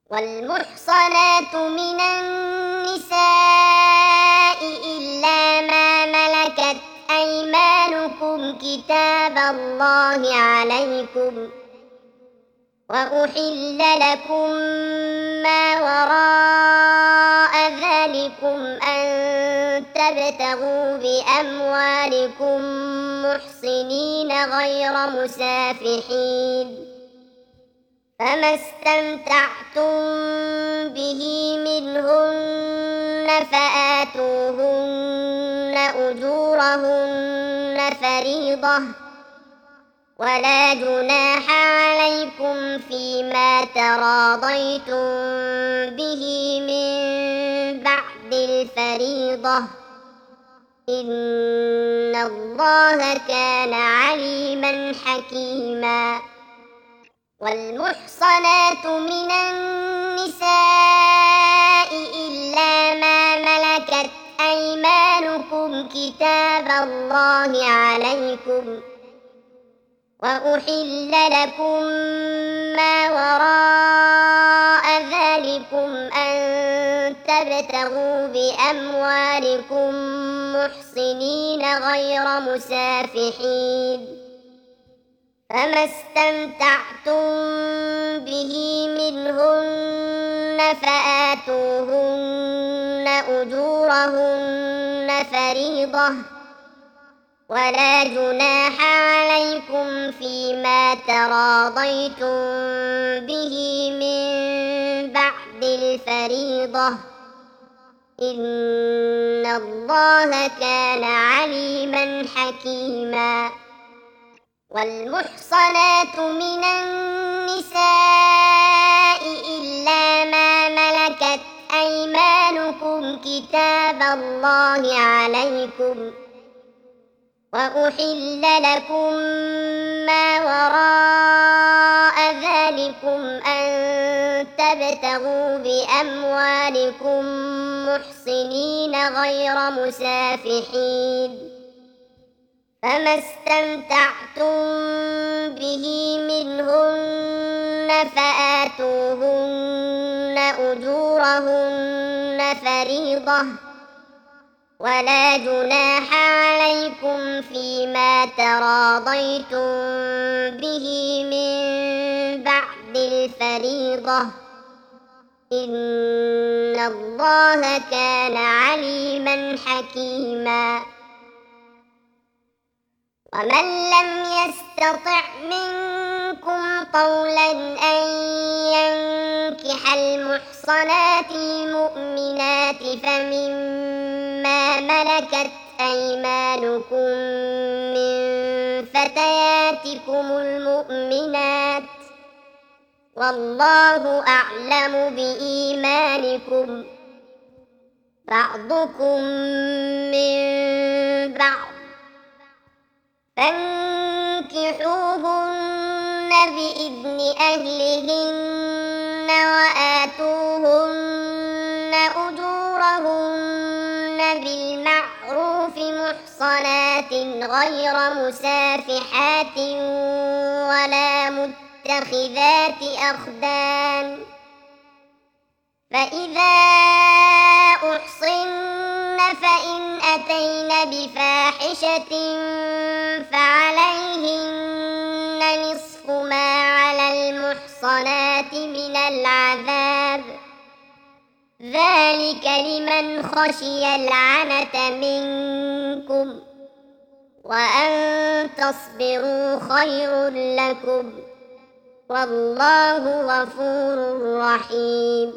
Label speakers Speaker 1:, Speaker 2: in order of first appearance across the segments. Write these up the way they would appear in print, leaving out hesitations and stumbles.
Speaker 1: والمحصنات من النساء إلا ما ملكت أيمانكم كتاب الله عليكم، وأحل لكم ما وراء ذلكم أن تبتغوا بأموالكم محصنين غير مسافحين، فما استمتعتم به منهن فآتوهن أجورهن فريضة، ولا جناح عليكم فيما تراضيتم به من بعد الفريضة، إن الله كان عليما حكيما. والمحصنات من النساء إلا ما ملكت أيمانكم كتاب الله عليكم، وأحل لكم ما وراء ذلكم أن تبتغوا بأموالكم محصنين غير مسافحين، فما استمتعتم به منهن فآتوهن أجورهن فريضة، ولا جناح عليكم فيما تراضيتم به من بعد الفريضة، إن الله كان عليما حكيما. والمحصنات من النساء إلا ما ملكت أيمانكم كتاب الله عليكم، وأحل لكم ما وراء ذلكم أن تبتغوا بأموالكم محصنين غير مسافحين، فما استمتعتم به منهن فآتوهن أجورهن فريضة، ولا جناح عليكم فيما تراضيتم به من بعد الفريضة، إن الله كان عليما حكيما. ومن لم يستطع منكم طولا أن ينكح المحصنات المؤمنات فمما ملكت أيمانكم من فتياتكم المؤمنات، والله أعلم بإيمانكم، بعضكم من بعض، فانكحوهن بإذن أهلهن وآتوهن أجورهن بالمعروف محصنات غير مسافحات ولا متخذات أخدان، فإذا أحصن فإن أتين بفاحشة فعليهن نصف ما على المحصنات من العذاب، ذلك لمن خشي العنة منكم، وأن تصبروا خير لكم، والله غفور رحيم.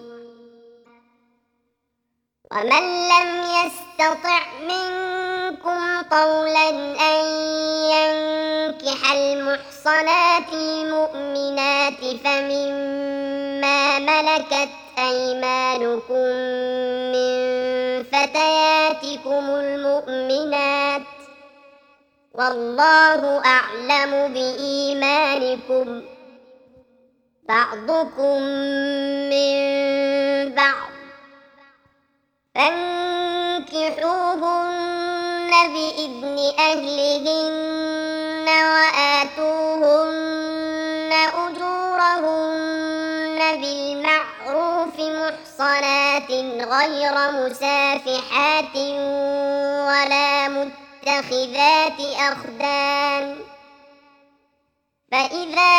Speaker 1: ومن لم يستطع منكم طولا أن ينكح المحصنات المؤمنات فمما ملكت أيمانكم من فتياتكم المؤمنات، والله أعلم بإيمانكم، بعضكم من بعض، فانكحوهن بإذن أهلهن وآتوهن أجورهن بالمعروف محصنات غير مسافحات ولا متخذات أخدان فإذا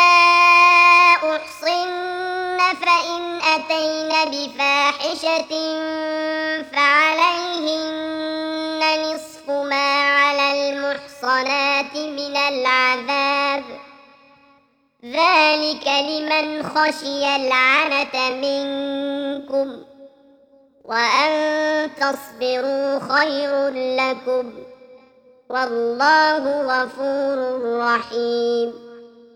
Speaker 1: أحصن فإن أتين بفاحشة فعليهن نصف ما على المحصنات من العذاب ذلك لمن خشي العنة منكم وأن تصبروا خير لكم والله غفور رحيم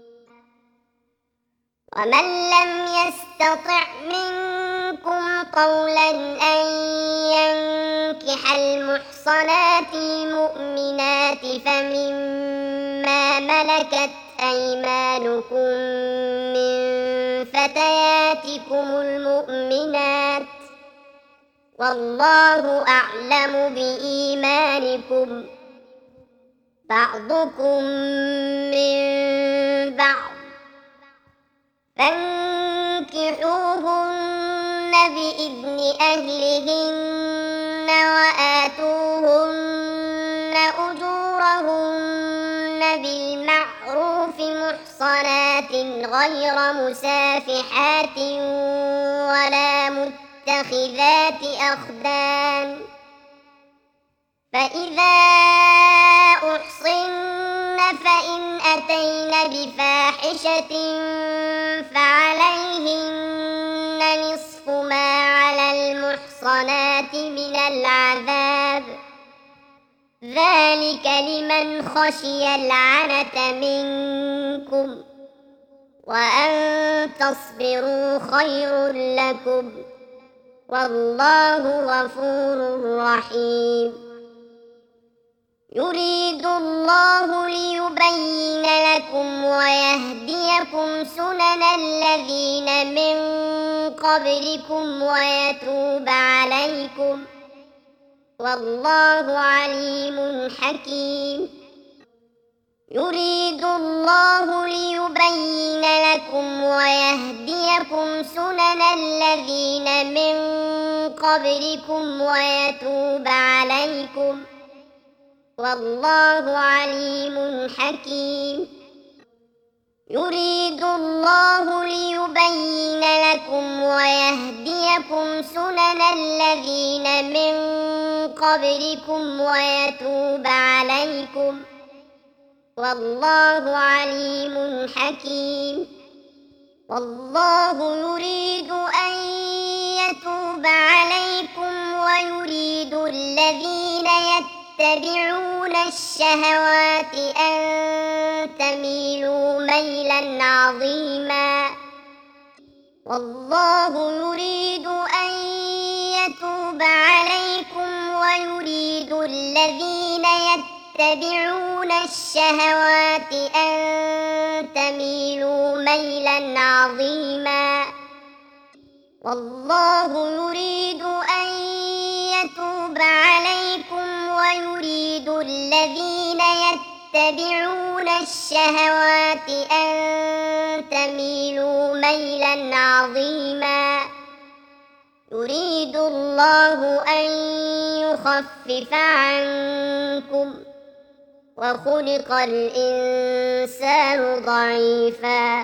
Speaker 1: ومن لم يستطع منكم قولا أن ينكح المحصنات المؤمنات فمما ملكت أيمانكم من فتياتكم المؤمنات والله أعلم بإيمانكم بعضكم من بعض فانكحوهن بإذن أهلهن وآتوهن أجورهن بالمعروف محصنات غير مسافحات ولا متخذات أخدان فإذا أحصن فإن أتين بفاحشة فعليهن نصف ما على المحصنات من العذاب ذلك لمن خشي العنة منكم وأن تصبروا خير لكم والله غفور رحيم يريد الله ليبين لكم ويهديكم سنن الذين من قبلكم ويتوب عليكم والله عليم حكيم يريد الله ليبين لكم ويهديكم سنن الذين من قبلكم ويتوب عليكم والله عليم حكيم يريد الله ليبين لكم ويهديكم سنن الذين من قبلكم ويتوب عليكم والله عليم حكيم والله يريد أن يتوب عليكم ويريد الذين يتبعون الشهوات أن تميلوا ميلا عظيما والله يريد أن يتوب عليكم ويريد الذين يتبعون الشهوات أن تميلوا ميلا عظيما والله يريد أن يتوب عليكم ويريد الذين يتبعون الشهوات أن تميلوا ميلا عظيما يريد الله أن يخفف عنكم وخلق الإنسان ضعيفا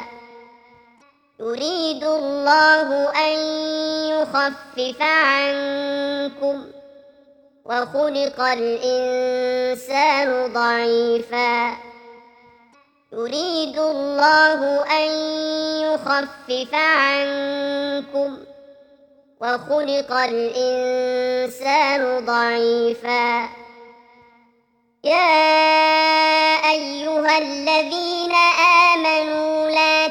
Speaker 1: يريد الله أن يخفف عنكم وخلق الإنسان ضعيفا يريد الله أن يخفف عنكم وخلق الإنسان ضعيفا يا أيها الذين آمنوا لا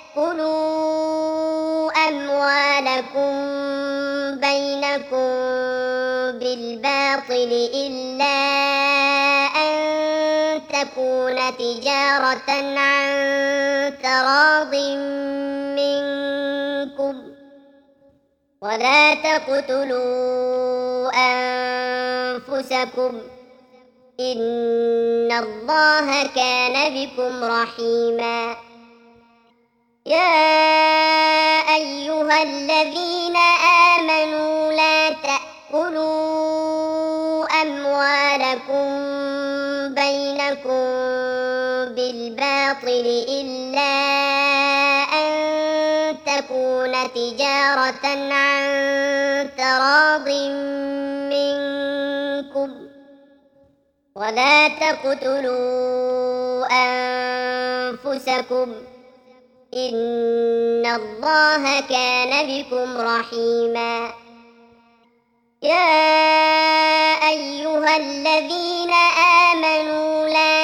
Speaker 1: تأكلوا أموالكم بينكم بالباطل إلا أن تكون تجارة عن تراض منكم ولا تقتلوا أنفسكم إن الله كان بكم رحيما يا أيها الذين يكن بينكم بالباطل إلا أن تكون تجارة عن تراض منكم ولا تقتلوا أنفسكم إن الله كان بكم رحيما يا أيها الذين آمنوا لا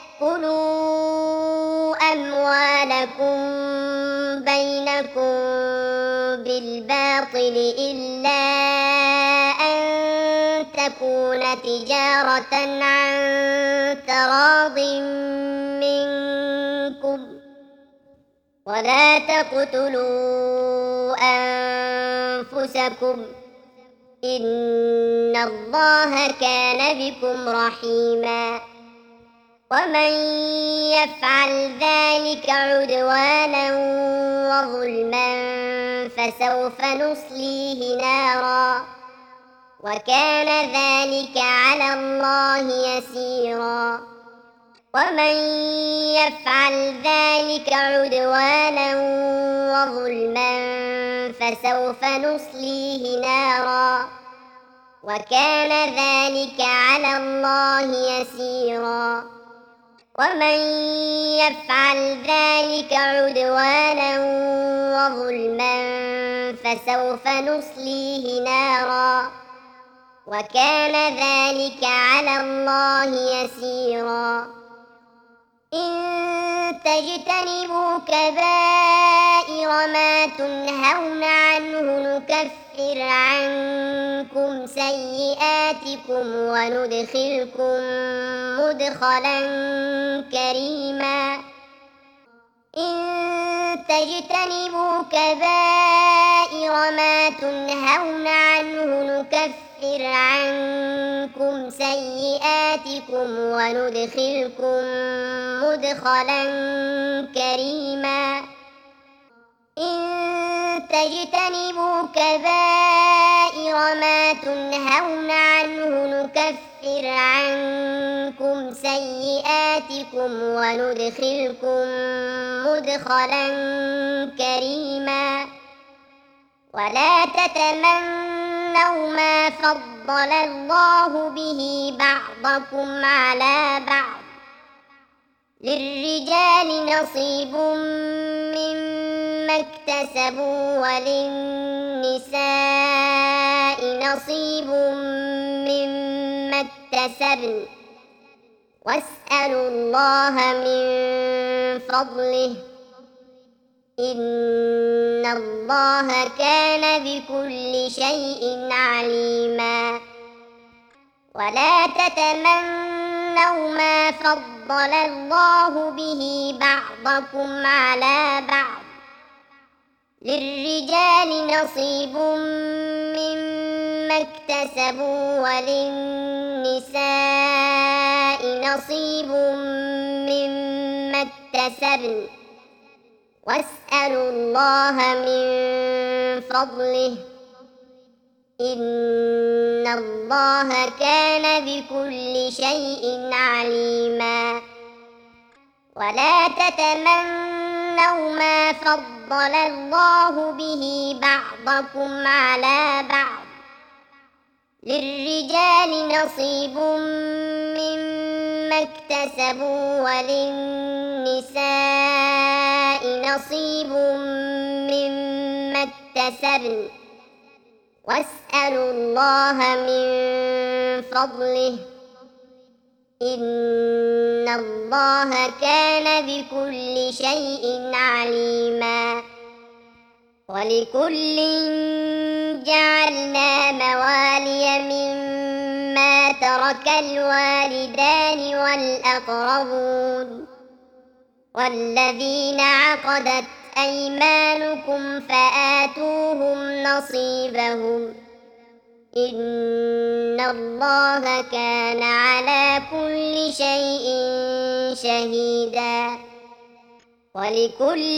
Speaker 1: تأكلوا أموالكم بينكم بالباطل إلا أن تكون تجارة عن تراض منكم ولا تقتلوا أنفسكم إن الله كان بكم رحيما ومن يفعل ذلك عدوانا وظلما فسوف نصليه نارا وكان ذلك على الله يسيرا ومن يفعل ذلك عدوانا وظلما فسوف نصليه نارا وكان ذلك على الله يسيرا ومن يفعل ذلك عدوانا وظلما فسوف نصليه نارا وكان ذلك على الله يسيرا إن تجتنبوا كبائر ما تنهون عنه نكفر عنكم سيئاتكم وندخلكم مدخلا كريما إن تجتنبوا كبائر ما تنهون عنه نكفر عنكم سيئاتكم وندخلكم مدخلا كريما إن تجتنبوا كبائر ما تنهون عنه نكفر عنكم سيئاتكم وندخلكم مدخلا كريما ولا تتمنوا ما فضل الله به بعضكم على بعض للرجال نصيب مما اكتسبوا وللنساء نصيب مما اكتسبن واسألوا الله من فضله إن الله كان بكل شيء عليما ولا تتمنوا ما فضل الله به بعضكم على بعض للرجال نصيب مما اكتسبوا وللنساء نصيب مما اكتسبن واسألوا الله من فضله إن الله كان بكل شيء عليما ولا تتمنوا ما فضل الله به بعضكم على بعض للرجال نصيب مما اكتسبوا وللنساء نصيب مما اكتسبن واسألوا الله من فضله إن الله كان بكل شيء عليما ولكل جعلنا موالي مما ترك الوالدان والأقربون والذين عقدت أيمانكم فآتوهم نصيبهم إن الله كان على كل شيء شهيدا ولكل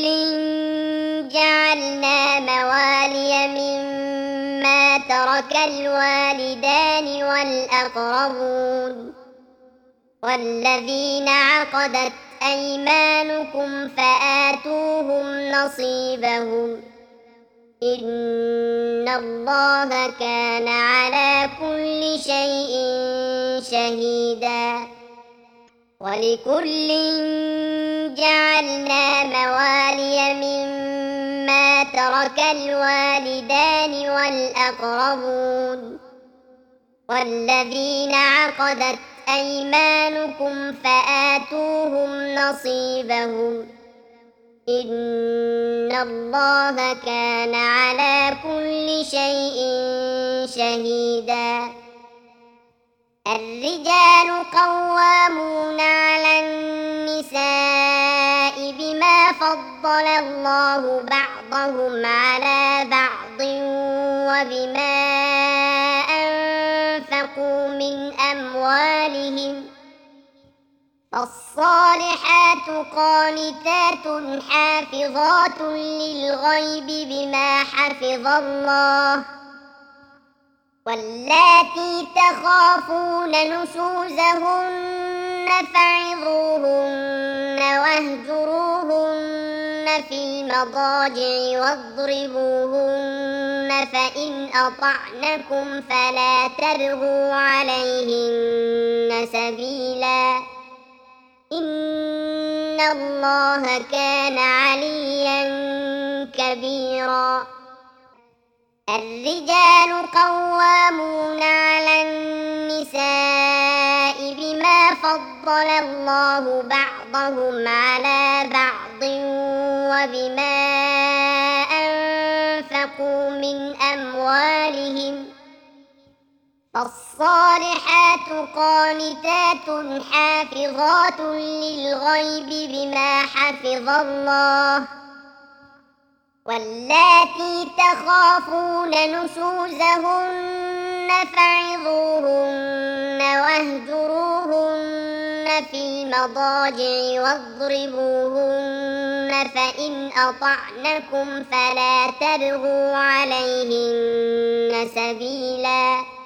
Speaker 1: جعلنا موالي مما ترك الوالدان والأقربون والذين عقدت أيمانكم فآتوهم نصيبهم إن الله كان على كل شيء شهيدا ولكل جعلنا موالي مما ترك الوالدان والأقربون والذين عقدت أيمانكم فآتوهم نصيبهم إن الله كان على كل شيء شهيدا الرجال قوامون على النساء بما فضل الله بعضهم على بعض وبما أنفقوا من أموالهم فالصالحات قانتات حافظات للغيب بما حفظ الله واللاتي تخافون نشوزهن فعظوهن واهجروهن في المضاجع واضربوهن فإن أطعنكم فلا تبغوا عليهن سبيلا إن الله كان عليا كبيرا الرجال قوامون على النساء بما فضل الله بعضهم على بعض وبما أنفقوا من أموالهم فالصالحات قانتات حافظات للغيب بما حفظ الله واللاتي تخافون نشوزهن فعظوهن واهجروهن في المضاجع واضربوهن فإن أطعنكم فلا تبغوا عليهن سبيلا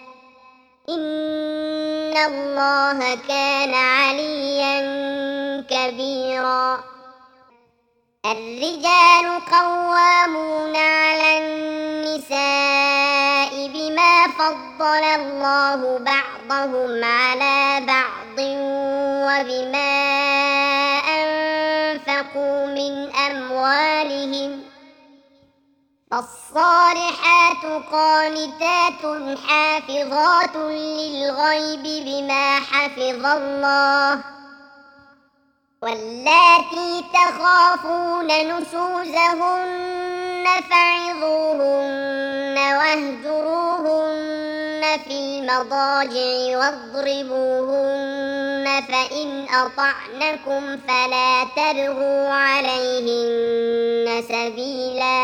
Speaker 1: إن الله كان عليا كبيرا الرجال قوامون على النساء بما فضل الله بعضهم على بعض وبما أنفقوا من أموالهم فالصالحات قانتات حافظات للغيب بما حفظ الله واللاتي تخافون نشوزهن فعظوهن واهجروهن في المضاجع واضربوهن فإن أطعنكم فلا تبغوا عليهن سبيلا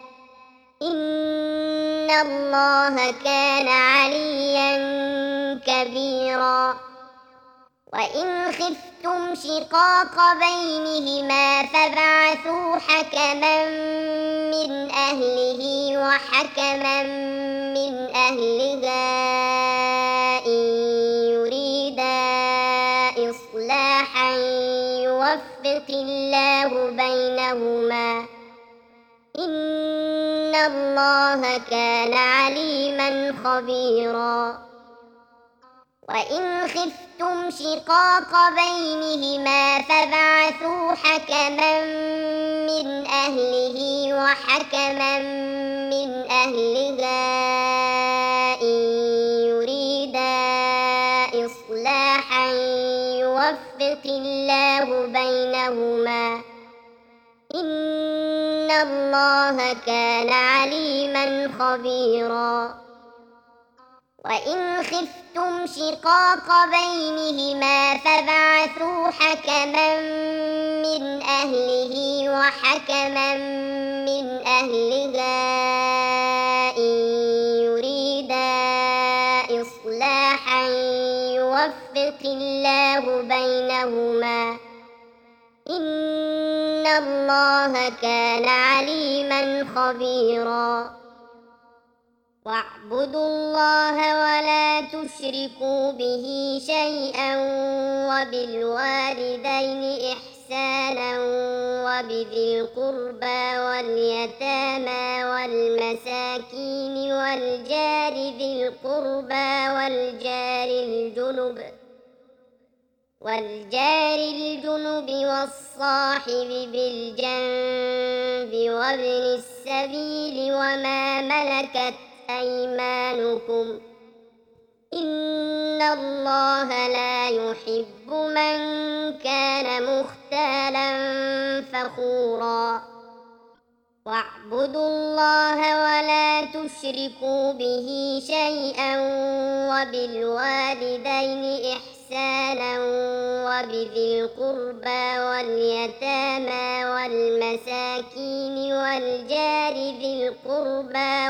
Speaker 1: إن الله كان عليا كبيرا وإن خفتم شقاق بينهما فابعثوا حكما من أهله وحكما من أهلها إن يريدا إصلاحا يوفق الله بينهما إن الله كان عليما خبيرا وإن خفتم شقاق بينهما فابعثوا حكما من أهله وحكما من أهلها إن يريدا إصلاحا يوفق الله بينهما إن الله كان عليما خبيرا وإن خفتم شقاق بينهما فابعثوا حكما من أهله وحكما من أهلها إن يريدا إصلاحا يوفق الله بينهما إن الله كان عليما خبيرا واعبدوا الله ولا تشركوا به شيئا وبالوالدين إحسانا وبذي القربى واليتامى والمساكين والجار ذي القربى والجار الجنب والصاحب بالجنب وابن السبيل وما ملكت أيمانكم إن الله لا يحب من كان مختالا فخورا واعبدوا الله ولا تشركوا به شيئا وبالوالدين إحسانا وبذي القربى واليتامى والمساكين والجار ذي القربى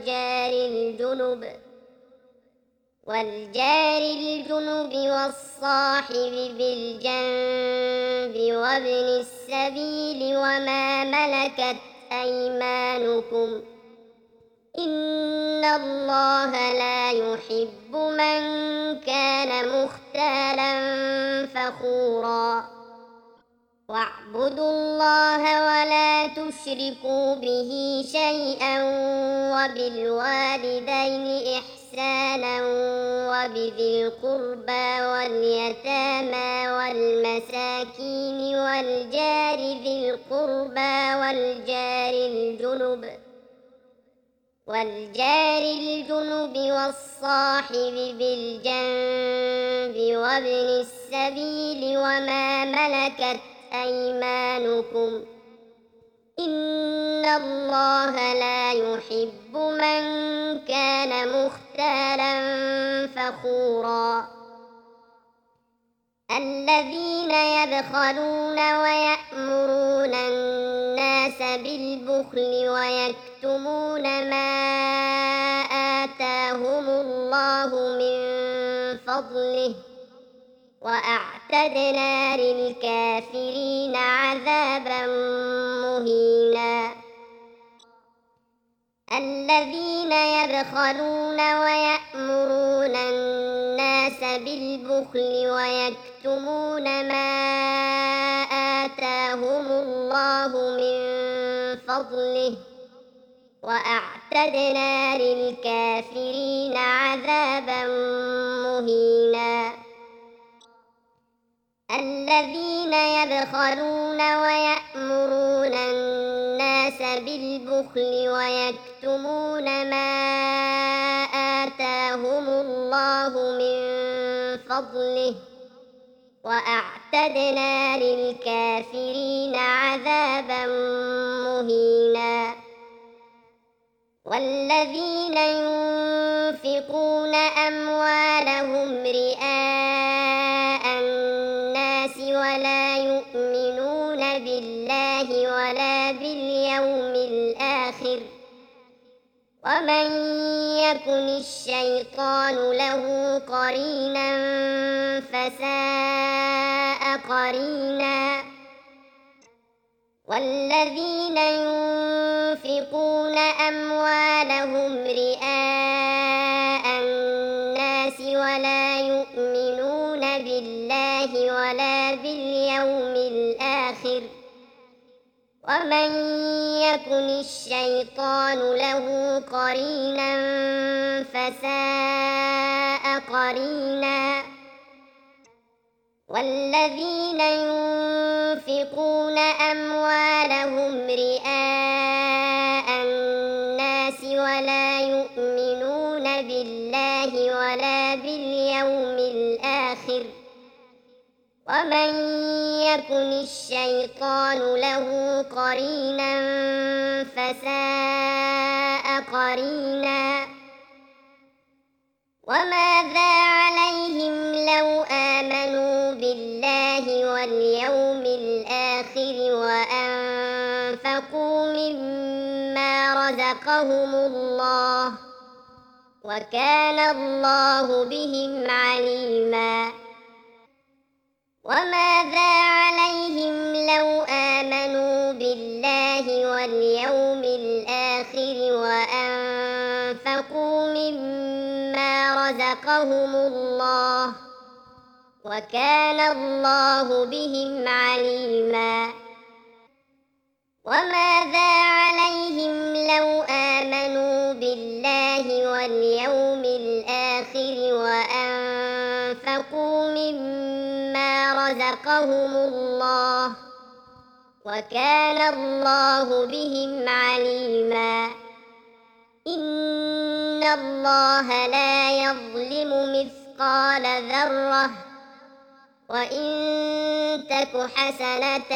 Speaker 1: والجار الجنب والصاحب بالجنب وابن السبيل وما ملكت أيمانكم إن الله لا يحب من كان مختالا فخورا واعبدوا الله ولا تشركوا به شيئا وبالوالدين إحسانا وبذي القربى واليتامى والمساكين والجار ذي القربى والجار الجنب والصاحب بالجنب وابن السبيل وما ملكت أيمانكم إن الله لا يحب من كان مختالا فخورا الذين يبخلون ويأمرون الناس بالبخل ويكتمون ما آتاهم الله من فضله وأعتدنا للكافرين عذابا مهينا الذين يبخلون ويأمرون الناس بالبخل ويكتمون ما آتاهم الله من فضله وأعتدنا للكافرين عذابا مهينا الذين يبخلون ويأمرون الناس بالبخل ويكتمون ما آتاهم الله من فضله وأعتدنا للكافرين عذابا مهينا والذين ينفقون أموالهم رئاء الناس ولا يؤمنون بالله ولا باليوم الآخر ومن يكن الشيطان له قرينا فساء قرينا والذين ينفقون أموالهم رئاء الناس ولا يؤمنون بالله ولا باليوم الآخر ومن يكن الشيطان له قرينا فساء قرينا والذين ينفقون أموالهم رئاء الناس ولا يؤمنون بالله ولا باليوم الآخر ومن يكن الشيطان له قرينا فساء قرينا وماذا عليهم لو آمنوا بالله واليوم الآخر وأنفقوا مما رزقهم الله وكان الله بهم عليما وماذا عليهم لو آمنوا بالله واليوم الآخر وأنفقوا وأنفقوا مما رزقهم الله وكان الله بهم عليما. وماذا عليهم لو آمنوا بالله واليوم الآخر وأنفقوا مما رزقهم الله وكان الله بهم عليما. إن الله لا يظلم مثقال ذرة وإن تك حسنة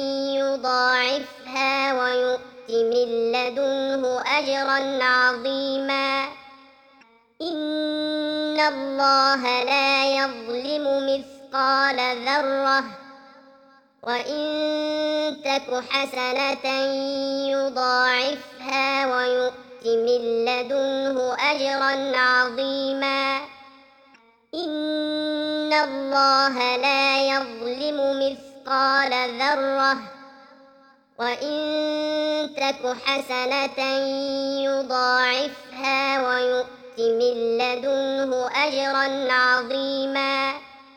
Speaker 1: يضاعفها ويؤت من لدنه أجرا عظيما. إن الله لا يظلم مثقال ذرة وإن تك حسنة يضاعفها ويؤت من لدنه أجرا عظيما. إن الله لا يظلم مثقال ذرة وإن تك حسنة يضاعفها ويؤت من لدنه أجرا عظيما.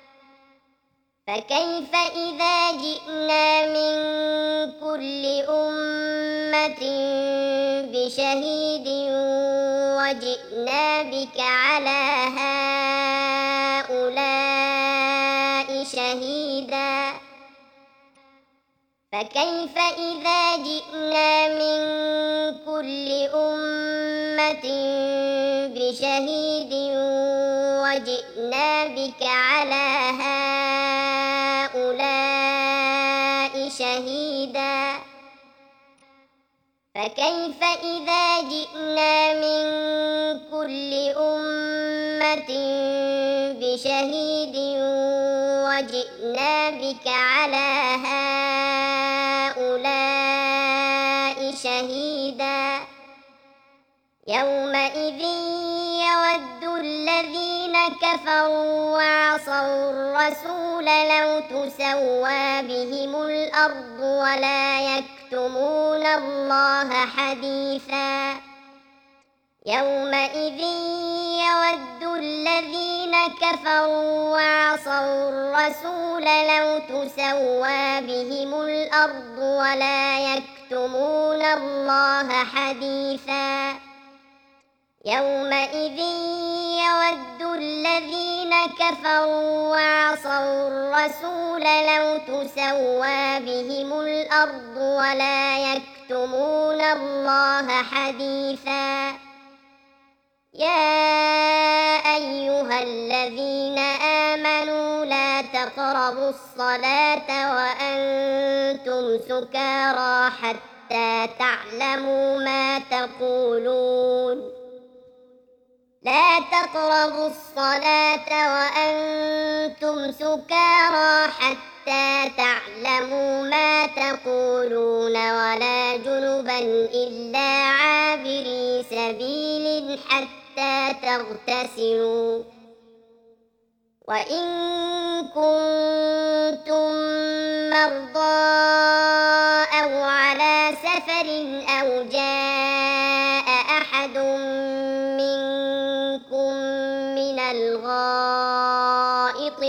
Speaker 1: فكيف إذا جئنا من كل أمة بشهيد وجئنا بك على هؤلاء شهيدا. فكيف إذا جئنا من كل أمة بشهيد وجئنا بك على هؤلاء شهيدا. فكيف إذا جئنا من كل أمة بشهيد وجئنا بك على هؤلاء شهيدا. يومئذ يود الذين كفروا وعصوا الرسول لو تسوى بهم الأرض ولا يكتمون الله حديثا. يومئذ يود الذين كفروا وعصوا الرسول لو تسوى بهم الأرض ولا يكتمون الله حديثا. يومئذ يود الذين كفروا وعصوا الرسول لو تسوى بهم الأرض ولا يكتمون الله حديثا. يا أيها الذين آمنوا لا تقربوا الصلاة وأنتم سكارى حتى تعلموا ما تقولون. لا تقربوا الصلاة وأنتم سكارى حتى تعلموا ما تقولون ولا جنبا إلا عابري سبيل حتى تغتسلوا. وإن كنتم مرضى أو على سفر أو جاء أحد منكم من الغائط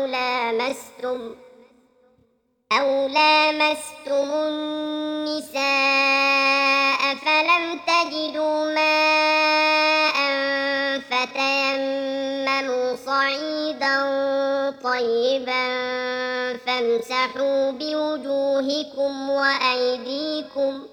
Speaker 1: أو لامستم النساء فلم تجدوا ماء فتيمموا صعيدا طيبا فامسحوا بوجوهكم وأيديكم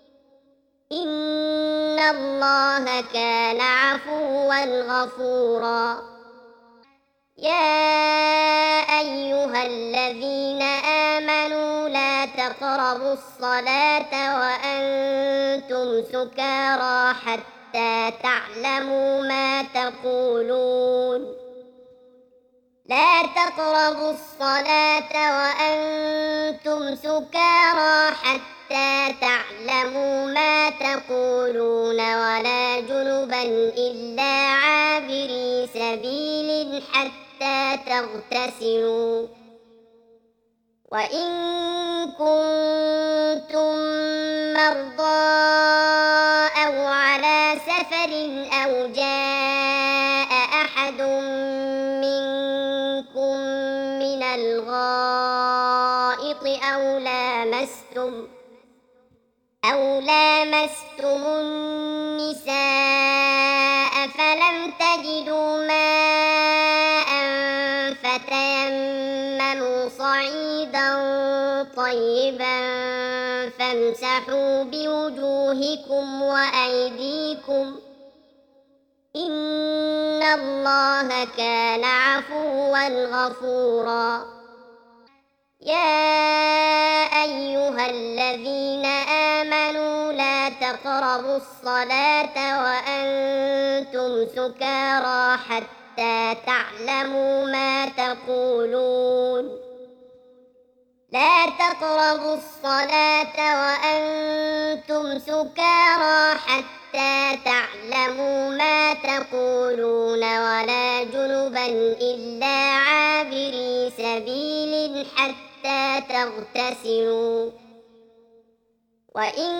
Speaker 1: إن الله كان عفوا غفورا. يا أيها الذين آمنوا لا تقربوا الصلاة وأنتم سكارى حتى تعلموا ما تقولون. لا تقربوا الصلاة وأنتم سكارى حتى تعلموا ما تقولون ولا جنبا إلا عابري سبيل حتى تغتسلوا. وإن كنتم مرضى أو على سفر أو جاء أحد منكم من الغائط أو لامستم النساء فلم تجدوا ماء فتيمموا صعيدا طيبا فامسحوا بوجوهكم وأيديكم إن الله كان عفوا غفورا. يا أيها الذين آمنوا لا تقربوا الصلاة وأنتم سكارى حتى تعلموا ما تقولون. لا تقربوا الصلاة وأنتم سكارى حتى تعلموا ما تقولون ولا جنبا إلا عابري سبيل حتى تغتسلوا. وإن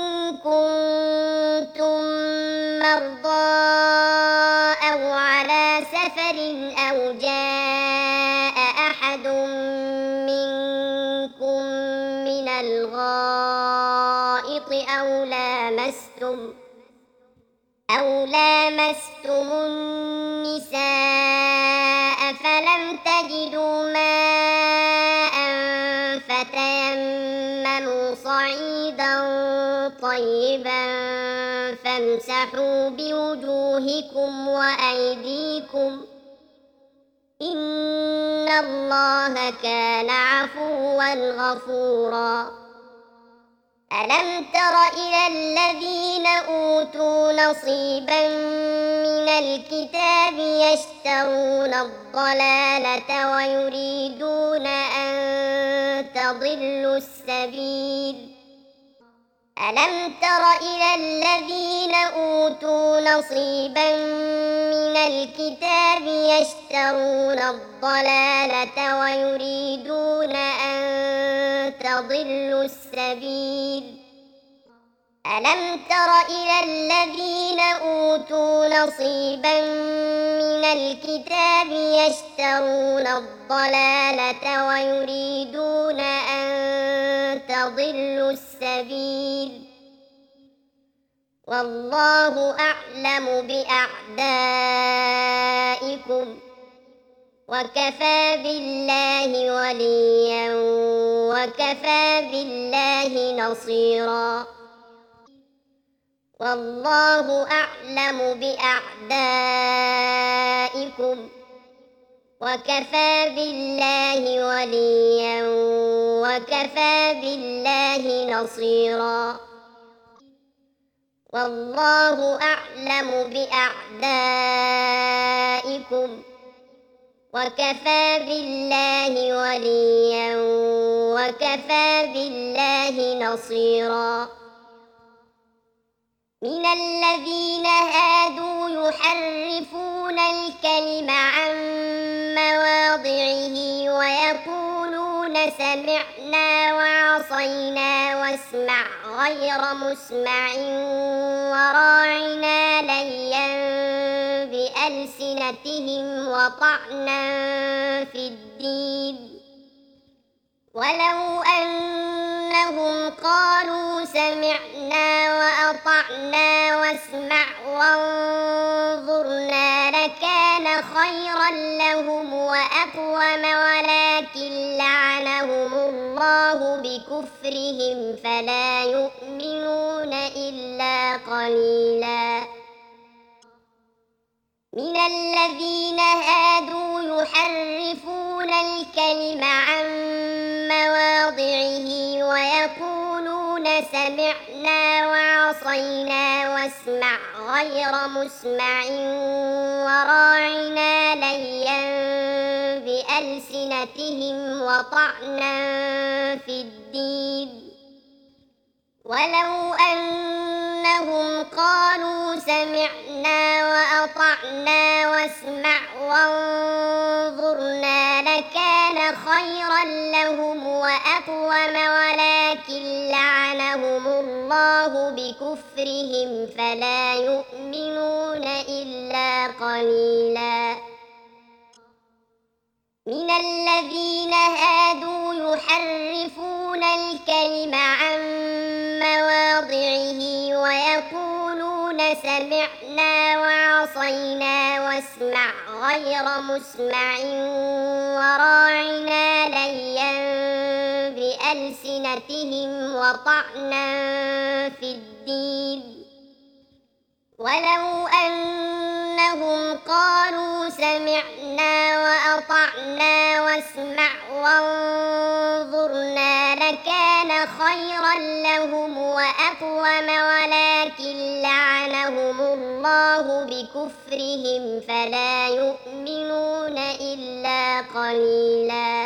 Speaker 1: كنتم مرضى أو على سفر أو جاء أحد منكم من الغائط أو لامستم النساء فلم تجدوا ماء فتيمموا صعيدا طيبا فامسحوا بوجوهكم وأيديكم إن الله كان عفوا غفورا. ألم تر إلى الذين أوتوا نصيبا من الكتاب يشترون الضلالة ويريدون أن تضلوا السبيل. ألم تر إلى الذين أوتوا نصيبا من الكتاب يشترون الضلالة ويريدون أن تضلوا السبيل. ألم تر إلى الذين أوتوا نصيبا من الكتاب يشترون الضلالة ويريدون أن تضلوا السبيل والله أعلم بأعدائكم وكفى بالله وليا وكفى بالله نصيرا. والله أعلم بأعدائكم وكفى بالله وليا وكفى بالله نصيرا. والله أعلم بأعدائكم وكفى بالله وليا وكفى بالله نصيرا. من الذين هادوا يحرفون الكلم عن مواضعه ويقولون سمعنا وعصينا واسمع غير مسمع وراعنا ليا بألسنتهم وطعنا في الدين ولو أنهم قالوا سمعنا وأطعنا واسمع وانظرنا لكان خيرا لهم وأقوم ولكن لعنهم الله بكفرهم فلا يؤمنون إلا قليلا. من الذين هادوا يحرفون الكلم عن مواضعه ويقولون سمعنا وعصينا واسمع غير مسمع وراعنا ليا بألسنتهم وطعنا في الدين ولو أن أنهم قالوا سمعنا وأطعنا واسمع وانظرنا لكان خيرا لهم وأقوم ولكن لعنهم الله بكفرهم فلا يؤمنون إلا قليلا. من الذين هادوا يحرفون الكلم عن مواضعه ويقولون سمعنا وعصينا واسمع غير مسمع وراعنا ليا بألسنتهم وطعنا في الدين ولو أنهم قالوا سمعنا وأطعنا واسمع وانظرنا لكان خيرا لهم وأقوم ولكن لعنهم الله بكفرهم فلا يؤمنون إلا قليلا.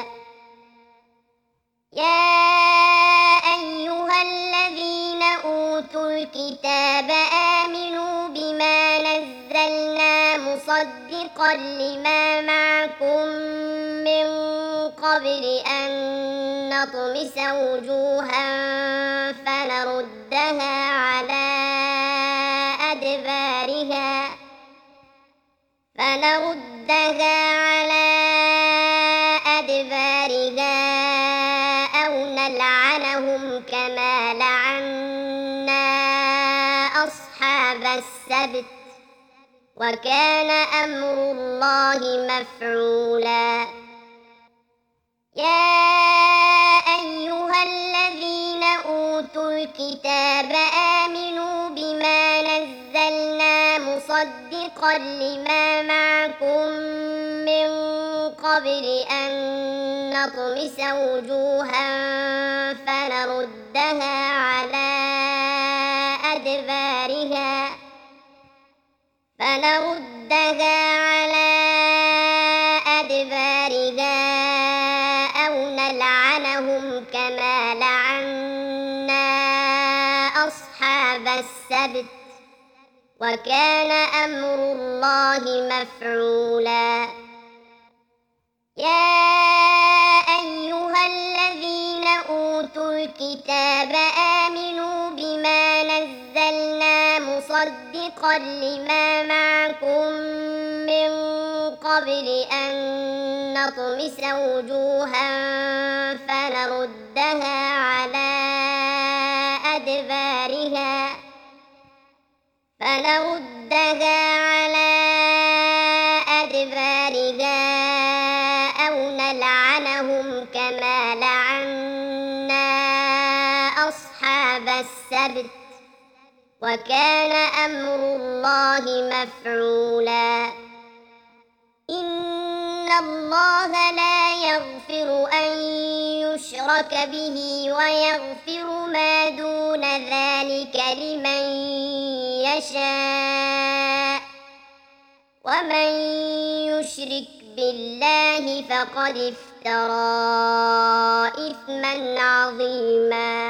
Speaker 1: يا أيها الذين أوتوا الكتاب آمنوا بما نزلنا مصدقا لما معكم من قبل أن نطمس وجوها فنردها على أدبارها أو نلعنهم كما لعنا أصحاب السبت وكان أمر الله مفعولا. يا أيها الذين أوتوا الكتاب آمنوا بما نزلنا مصدقا لما معكم من قبل أن نطمس وجوها فنردها على أدبارها أو نلعنهم كما لعنا أصحاب السبت وكان أمر الله مفعولا. يا أيها الذين أوتوا الكتاب آمنوا بما نزلنا مصدقا لما معكم من قبل أن نطمس وجوها فنردها على أدبارها أو نلعنهم كما لعنا أصحاب السبت وكان أمر الله مفعولا. إن الله لا يغفر أن يشرك به ويغفر ما دون ذلك لمن يشاء ومن يشرك بالله فقد افترى إثما عظيما.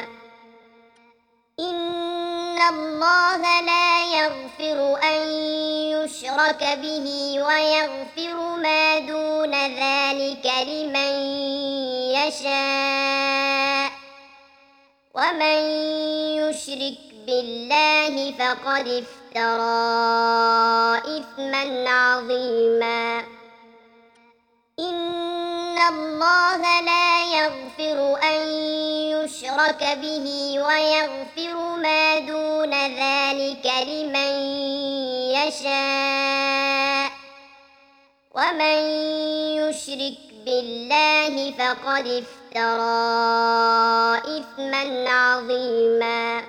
Speaker 1: إن الله لا يغفر أن يشرك به ويغفر ما دون ذلك لمن يشاء ومن يشرك بالله فقد افترى إثما عظيما. إن الله لا يغفر أن يشرك به ويغفر ما دون ذلك لمن يشاء ومن يشرك بالله فقد افترى إثما عظيما.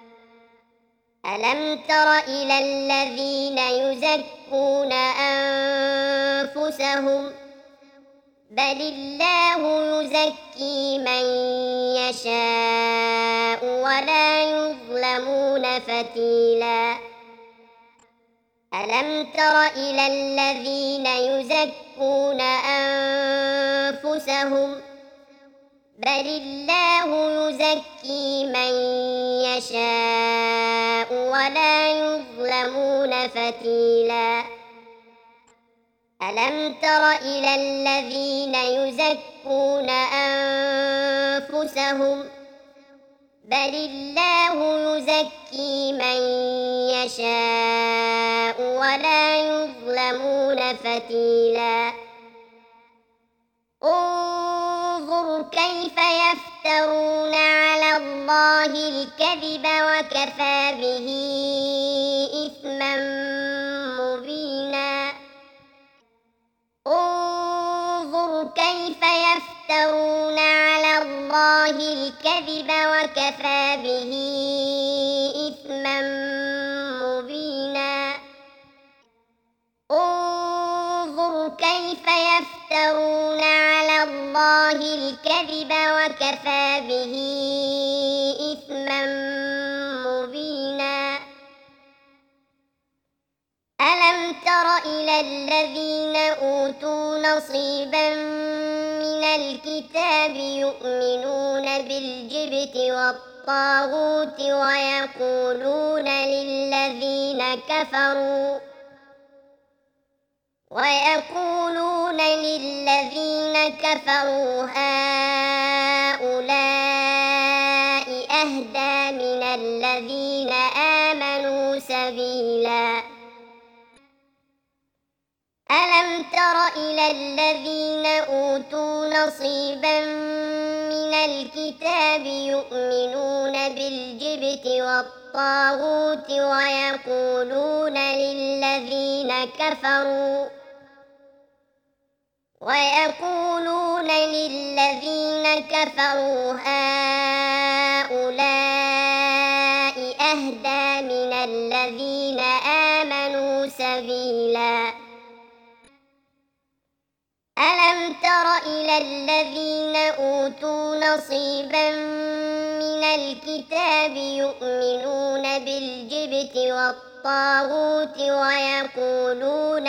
Speaker 1: ألم تر إلى الذين يزكون أنفسهم بل الله يزكي من يشاء ولا يظلمون فتيلا. ألم تر إلى الذين يزكون أنفسهم بل الله يزكي من يشاء ولا يظلمون فتيلا ألم تر إلى الذين يزكون أنفسهم بل الله يزكي من يشاء ولا يظلمون فتيلا انظر كيف يفترون على الله الكذب وكفى به إثما مبينا انظر كيف يفترون على الله الكذب وكفى به إثما مبينا انظر كيف يفترون على الله الكذب وكفى به إثما مبينا ألم تر إلى الذين أوتوا نصيبا من الكتاب يؤمنون بالجبت والطاغوت ويقولون للذين كفروا هؤلاء أهدى من الذين آمنوا سبيلا ألم تر إلى الذين أوتوا نصيبا من الكتاب يؤمنون بالجبت والطاغوت ويقولون للذين كفروا هؤلاء أهدى من الذين آمنوا سبيلا ألم تر إلى الذين أوتوا نصيبا من الكتاب يؤمنون بالجبت والطاغوت ويقولون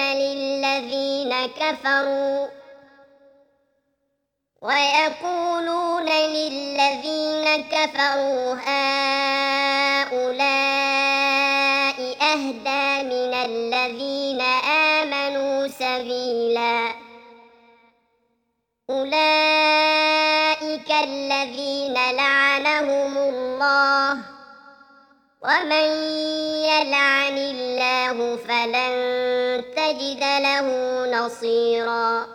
Speaker 1: للذين كفروا هؤلاء أهدى من الذين آمنوا سبيلا أولئك الذين لعنهم الله ومن يلعن الله فلن تجد له نصيرا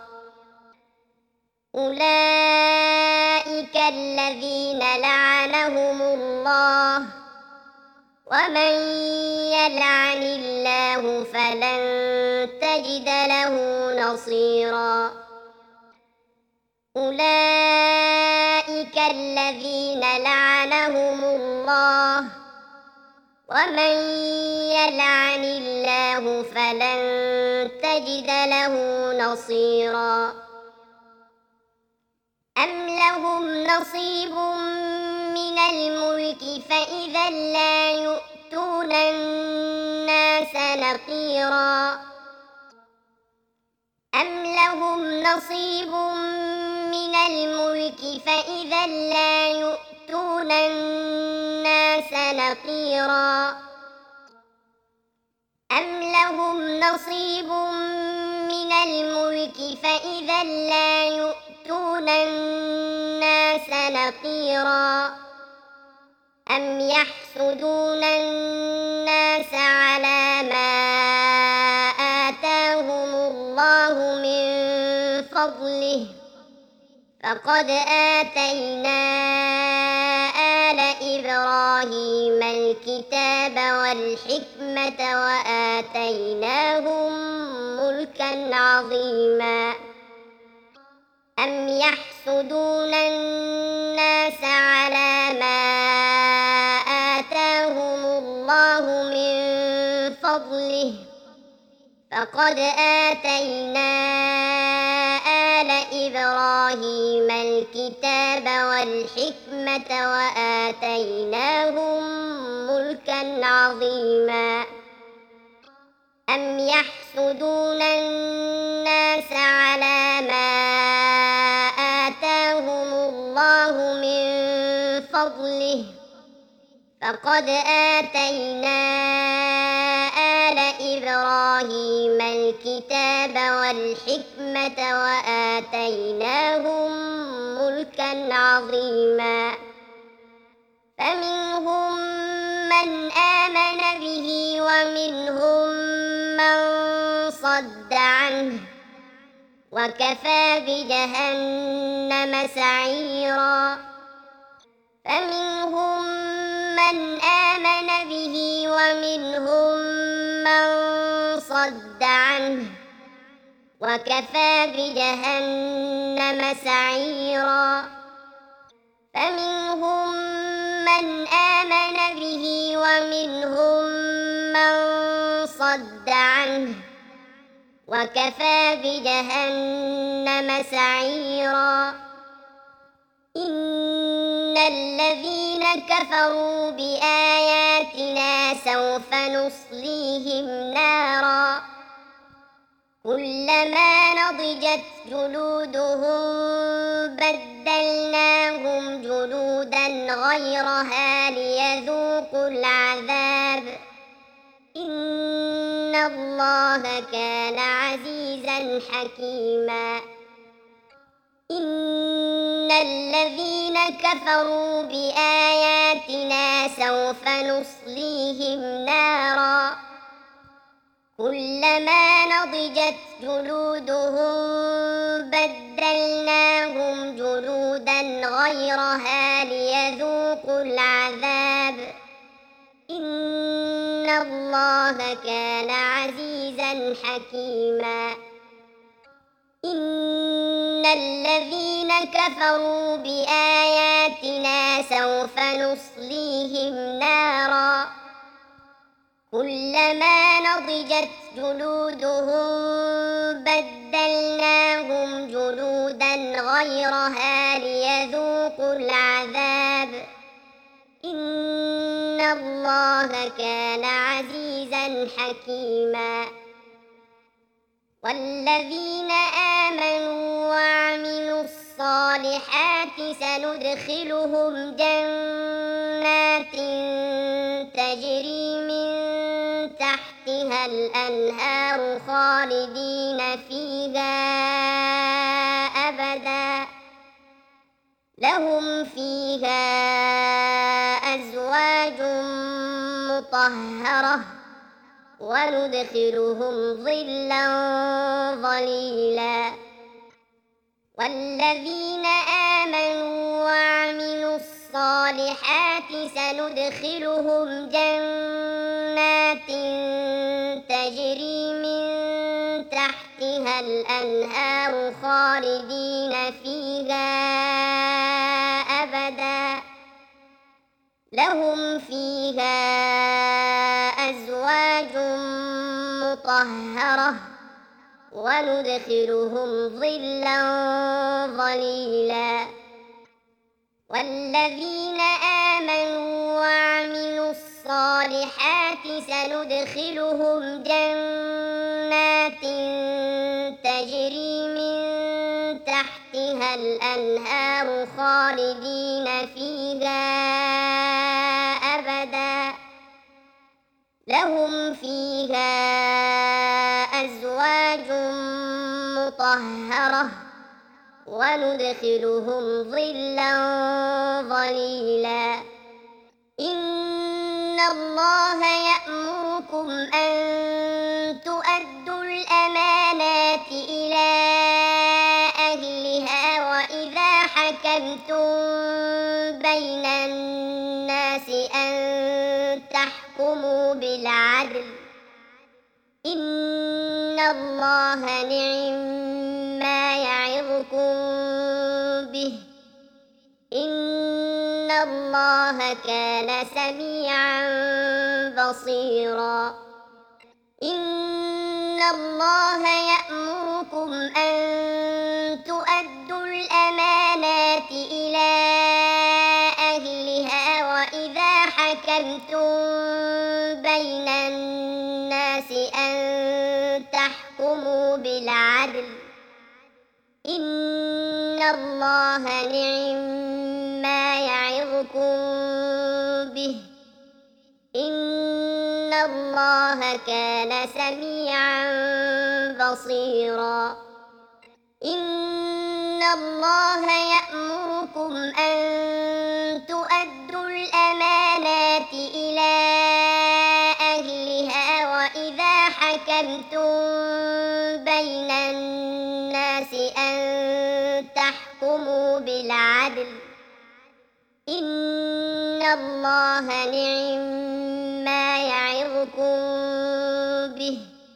Speaker 1: أولئك الذين لعنهم الله ومن يلعن الله فلن تجد له نصيرا أولئك الذين لعنهم الله ومن يلعن الله فلن تجد له نصيرا أم لهم نصيب من الملك فإذا لا يؤتون الناس نقيرا أم لهم نصيب من الملك فإذا لا يؤتون الناس نقيرا أم لهم نصيب من الملك فإذا لا يؤتون الناس نقيرا أم يحسدون الناس على ما آتاهم الله من فضله فقد آتينا آل إبراهيم الكتاب والحكمة وآتيناهم ملكا عظيما أم يحسدون الناس على ما آتاهم الله من فضله فقد آتينا آل إبراهيم الكتاب والحكمة وآتيناهم ملكا عظيما أم يحسدون الناس على ما آتاهم الله ولقد آتينا آل إبراهيم الكتاب والحكمة وآتيناهم ملكا عظيما فمنهم من آمن به ومنهم من صد عنه وكفى بجهنم سعيرا فمنهم من آمن به ومنهم من صد عنه وكفى بجهنم سعيرا فمنهم من آمن به ومنهم من صد عنه وكفى بجهنم سعيرا إن الذين كفروا بآياتنا سوف نصليهم نارا كلما نضجت جلودهم بدلناهم جلودا غيرها ليذوقوا العذاب إن الله كان عزيزا حكيما إن الذين كفروا بآياتنا سوف نصليهم نارا كلما نضجت جلودهم بدلناهم جلودا غيرها ليذوقوا العذاب إن الله كان عزيزا حكيما إن الذين كفروا بآياتنا سوف نصليهم نارا كلما نضجت جلودهم بدلناهم جلودا غيرها ليذوقوا العذاب إن الله كان عزيزا حكيما والذين آمنوا وعملوا الصالحات سندخلهم جنات تجري من تحتها الأنهار خالدين فيها أبدا لهم فيها أزواج مطهرة وندخلهم ظلا ظليلا والذين آمنوا وعملوا الصالحات سندخلهم جنات تجري من تحتها الأنهار خالدين فيها أبدا لهم فيها أزواج مطهرة وندخلهم ظلا ظليلا والذين آمنوا وعملوا الصالحات سندخلهم جنات تجري من تحتها الأنهار خالدين فيها أبدا لهم فيها أزواج مطهرة وندخلهم ظلا ظليلا إن الله يأمركم أن تؤدوا الأمانات إلى أهلها وإذا حكمتم بين الناس أن تحكموا بالعدل إن الله نعم ما يعظكم به إن الله كان سميعا بصيرا إن الله يأمركم أن تؤدوا الأمانات إلى أهلها وإذا حكمتم بين الناس أن تحكموا بالعدل إن الله نعم ما يعظكم به الله كان سميعا بصيرا إن الله يأمركم أن تؤدوا الأمانات إلى أهلها وإذا حكمتم بين الناس أن تحكموا بالعدل إن الله نعم يعظكم به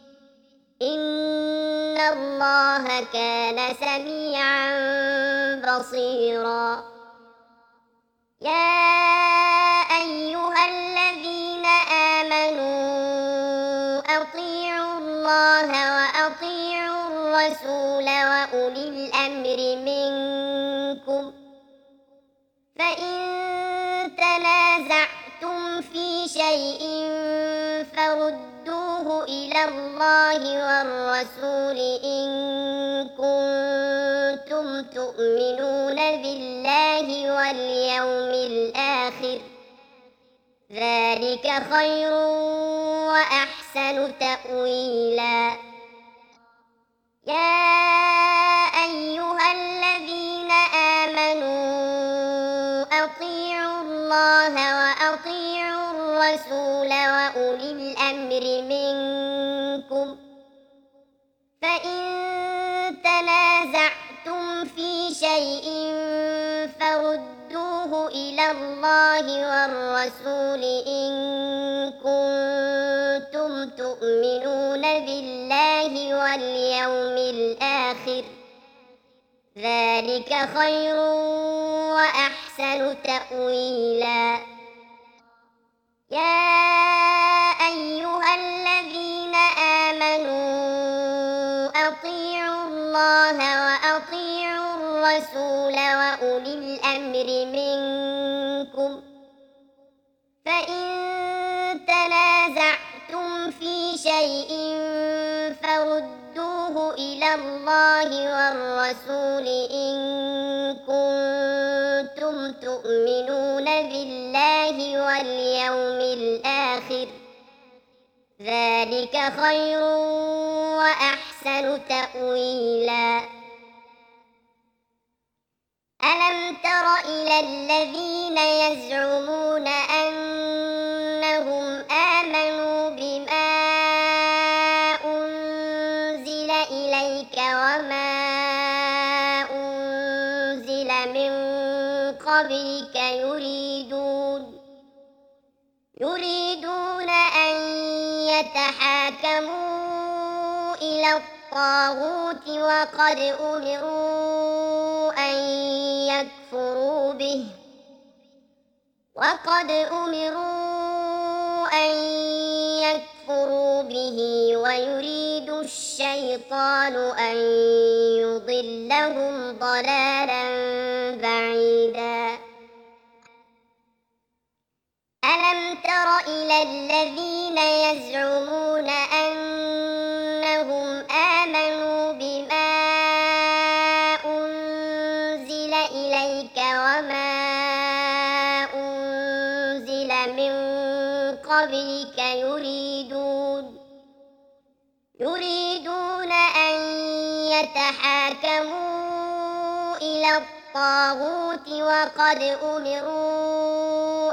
Speaker 1: إن الله كان سميعا بصيرا يا أيها الذين آمنوا أطيعوا الله وأطيعوا الرسول وأولي الأمر منكم فإن تنازعتم في شيء فردوه إلى الله والرسول إن كنتم تؤمنون بالله واليوم الآخر ذلك خير وأحسن تأويلا يا أيها الذين آمنوا أطيعوا الله وأطيعوا الرسول وأولي الأمر منكم فإن تنازعتم في شيء فردوه إلى الله والرسول إن كنتم تؤمنون بالله واليوم الآخر ذلك خير وأحسن تأويلا يا أيها الذين آمنوا أطيعوا الله وأطيعوا الرسول وأولي الأمر منكم فإن تنازعتم في شيء فردوه إلى الله والرسول إن كنتم تؤمنون بالله واليوم الآخر ذلك خير وأحسن تأويلا ألم تر إلى الذين يزعمون أنهم آمنوا بما أنزل إليك وما أنزل من قبلك يريدون أن يتحاكموا إلى الطاغوت وقد أمروا أن يكفروا به ويريد الشيطان أن يضلهم ضلالا بعيدا ألم تر إلى الذين يزعمون أنهم آمنوا بما أنزل إليك وما أنزل من قبلك يريدون أن يتحاكموا إلى الطاغوت وقد أمروا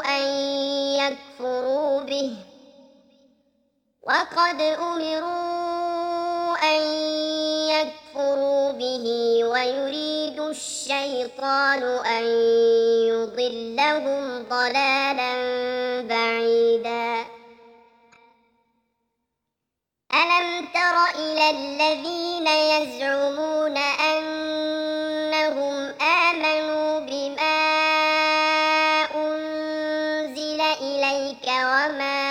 Speaker 1: أن يكفروا به ويريد الشيطان أن يضلهم ضلالا بعيدا ألم تر إلى الذين يزعمون أنهم آمنوا بما أنزل إليك وما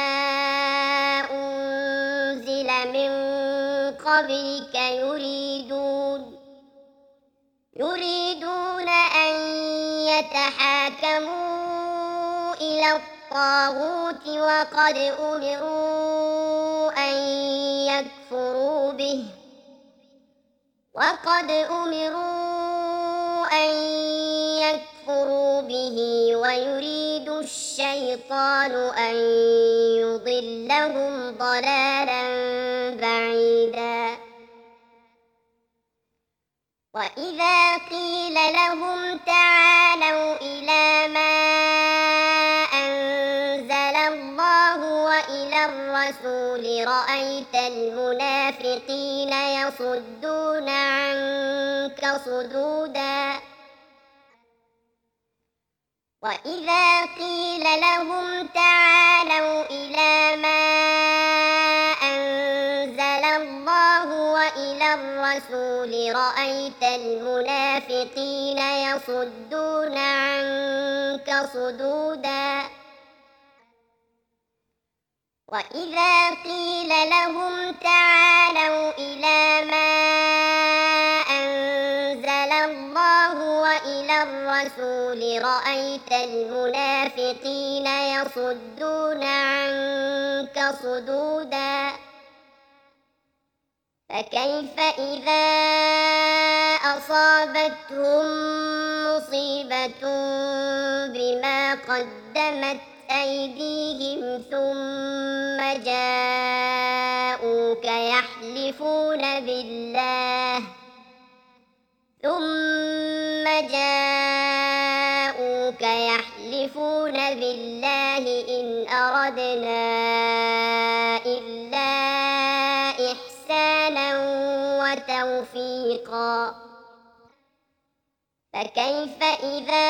Speaker 1: أنزل من قبلك يريدون أن يتحاكموا إلى الطاغوت وقد أمروا أن يكفروا ليكفروا به ويريد الشيطان أن يضلهم ضلالا بعيدا وإذا قيل لهم تعالوا إلى ما أنزل الله وإلى الرسول رأيت المنافقين يصدون عنك صدودا وإذا قيل لهم تعالوا إلى ما أنزل الله وإلى الرسول رأيت المنافقين يصدون عنك صدودا وإذا قيل لهم تعالوا إلى ما أنزل الله وإلى الرسول رأيت المنافقين يصدون عنك صدودا فكيف إذا أصابتهم مصيبة بما قدمت أيديهم ثم جاءوك يحلفون بالله إن أردنا إلا إحسانا وتوفيقا فكيف إذا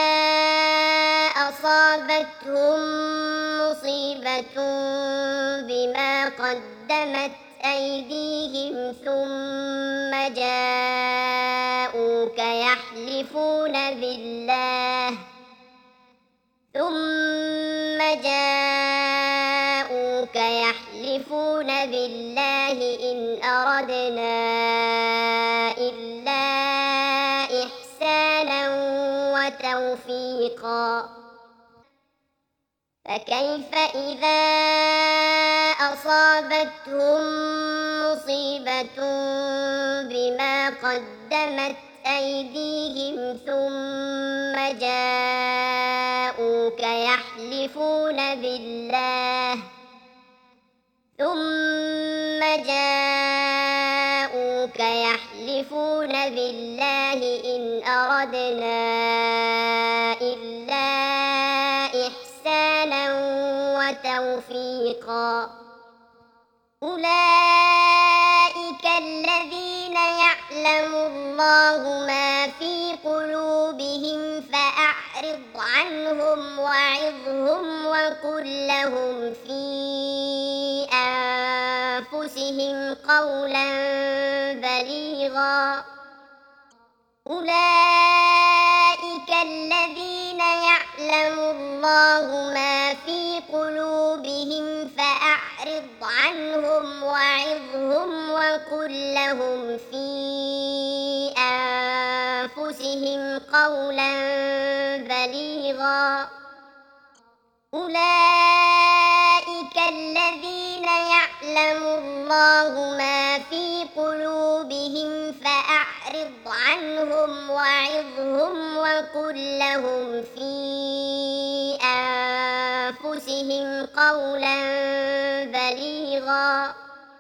Speaker 1: أصابتهم مصيبة بما قدمت أيديهم ثم جاءوك يحلفون بالله إن أردنا إلا إحسانا وتوفيقا فكيف إذا أصابتهم مصيبة بما قدمت أيديهم ثم جاءوك يحلفون بالله إن أردنا إلا إحسانا وتوفيقا أولئك الذين يعلم الله ما في قلوبهم فأعرض عنهم وعظهم وقل لهم في أنفسهم قولا بليغا أولئك الذين يعلم الله ما في قلوبهم فأعرض عنهم وعظهم وقل لهم في أنفسهم قولا بليغا أولئك الذين يعلم الله ما في قلوبهم فأعرض عنهم وعظهم وقل لهم في أنفسهم قولا بليغا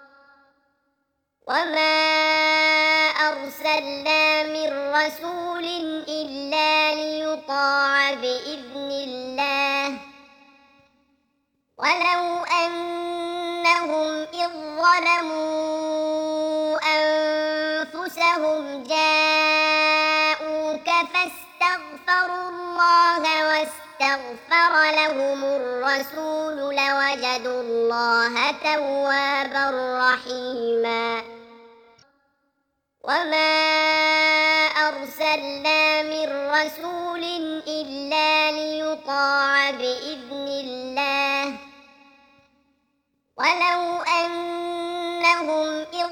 Speaker 1: وما أرسلنا من رسول إلا ليطاع بإذن الله ولو أنهم إذ ظلموا أنفسهم جاءوك فاستغفروا الله واستغفر لهم الرسول لوجدوا الله توابا رحيما وما أرسلنا من رسول إلا ليطاع بإذن الله ولو أنهم إذ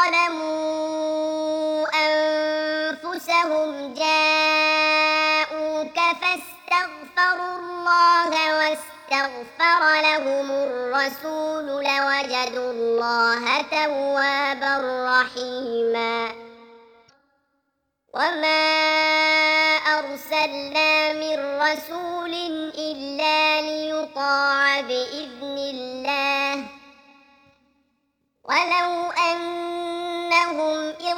Speaker 1: ظلموا أنفسهم جاءوك فاستغفروا الله واستغفر لهم الرسول لوجدوا الله توابا رحيما وما أرسلنا من رسول إلا ليطاع بإذن الله ولو أنهم إذ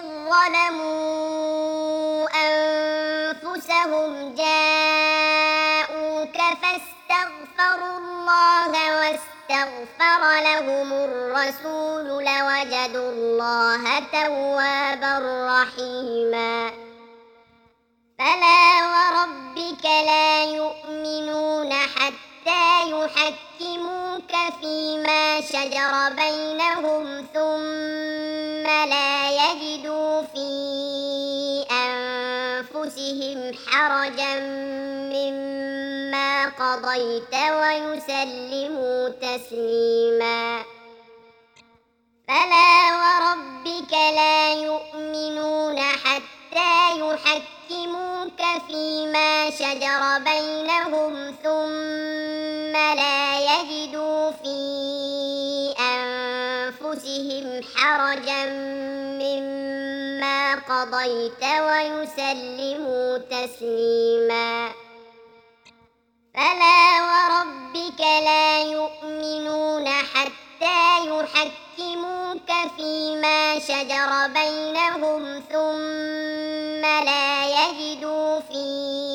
Speaker 1: ظلموا أنفسهم جاءوك فاستغفروا الله واستغفر لهم الرسول لوجدوا الله توابا رحيما فلا وربك لا يؤمنون حتى يحكموك فيما شجر بينهم ثم لا يجدوا في أنفسهم حرجا مما قضيت ويسلموا تسليما فلا وربك لا يؤمنون حتى يحكموك فيما شجر بينهم ثم لا يجدوا في أنفسهم حرجا مما قضيت ويسلموا تسليما فلا وربك لا يؤمنون حتى يحكموك فيما شجر بينهم ثم لا يجدوا في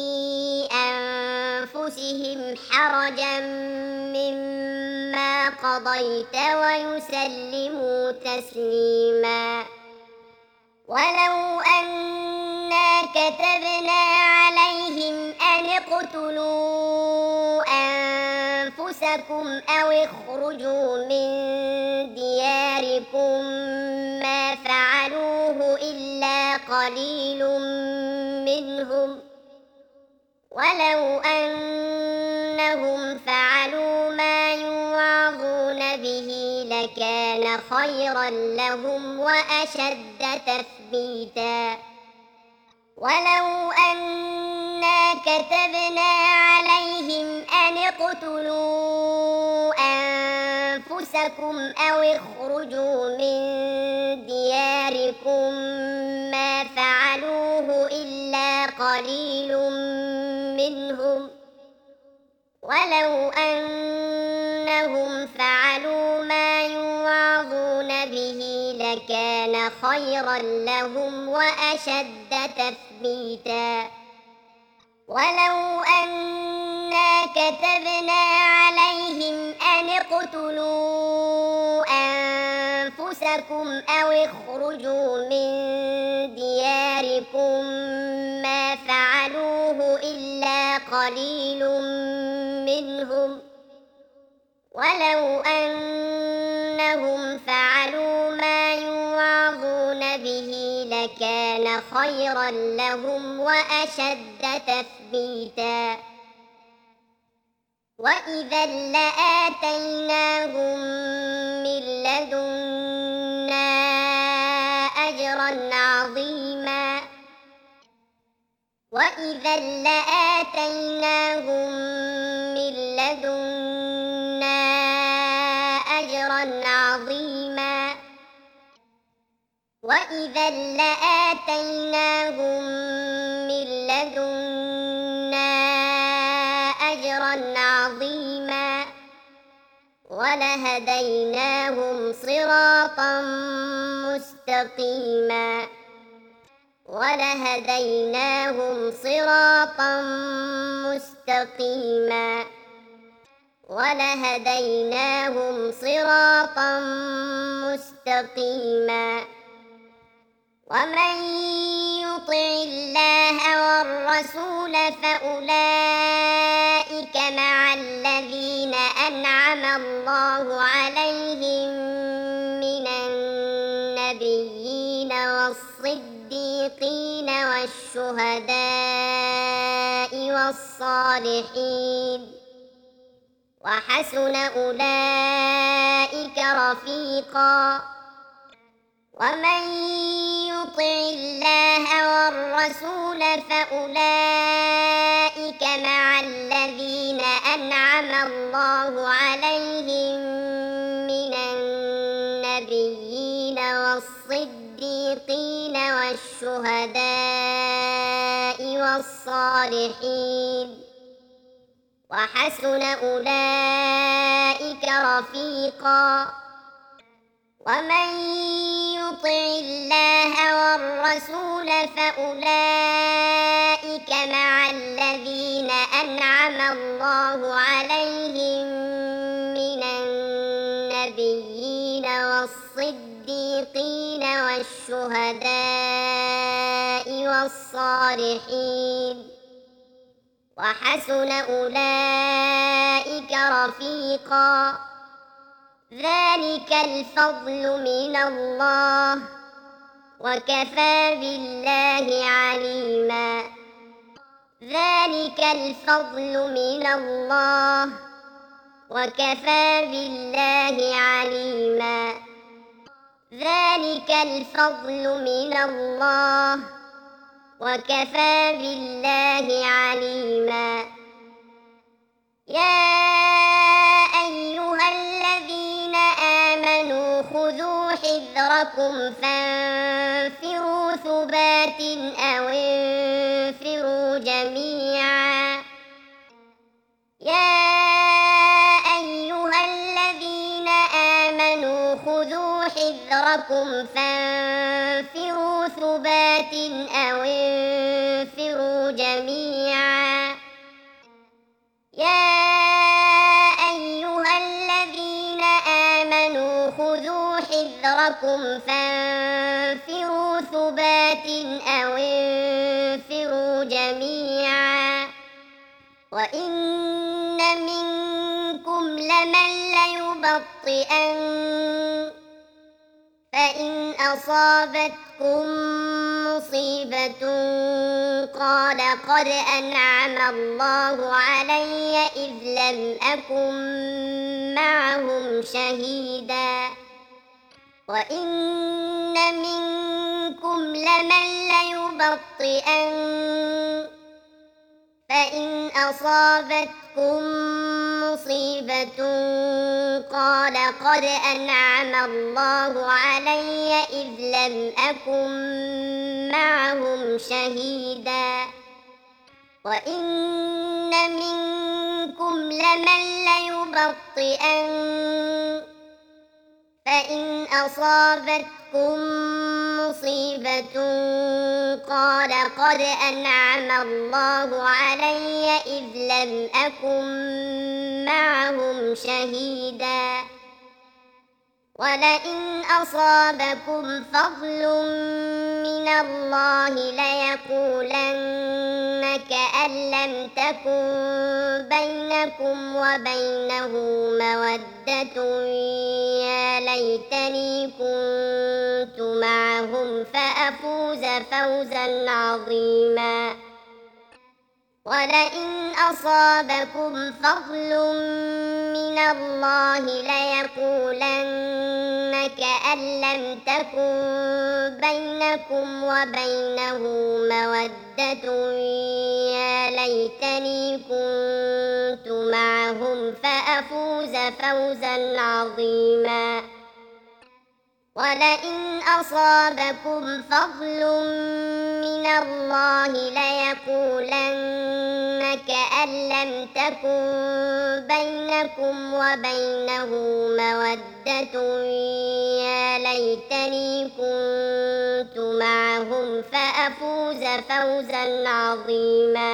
Speaker 1: أنفسهم حرجا مما قضيت ويسلموا تسليما ولو أنا كتبنا عليهم أن اقتلوا أنفسكم أو اخرجوا من دياركم ما فعلوه إلا قليل منهم ولو أنهم فعلوا ما يوعظون به لكان خيرا لهم وأشد تثبيتا ولو أنا كتبنا عليهم أن اقتلوا أنفسكم أو اخرجوا من دياركم ما فعلوه إلا قليل منهم ولو أنهم فعلوا ما يوعظون به لكان خيرا لهم وأشد تثبيتا ولو أنا كتبنا عليهم أن اقتلوا أنفسكم أو اخرجوا من دياركم ما فعلوه إلا قليل منهم ولو أنهم فعلوا ما يوعظون به لكان خيرا لهم وأشد تثبيتا وإذا لآتيناهم من لدنا أجرا عظيما وإذا لآتيناهم من لدنا أجرا عظيما وإذا لآتيناهم من لدنا أجرا عظيما ولهديناهم صراطا مستقيما ولهديناهم صراطا مستقيما ولهديناهم صراطا مستقيما ومن يطع الله والرسول فأولئك مع الذين أنعم الله عليهم من النبيين والصديقين والشهداء والصالحين وحسن أولئك رفيقا ومن يطع الله والرسول فأولئك مع الذين أنعم الله عليهم من النبيين والصديقين والصديقين والشهداء والصالحين وحسن أولئك رفيقا ومن يطع الله والرسول فأولئك مع الذين أنعم الله عليهم من النبيين والصديقين والشهداء والصالحين وحسن أولئك رفيقا ذلك الفضل من الله وكفى بالله عليما ذلك الفضل من الله وكفى بالله عليما ذلك الفضل من الله وكفى بالله عليما يا أيها الذين آمنوا خذوا حذركم فانفروا ثبات أو انفروا جميعا يا أيها الذين آمنوا خذوا حذركم فانفروا ثبات أو انفروا جميعا يا أيها الذين آمنوا خذوا حذركم فانفروا ثبات أو انفروا جميعا وإن منكم لمن ليبطئن فإن أصابتكم مصيبة قال قد أنعم الله علي إذ لم أكن معهم شهيدا وإن منكم لمن ليبطئن فإن أصابتكم مصيبة قال قد أنعم الله علي إذ لم أكن معهم شهيدا وإن منكم لمن ليبطئن فإن أصابتكم مصيبة قال قد أنعم الله علي إذ لم أكن معهم شهيدا ولئن أصابكم فضل من الله ليقولن كأن لم تكن بينكم وبينه مودة يا ليتني كنت معهم فأفوز فوزا عظيما ولئن أصابكم فضل من الله ليقولن كأن لم تكن بينكم وبينه مودة يا ليتني كنت معهم فأفوز فوزا عظيما ولئن أصابكم فضل من الله ليقولن كأن لم تكن بينكم وبينه مودة يا ليتني كنت معهم فأفوز فوزا عظيما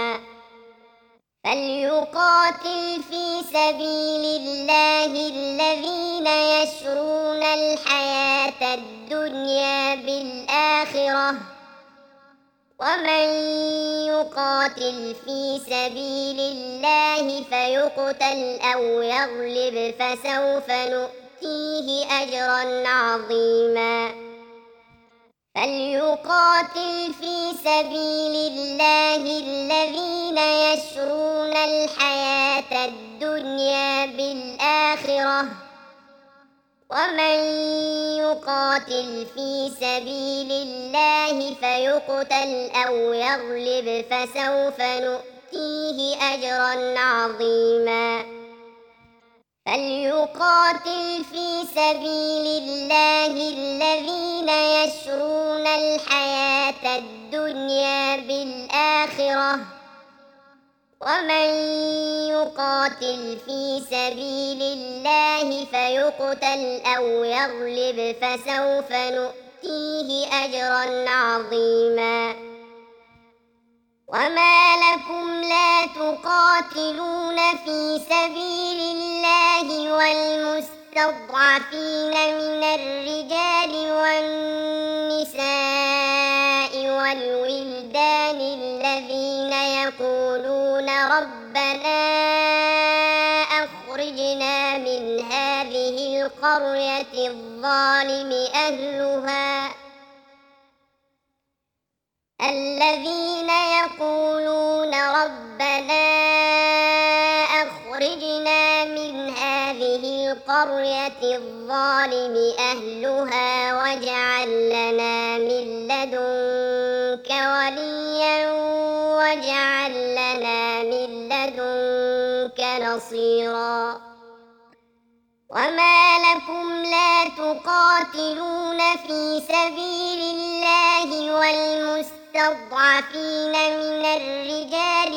Speaker 1: فليقاتل في سبيل الله الذين يشرون الحياة الدنيا بالآخرة ومن يقاتل في سبيل الله فيقتل أو يغلب فسوف نؤتيه أجرا عظيما فليقاتل في سبيل الله الذين يشرون الحياة الدنيا بالآخرة ومن يقاتل في سبيل الله فيقتل أو يغلب فسوف نؤتيه أجرا عظيما فليقاتل في سبيل الله الذين يشرون الحياة الدنيا بالآخرة ومن يقاتل في سبيل الله فيقتل أو يغلب فسوف نؤتيه أجرا عظيما وما لكم لا تقاتلون في سبيل الله والمستضعفين من الرجال والنساء والولدان الذين يقولون ربنا أخرجنا من هذه القرية الظالم أهلها الذين يقولون ربنا أخرجنا من هذه القرية الظالم أهلها واجعل لنا من لدنك وليا واجعل لنا من لدنك نصيرا وما لكم لا تقاتلون في سبيل الله والمستضعفين من الرجال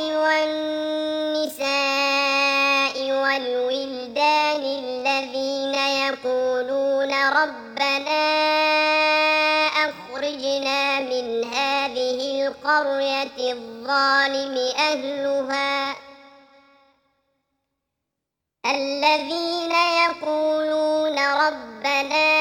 Speaker 1: والنساء والولدان الذين يقولون ربنا أخرجنا من هذه القرية الظالم أهلها الذين يقولون ربنا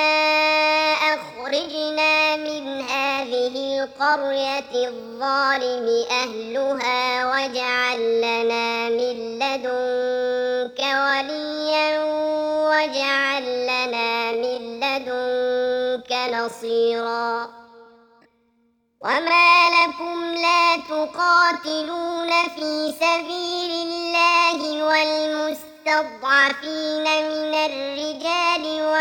Speaker 1: أخرجنا من هذه القرية الظالم أهلها واجعل لنا من لدنك وليا واجعل لنا من لدنك نصيرا وما لكم لا تقاتلون في سبيل الله والمستضعفين من الرجال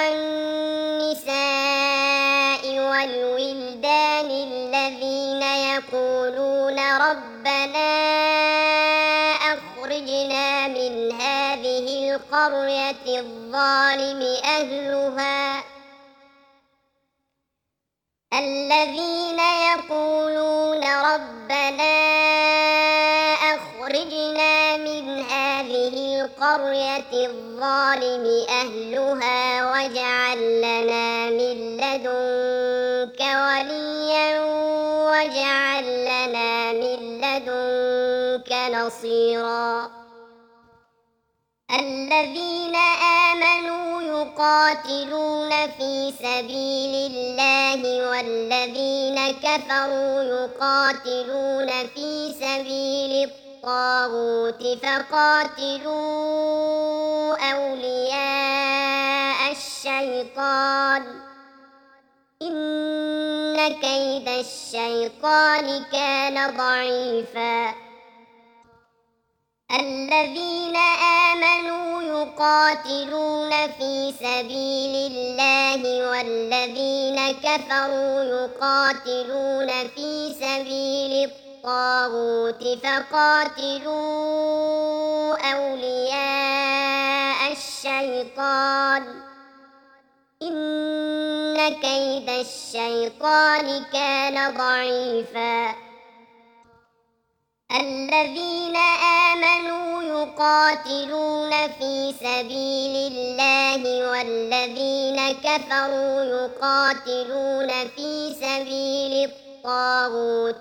Speaker 1: والنساء والولدان الذين يقولون ربنا أخرجنا من هذه القرية الظالم أهلها الذين يقولون ربنا أخرجنا من هذه القرية الظالم أهلها واجعل لنا من لدنك وليا واجعل لنا من لدنك نصيرا الذين آمنوا يقاتلون في سبيل الله والذين كفروا يقاتلون في سبيل الطاغوت فقاتلوا أولياء الشيطان إن كيد الشيطان كان ضعيفا الذين آمنوا يقاتلون في سبيل الله والذين كفروا يقاتلون في سبيل الطاغوت فقاتلوا أولياء الشيطان إن كيد الشيطان كان ضعيفا الذين آمنوا يقاتلون في سبيل الله والذين كفروا يقاتلون في سبيل الطاغوت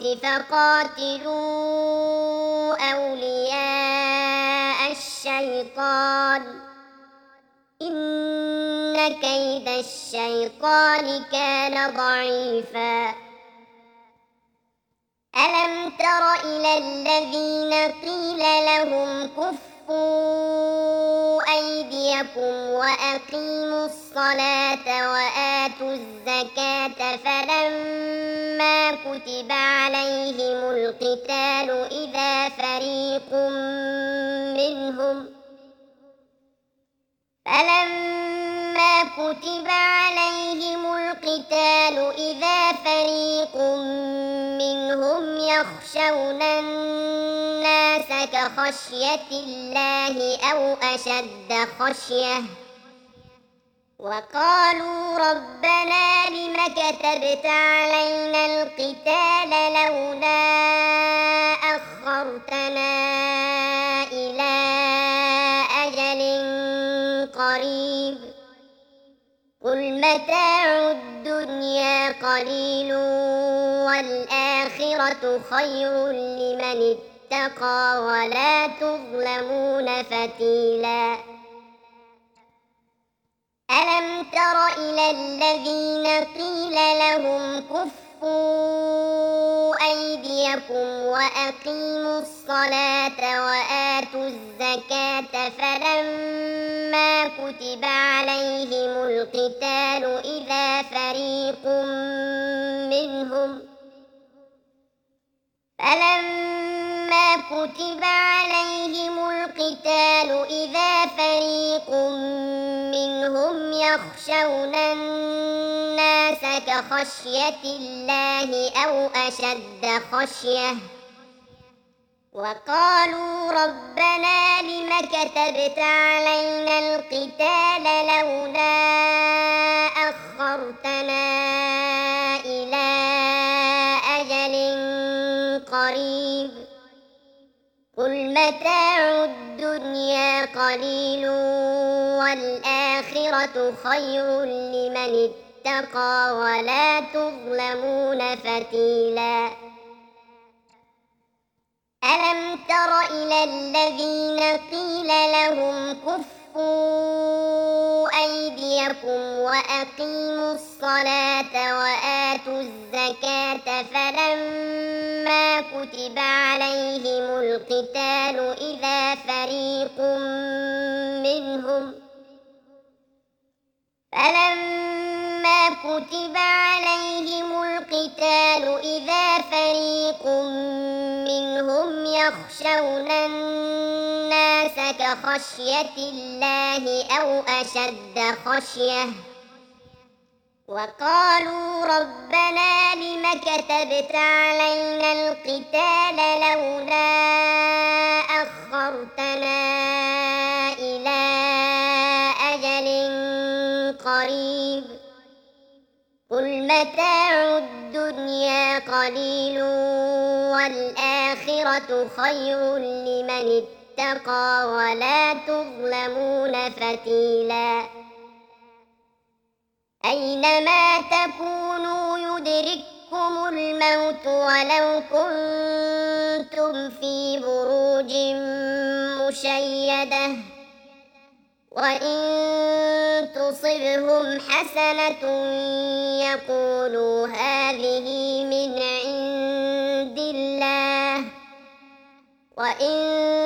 Speaker 1: فقاتلوا أولياء الشيطان إن كيد الشيطان كان ضعيفا ألم تر إلى الذين قيل لهم كفوا أيديكم وأقيموا الصلاة وآتوا الزكاة فلما كتب عليهم القتال إذا فريق منهم فلما كتب عليهم القتال إذا فريق منهم يخشون الناس كخشية الله أو أشد خشية وقالوا ربنا لم كتبت علينا القتال لولا أخرتنا إلى أجل قريب قل متاع الدنيا قليل والآخرة خير لمن اتقى ولا تظلمون فتيلا ألم تر إلى الذين قيل لهم كفوا أيديكم وأقيموا الصلاة وآتوا الزكاة فلما كتب عليهم القتال إذا فريق منهم يخشون الناس كخشية الله أو أشد خشية وقالوا ربنا لم كتبت علينا القتال لولا أخرتنا إلى أجل قريب قل متاع الدنيا قليل والآخرة خير لمن اتقى ولا تظلمون فتيلا ألم تر إلى الذين قيل لهم كفوا أيديكم وأقيموا الصلاة وآتوا الزكاة فلما كتب عليهم القتال إذا فريق منهم يخشون الناس كخشية الله أو أشد خشية وقالوا ربنا لم كتبت علينا القتال لولا أخرتنا إلى أجل قريب قل متاع الدنيا قليل والآخرة خير لمن اتقى ولا تظلمون فتيلا أينما تكونوا يدرككم الموت ولو كنتم في بروج مشيدة وإن تصبهم حسنة يقولوا هذه من عند الله وإن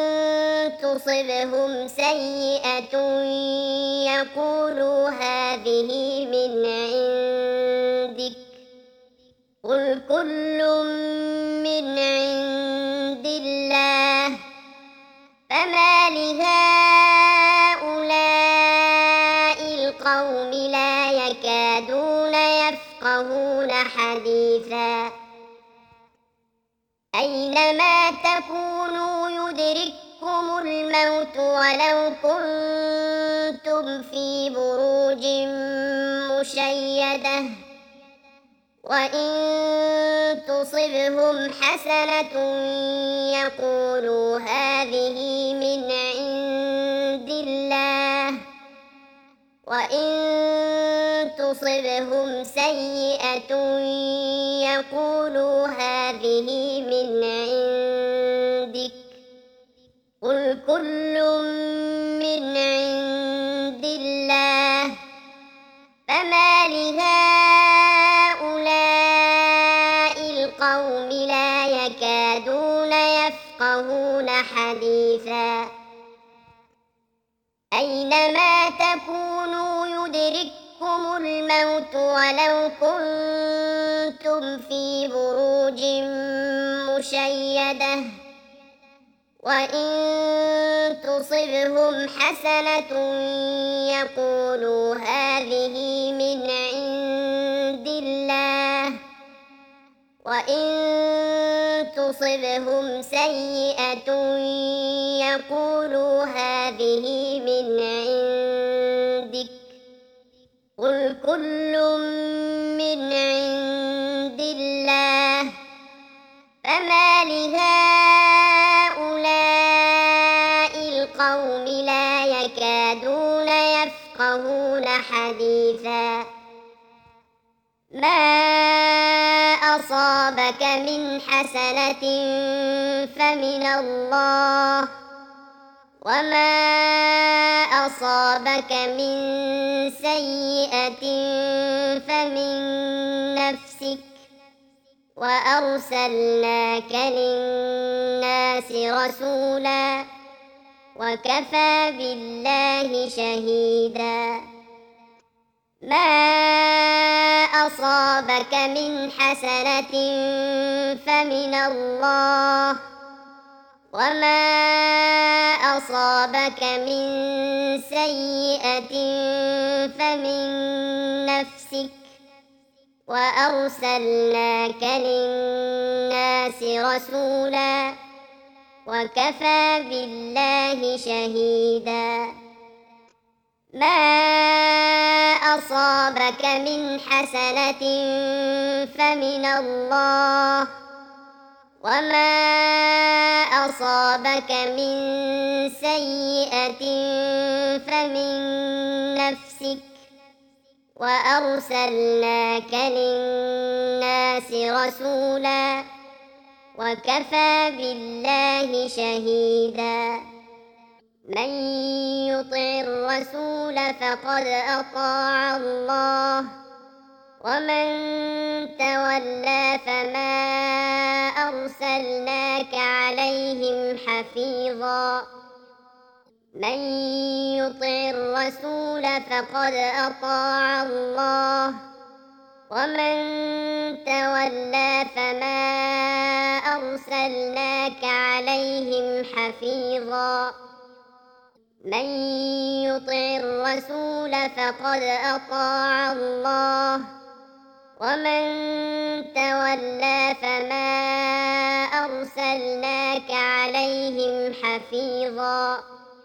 Speaker 1: تصبهم سيئة يقولوا هذه من عندك قل كل من عند الله فما لهؤلاء القوم لا يكادون يفقهون حديثا أينما تكونوا يدرككم الموت ولو كنتم في بروج مشيدة وإن تصبهم حسنة يقولوا هذه من عند الله وإن تصبهم سيئة يقولوا هذه من عندك قل كل من عند الله فما لهؤلاء القوم لا يكادون يفقهون حديثا أينما تكونوا يدرككم الموت ولو كنتم في بروج مشيدة وإن تصبهم حسنة يقولوا هذه من عند الله وإن تصبهم سيئة يقولوا هذه من عندك قل كل من عند الله فما لهؤلاء القوم لا يكادون يفقهون حديثا ما أصابك من حسنة فمن الله وما أصابك من سيئة فمن نفسك وأرسلناك للناس رسولا وكفى بالله شهيدا ما أصابك من حسنة فمن الله وما أصابك من سيئة فمن نفسك وأرسلناك للناس رسولا وكفى بالله شهيدا ما أصابك من حسنة فمن الله وما أصابك من سيئة فمن نفسك وأرسلناك للناس رسولا وكفى بالله شهيدا من يطع الرسول فقد أطاع الله ومن تولى فما أرسلناك عليهم حفيظا من يطع الرسول فقد أطاع الله ومن تولى فما أرسلناك عليهم حفيظا من يطع الرسول فقد أطاع الله ومن تولى فما أرسلناك عليهم حفيظا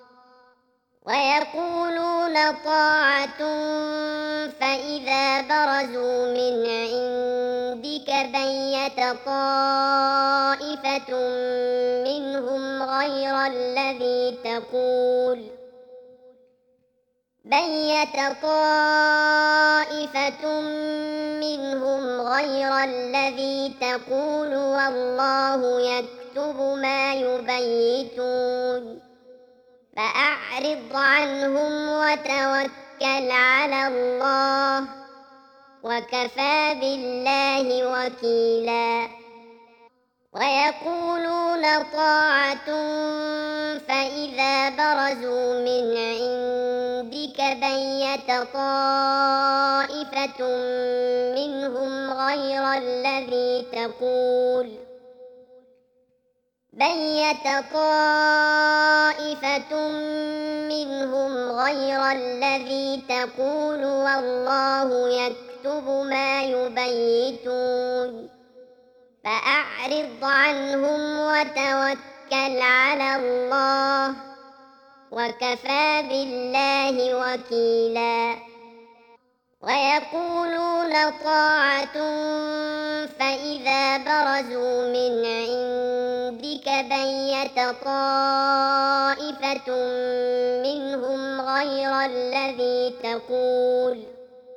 Speaker 1: ويقولون طاعة فإذا برزوا من عندك بيت طائفة منهم غير الذي تقول والله يكتب ما يبيتون فأعرض عنهم وتوكل على الله وكفى بالله وكيلا ويقولون طاعة فإذا برزوا من عندك بيت طائفة منهم غير الذي تقول والله يكتب ما يبيتون فأعرض عنهم وتوكل على الله وكفى بالله وكيلا ويقولون طاعة فإذا برزوا من عندك بيت طائفة منهم غير الذي تقول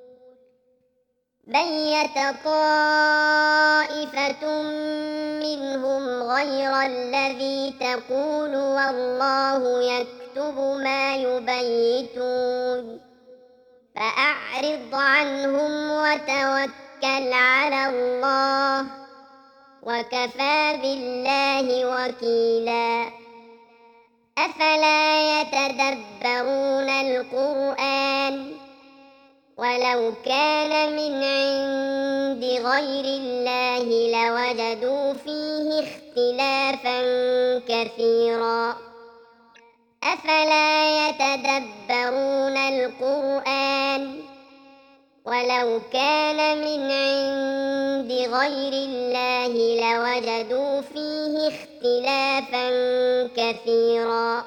Speaker 1: والله يكتب ما يبيتون فأعرض عنهم وتوكل على الله وكفى بالله وكيلا أفلا يتدبرون القرآن ولو كان من عند غير الله لوجدوا فيه اختلافا كثيرا أفلا يتدبرون القرآن ولو كان من عند غير الله لوجدوا فيه اختلافا كثيرا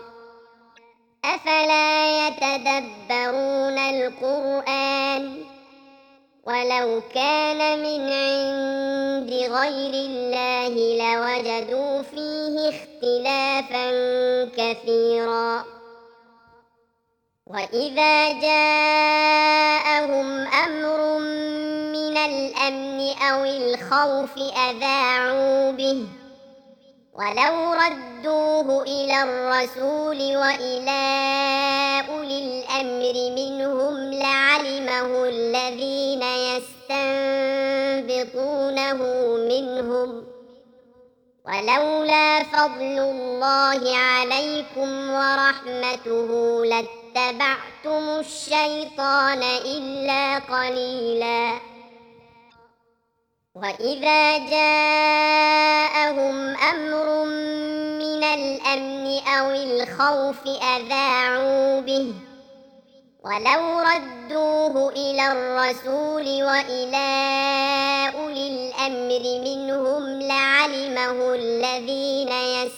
Speaker 1: أفلا يتدبرون القرآن ولو كان من عند غير الله لوجدوا فيه اختلافا كثيرا وإذا جاءهم أمر من الأمن أو الخوف أذاعوا به ولو ردوه إلى الرسول وإلى أولي الأمر منهم لعلمه الذين يستنبطونه منهم ولولا فضل الله عليكم ورحمته لاتبعتم الشيطان إلا قليلا وإذا جاءهم أمر من الأمن أو الخوف أذاعوا به ولو ردوه إلى الرسول وإلى أولي الأمر منهم لعلمه الذين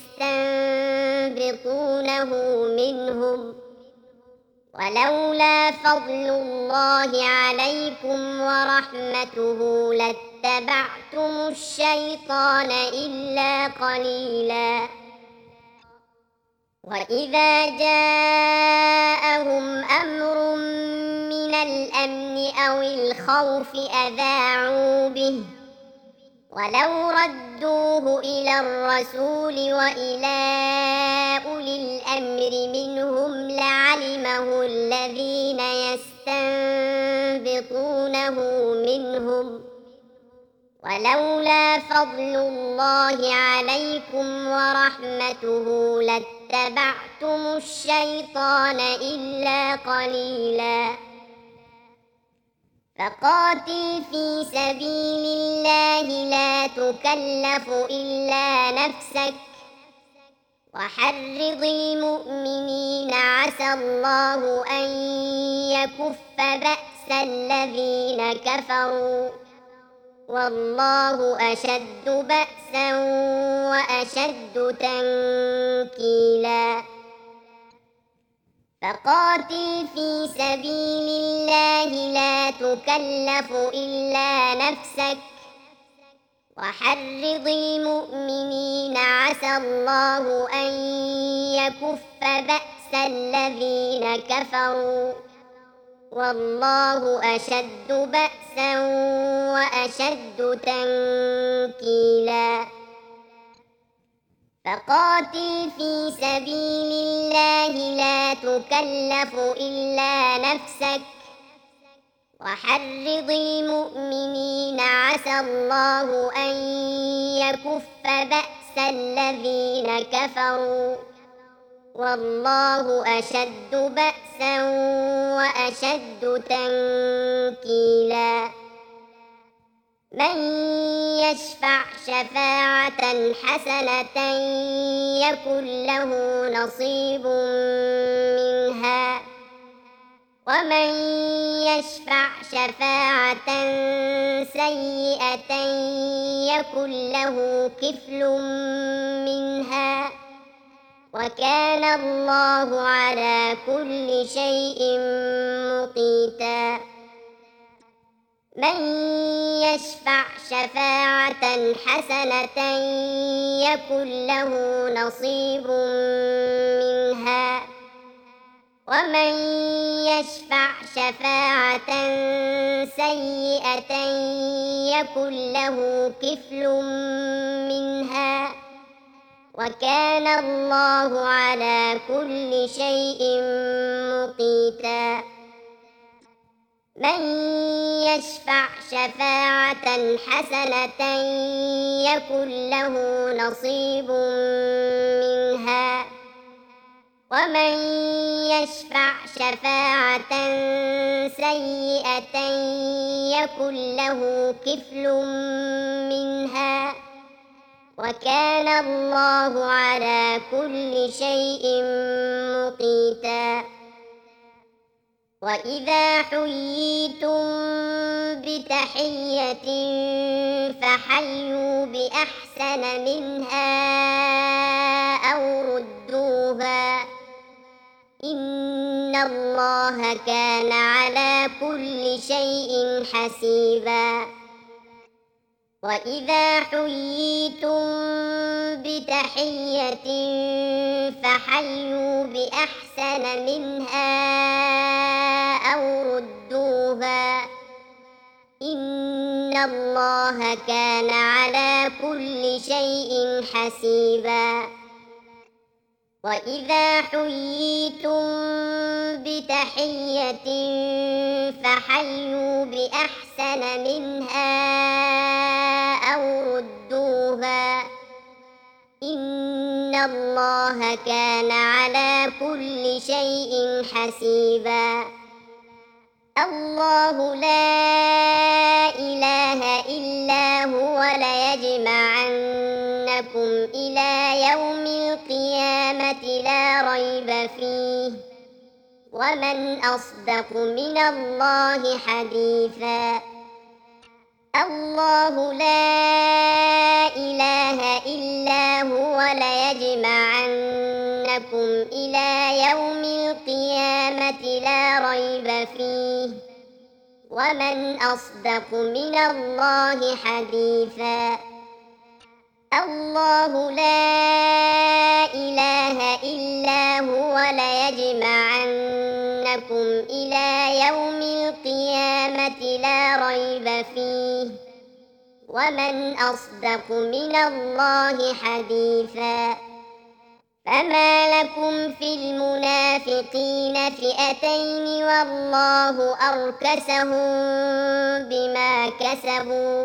Speaker 1: يستنبطونه منهم ولولا فضل الله عليكم ورحمته لاتبعتم الشيطان إلا قليلا وإذا جاءهم أمر من الأمن أو الخوف أذاعوا به ولو ردوه إلى الرسول وإلى أولي الأمر منهم لعلمه الذين يستنبطونه منهم ولولا فضل الله عليكم ورحمته لاتبعتم الشيطان إلا قليلا فقاتل في سبيل الله لا تكلف إلا نفسك وحرض المؤمنين عسى الله أن يكف بأس الذين كفروا والله أشد بأسا وأشد تنكيلا فقاتل في سبيل الله لا تكلف إلا نفسك وحرض المؤمنين عسى الله أن يكف بأس الذين كفروا والله أشد بأسا وأشد تنكيلا فقاتل في سبيل الله لا تكلف إلا نفسك وحرض المؤمنين عسى الله أن يكف بأس الذين كفروا والله أشد بأسا وأشد تنكيلا من يشفع شفاعة حسنة يكن له نصيب منها ومن يشفع شفاعة سيئة يكن له كفل منها وكان الله على كل شيء مقيتا من يشفع شفاعة حسنة يكن له نصيب منها ومن يشفع شفاعة سيئة يكن له كفل منها وكان الله على كل شيء مقيتا من يشفع شفاعة حسنة يكن له نصيب منها ومن يشفع شفاعة سيئة يكن له كفل منها وكان الله على كل شيء مقيتا وإذا حييتم بتحية فحيوا بأحسن منها أو ردوها إن الله كان على كل شيء حسيبا وإذا حييتم بتحية فحيوا بأحسن منها أو ردوها إن الله كان على كل شيء حسيبا وإذا حييتم بتحية فحيوا بأحسن منها أو ردوها إن الله كان على كل شيء حسيبا الله لا إله إلا هو ليجمعنكم إلى يوم القيامة لا ريب فيه ومن أصدق من الله حديثا الله لا إله إلا هو ليجمعنكم إلى يوم القيامة لا ريب فيه ومن أصدق من الله حديثا الله لا إله إلا هو ليجمعنكم إلى يوم القيامة لا ريب فيه ومن أصدق من الله حديثا فما لكم في المنافقين فئتين والله أركسهم بما كسبوا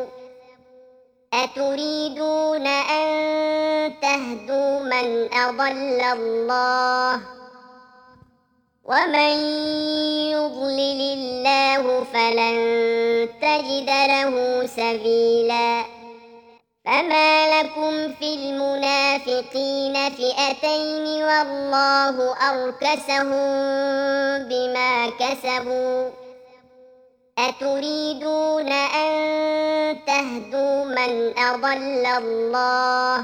Speaker 1: أتريدون أن تهدوا من أضل الله ومن يضلل الله فلن تجد له سبيلا فما لكم في المنافقين فئتين والله أركسهم بما كسبوا أتريدون أن تهدوا من أضل الله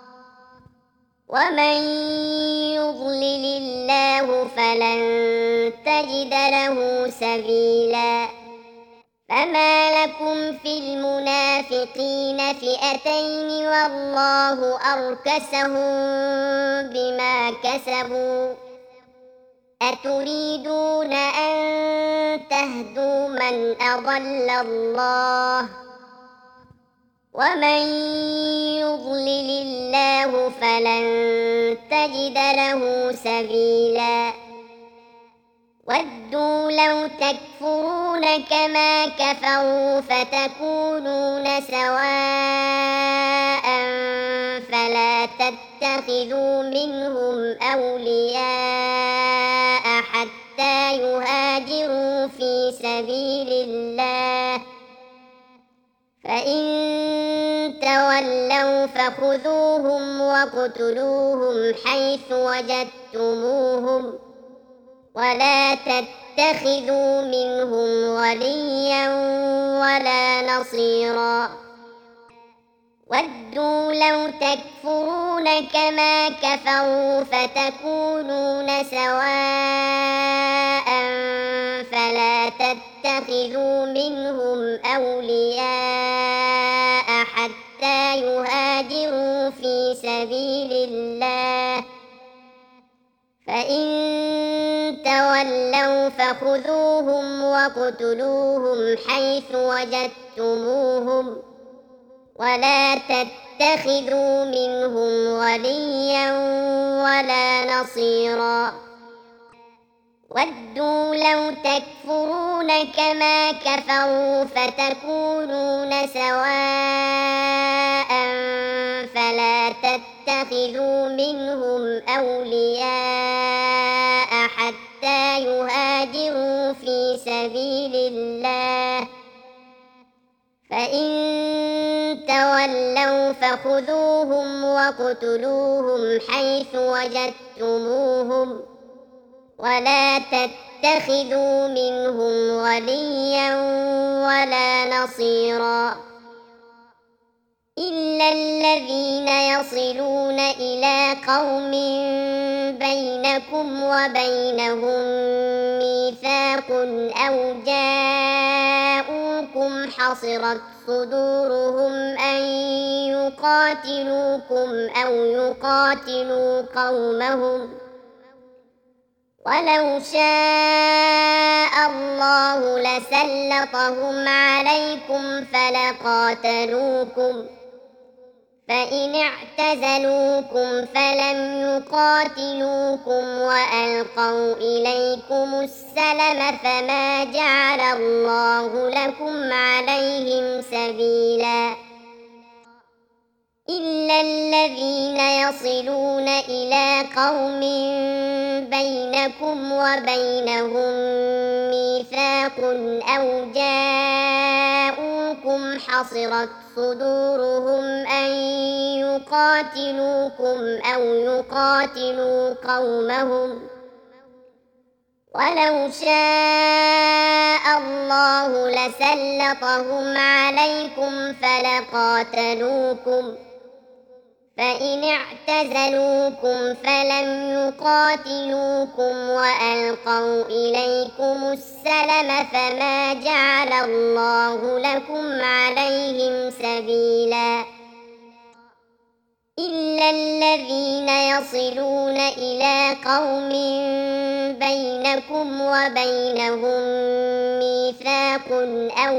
Speaker 1: ومن يضلل الله فلن تجد له سبيلا فما لكم في المنافقين فئتين والله أركسهم بما كسبوا أتريدون أن تهدوا من أضل الله ومن يضلل الله فلن تجد له سبيلا ودوا لو تكفرون كما كفروا فتكونون سواء فلا تتخذوا منهم أولياء حتى يهاجروا في سبيل الله فإن تولوا فخذوهم وقتلوهم حيث وجدتموهم ولا تتخذوا منهم وليا ولا نصيرا ودوا لو تكفرون كما كفروا فتكونون سواء فلا تتخذوا منهم أولياء حتى يهاجروا في سبيل الله فإن تولوا فخذوهم وقتلوهم حيث وجدتموهم ولا تتخذوا منهم وليا ولا نصيرا ودوا لو تكفرون كما كفروا فتكونون سواء فلا تتخذوا منهم أولياء حتى يهاجروا في سبيل الله فإن تولوا فخذوهم وقتلوهم حيث وجدتموهم ولا تتخذوا منهم وليا ولا نصيرا إلا الذين يصلون إلى قوم بينكم وبينهم ميثاق أو جاءوكم حصرت صدورهم أن يقاتلوكم أو يقاتلوا قومهم ولو شاء الله لسلطهم عليكم فلقاتلوكم فإن اعتزلوكم فلم يقاتلوكم وألقوا إليكم السلم فما جعل الله لكم عليهم سبيلا إلا الذين يصلون إلى قوم بينكم وبينهم ميثاق أو جاءوكم حصرت صدورهم أن يقاتلوكم أو يقاتلوا قومهم ولو شاء الله لسلطهم عليكم فلقاتلوكم فإن اعتزلوكم فلم يقاتلوكم وألقوا إليكم السلم فما جعل الله لكم عليهم سبيلا إلا الذين يصلون إلى قوم بينكم وبينهم ميثاق أو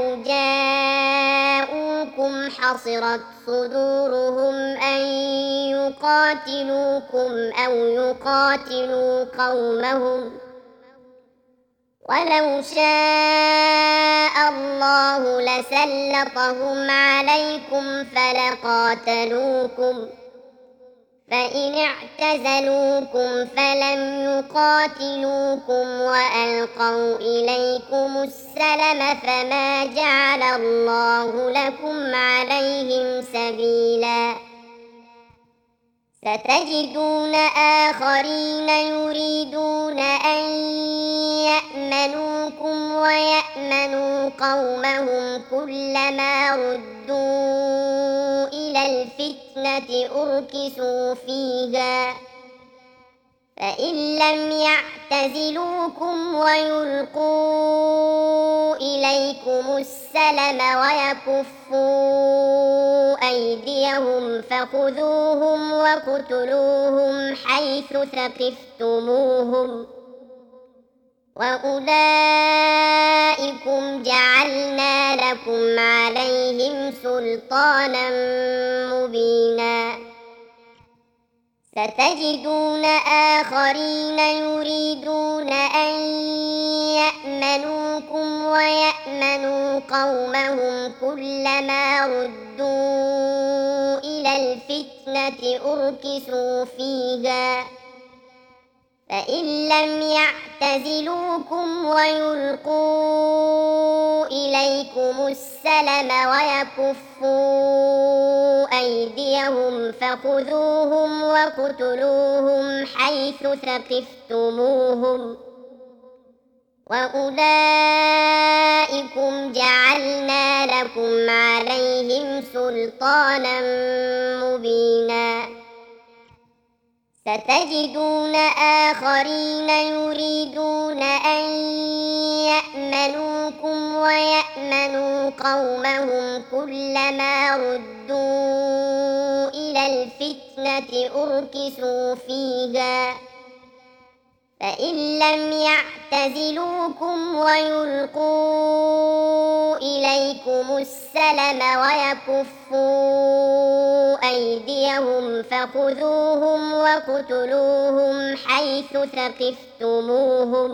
Speaker 1: جاءوكم حصرت صدورهم أن يقاتلوكم أو يقاتلوا قومهم ولو شاء الله لسلطهم عليكم فلقاتلوكم فإن اعتزلوكم فلم يقاتلوكم وألقوا إليكم السلم فما جعل الله لكم عليهم سبيلا ستجدون آخرين يريدون أن يأمنوكم ويأمنوا قومهم كلما ردوا إلى الفتنة أركسوا فيها فإن لم يعتزلوكم ويلقوا إليكم السلم ويكفوا أيديهم فخذوهم وقتلوهم حيث ثقفتموهم وأولئكم جعلنا لكم عليهم سلطانا مبينا ستجدون آخرين يريدون أن يأمنوكم ويأمنوا قومهم كلما ردوا إلى الفتنة أركسوا فيها فإن لم يعتزلوكم ويلقوا إليكم السلم ويكفوا أيديهم فخذوهم وقتلوهم حيث ثقفتموهم وأولئكم جعلنا لكم عليهم سلطانا مبينا ستجدون آخرين يريدون أن يأمنوكم ويأمنوا قومهم كلما ردوا إلى الفتنة أركسوا فيها فإن لم يعتزلوكم ويلقوا إليكم السلم ويكفوا أيديهم فخذوهم وقتلوهم حيث ثقفتموهم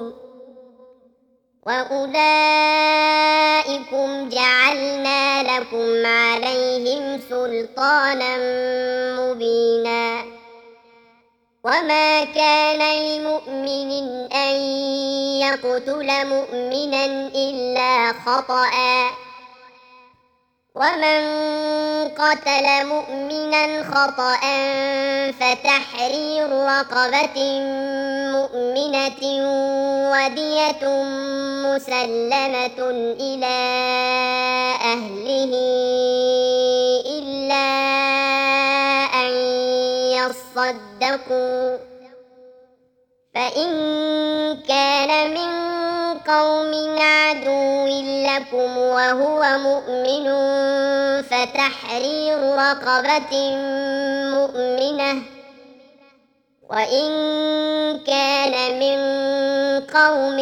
Speaker 1: وأولئكم جعلنا لكم عليهم سلطانا مبينا وما كان لمؤمن أن يقتل مؤمنا إلا خطأ ومن قتل مؤمنا خطأ فتحرير رقبة مؤمنة ودية مسلمة إلى أهله إلا أن يصدقوا فإن كان من قوم عدو لكم وهو مؤمن فتحرير رقبة مؤمنة وإن كان من قوم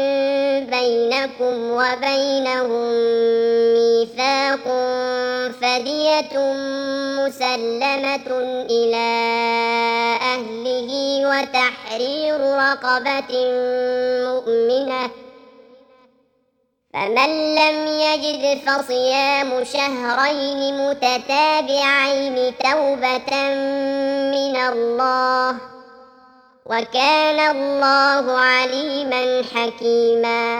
Speaker 1: بينكم وبينهم ميثاق فدية مسلمة إلى أهله وتحرير رقبة مؤمنة فمن لم يجد فصيام شهرين متتابعين توبة من الله وكان الله عليما حكيما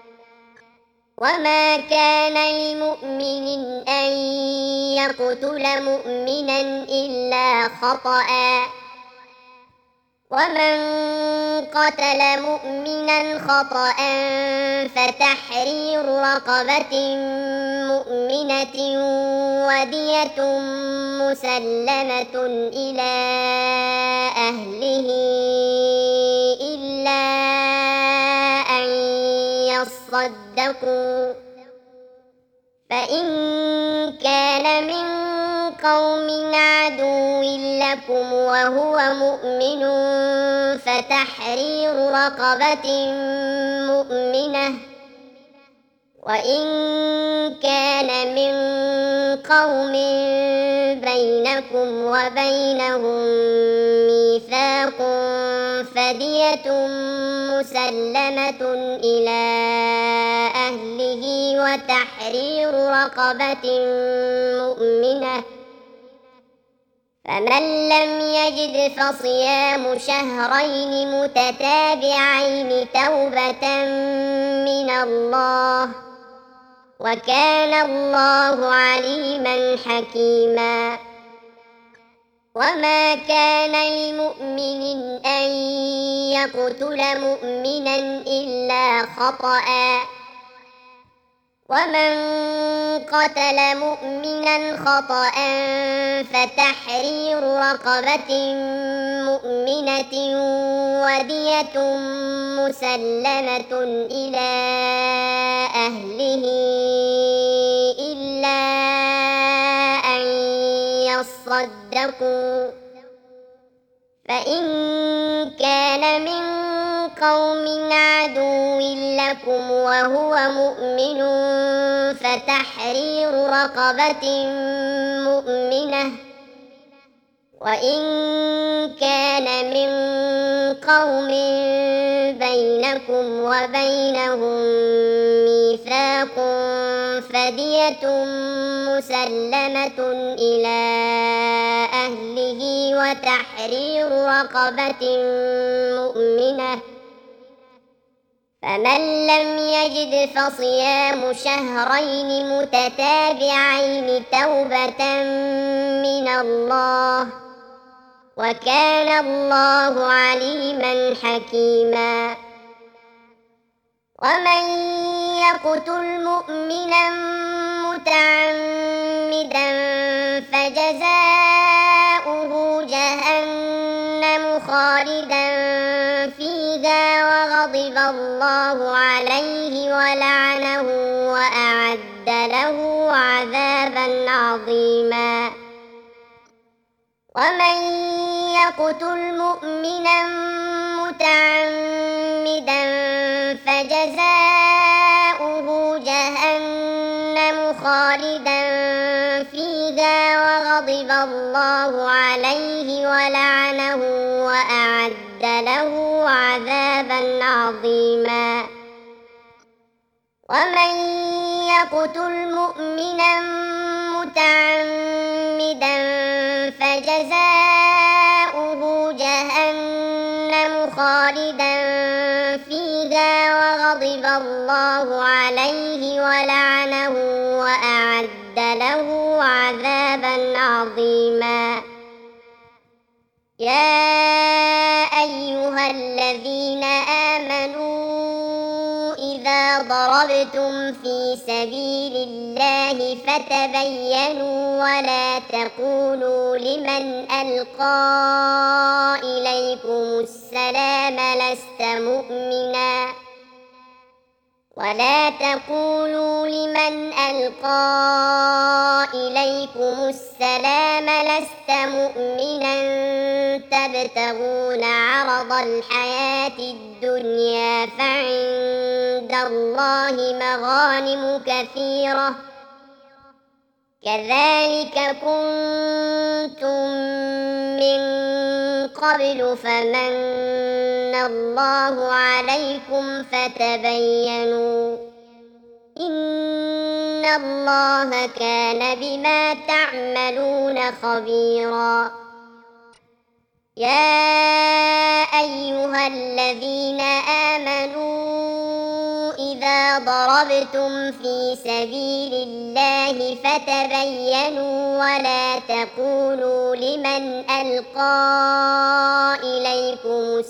Speaker 1: وما كان لمؤمن أن يقتل مؤمنا إلا خطأ ومن قتل مؤمنا خطأ فتحرير رقبة مؤمنة ودية مسلمة إلى أهله إلا أن يصدقوا فإن كان من قوم عدو لكم وهو مؤمن فتحرير رقبة مؤمنة وإن كان من قوم بينكم وبينهم ميثاق فدية مسلمة إلى أهله وتحرير رقبة مؤمنة فمن لم يجد فصيام شهرين متتابعين توبة من الله وكان الله عليما حكيما وما كان لمؤمن أن يقتل مؤمنا إلا خطأ ومن قتل مؤمنا خطأ فتحرير رقبة مؤمنة ودية مسلمة إلى أهله إلا أن يصدقوا فإن كان من قوم عدو لكم وهو مؤمن فتحرير رقبة مؤمنة وإن كان من قوم بينكم وبينهم ميثاق فدية مسلمة إلى أهله وتحرير رقبة مؤمنة فمن لم يجد فصيام شهرين متتابعين توبة من الله وكان الله عليما حكيما ومن يقتل مؤمنا متعمدا فجزاؤه جهنم خالدا فيها وغضب الله عليه ولعنه وأعد له عذابا عظيما ومن يقتل مؤمنا متعمدا فجزاؤه جهنم خالدا فيها وغضب الله عليه ولعنه وأعد له عذابا عظيما ومن يقتل مؤمنا متعمدا فجزاؤه جهنم خالدا فيها وغضب الله عليه ولعنه وأعد له عذابا عظيما. يا أيها الذين آمنوا إذا ضربتم في سبيل الله فتبينوا ولا تقولوا لمن ألقى إليكم السلام لست مؤمنا تبتغون عرض الحياة الدنيا فعند الله مغانم كثيرة كذلك كنتم من قبل فمن الله عليكم فتبينوا إن الله كان بما تعملون خبيرا. يا أيها الذين آمنوا إذا ضربتم في سبيل الله فتبينوا ولا تقولوا لمن ألقى إليكم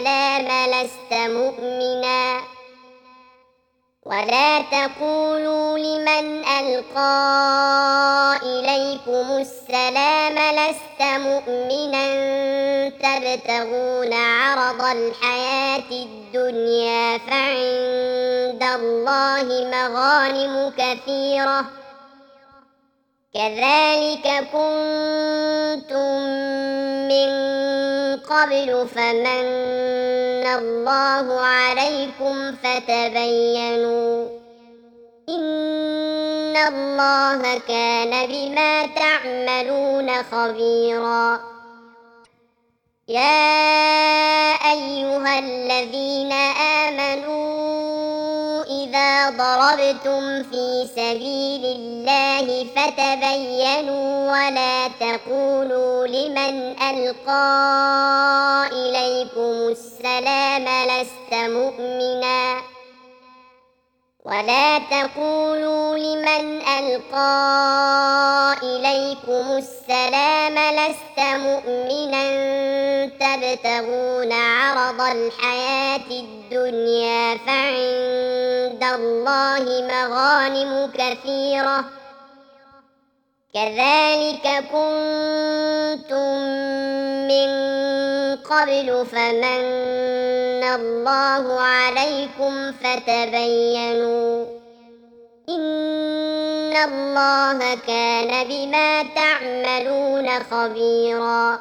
Speaker 1: السلام لست مؤمنا تبتغون عرض الحياة الدنيا فعند الله مغانم كثيرة كذلك كنتم من قبل فمن الله عليكم فتبينوا إن الله كان بما تعملون خبيرا. يا أيها الذين آمنوا إذا ضربتم في سبيل الله فتبينوا ولا تقولوا لمن ألقى إليكم السلام لست مؤمنا تبتغون عرض الحياة الدنيا فعند الله مغانم كثيرة كذلك كنتم من قبل فمن الله عليكم فتبينوا إن الله كان بما تعملون خبيرا.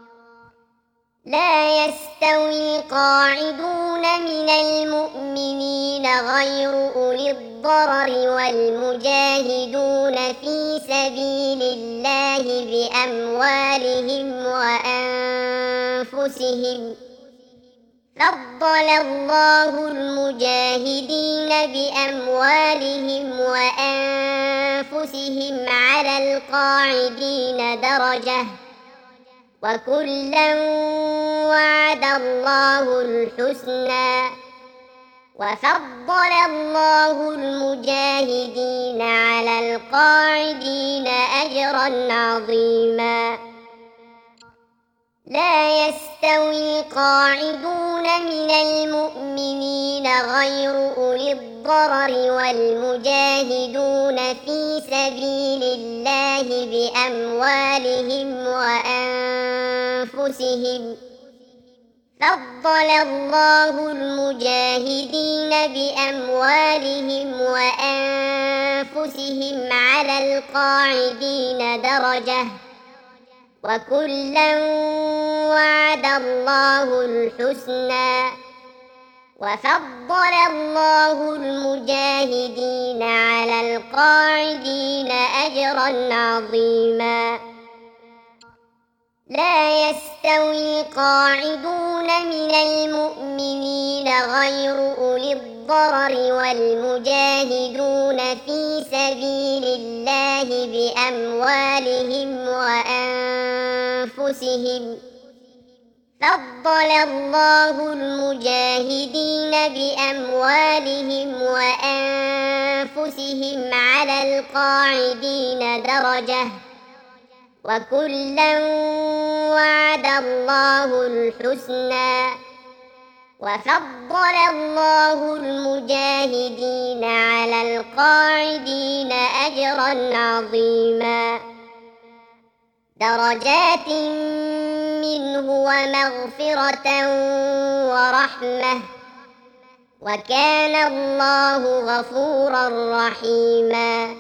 Speaker 1: لا يستوي القاعدون من المؤمنين غير أولي الضرر والمجاهدون في سبيل الله بأموالهم وأنفسهم فضل الله المجاهدين بأموالهم وأنفسهم على القاعدين درجة وكلا وعد الله الحسنى وفضل الله المجاهدين على القاعدين أجرا عظيما. لا يستوي القاعدون من المؤمنين غير أولي الضرر والمجاهدون في سبيل الله بأموالهم وأنفسهم فضل الله المجاهدين بأموالهم وأنفسهم على القاعدين درجة وكلا وعد الله الحسنى وفضل الله المجاهدين على القاعدين أجرا عظيما. لا يستوي القاعدون من المؤمنين غير أولي الضرر والمجاهدون في سبيل الله بأموالهم وأنفسهم فضل الله المجاهدين بأموالهم وأنفسهم أنفسهم على القاعدين درجة وكلا وعد الله الحسنى وفضل الله المجاهدين على القاعدين أجرا عظيما درجات منه ومغفرة ورحمة وكان الله غفورا رحيما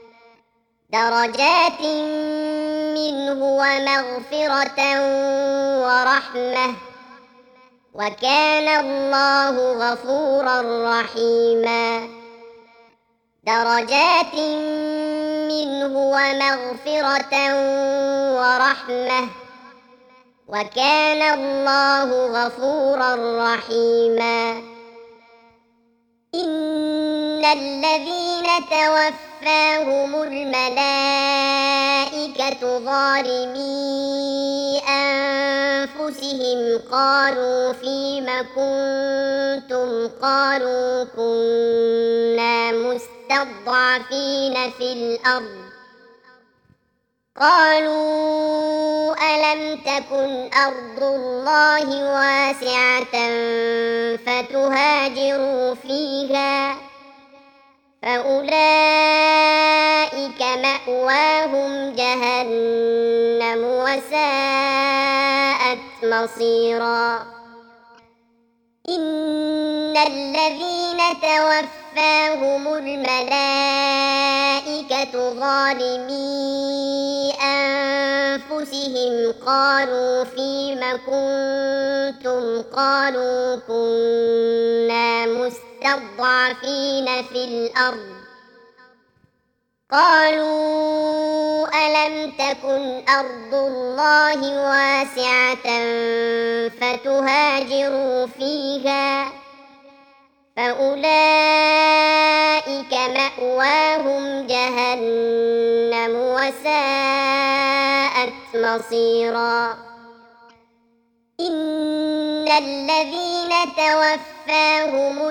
Speaker 1: درجات منه ومغفرة ورحمة وكان الله غفورا رحيما درجات منه ومغفرة ورحمة وكان الله غفورا رحيما إن الذين توفاهم الملائكة ظالمي أنفسهم قالوا فيم كنتم قالوا كنا مستضعفين في الأرض قالوا ألم تكن أرض الله واسعة فتهاجروا فيها فأولئك مأواهم جهنم وساءت مصيرا إن الذين توفاهم الملائكة ظالمي أنفسهم قالوا فيم كنتم قالوا كنا مستضعفين في الأرض قالوا ألم تكن أرض الله واسعة فتهاجروا فيها فأولئك مأواهم جهنم وساءت مصيرا إن الذين توفاهم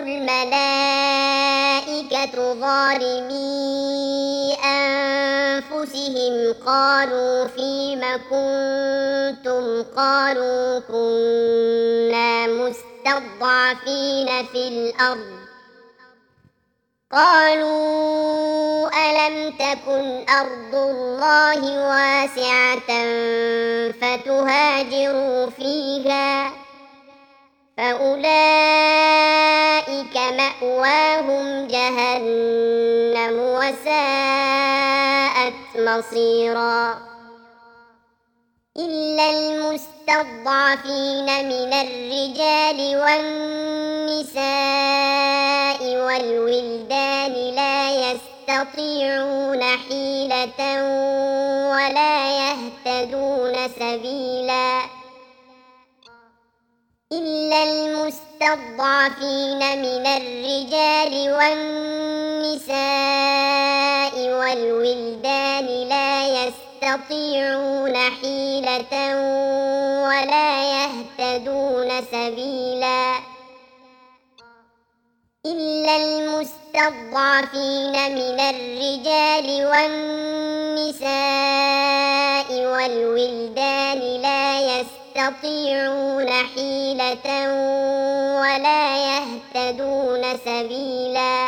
Speaker 1: الملائكة ظالمي أنفسهم قالوا فيم كنتم قالوا كنا مستضعفين في الأرض قالوا ألم تكن أرض الله واسعة فتهاجروا فيها فأولئك مأواهم جهنم وساءت مصيرا إلا المستضعفين من الرجال والنساء والولدان لا يستطيعون حيلة ولا يهتدون سبيلا إلا المستضعفين من الرجال والنساء والولدان لا يستطيعون حيلة ولا يهتدون سبيلا إلا المستضعفين من الرجال والنساء والولدان لا يستطيعون حيلة ولا يهتدون سبيلا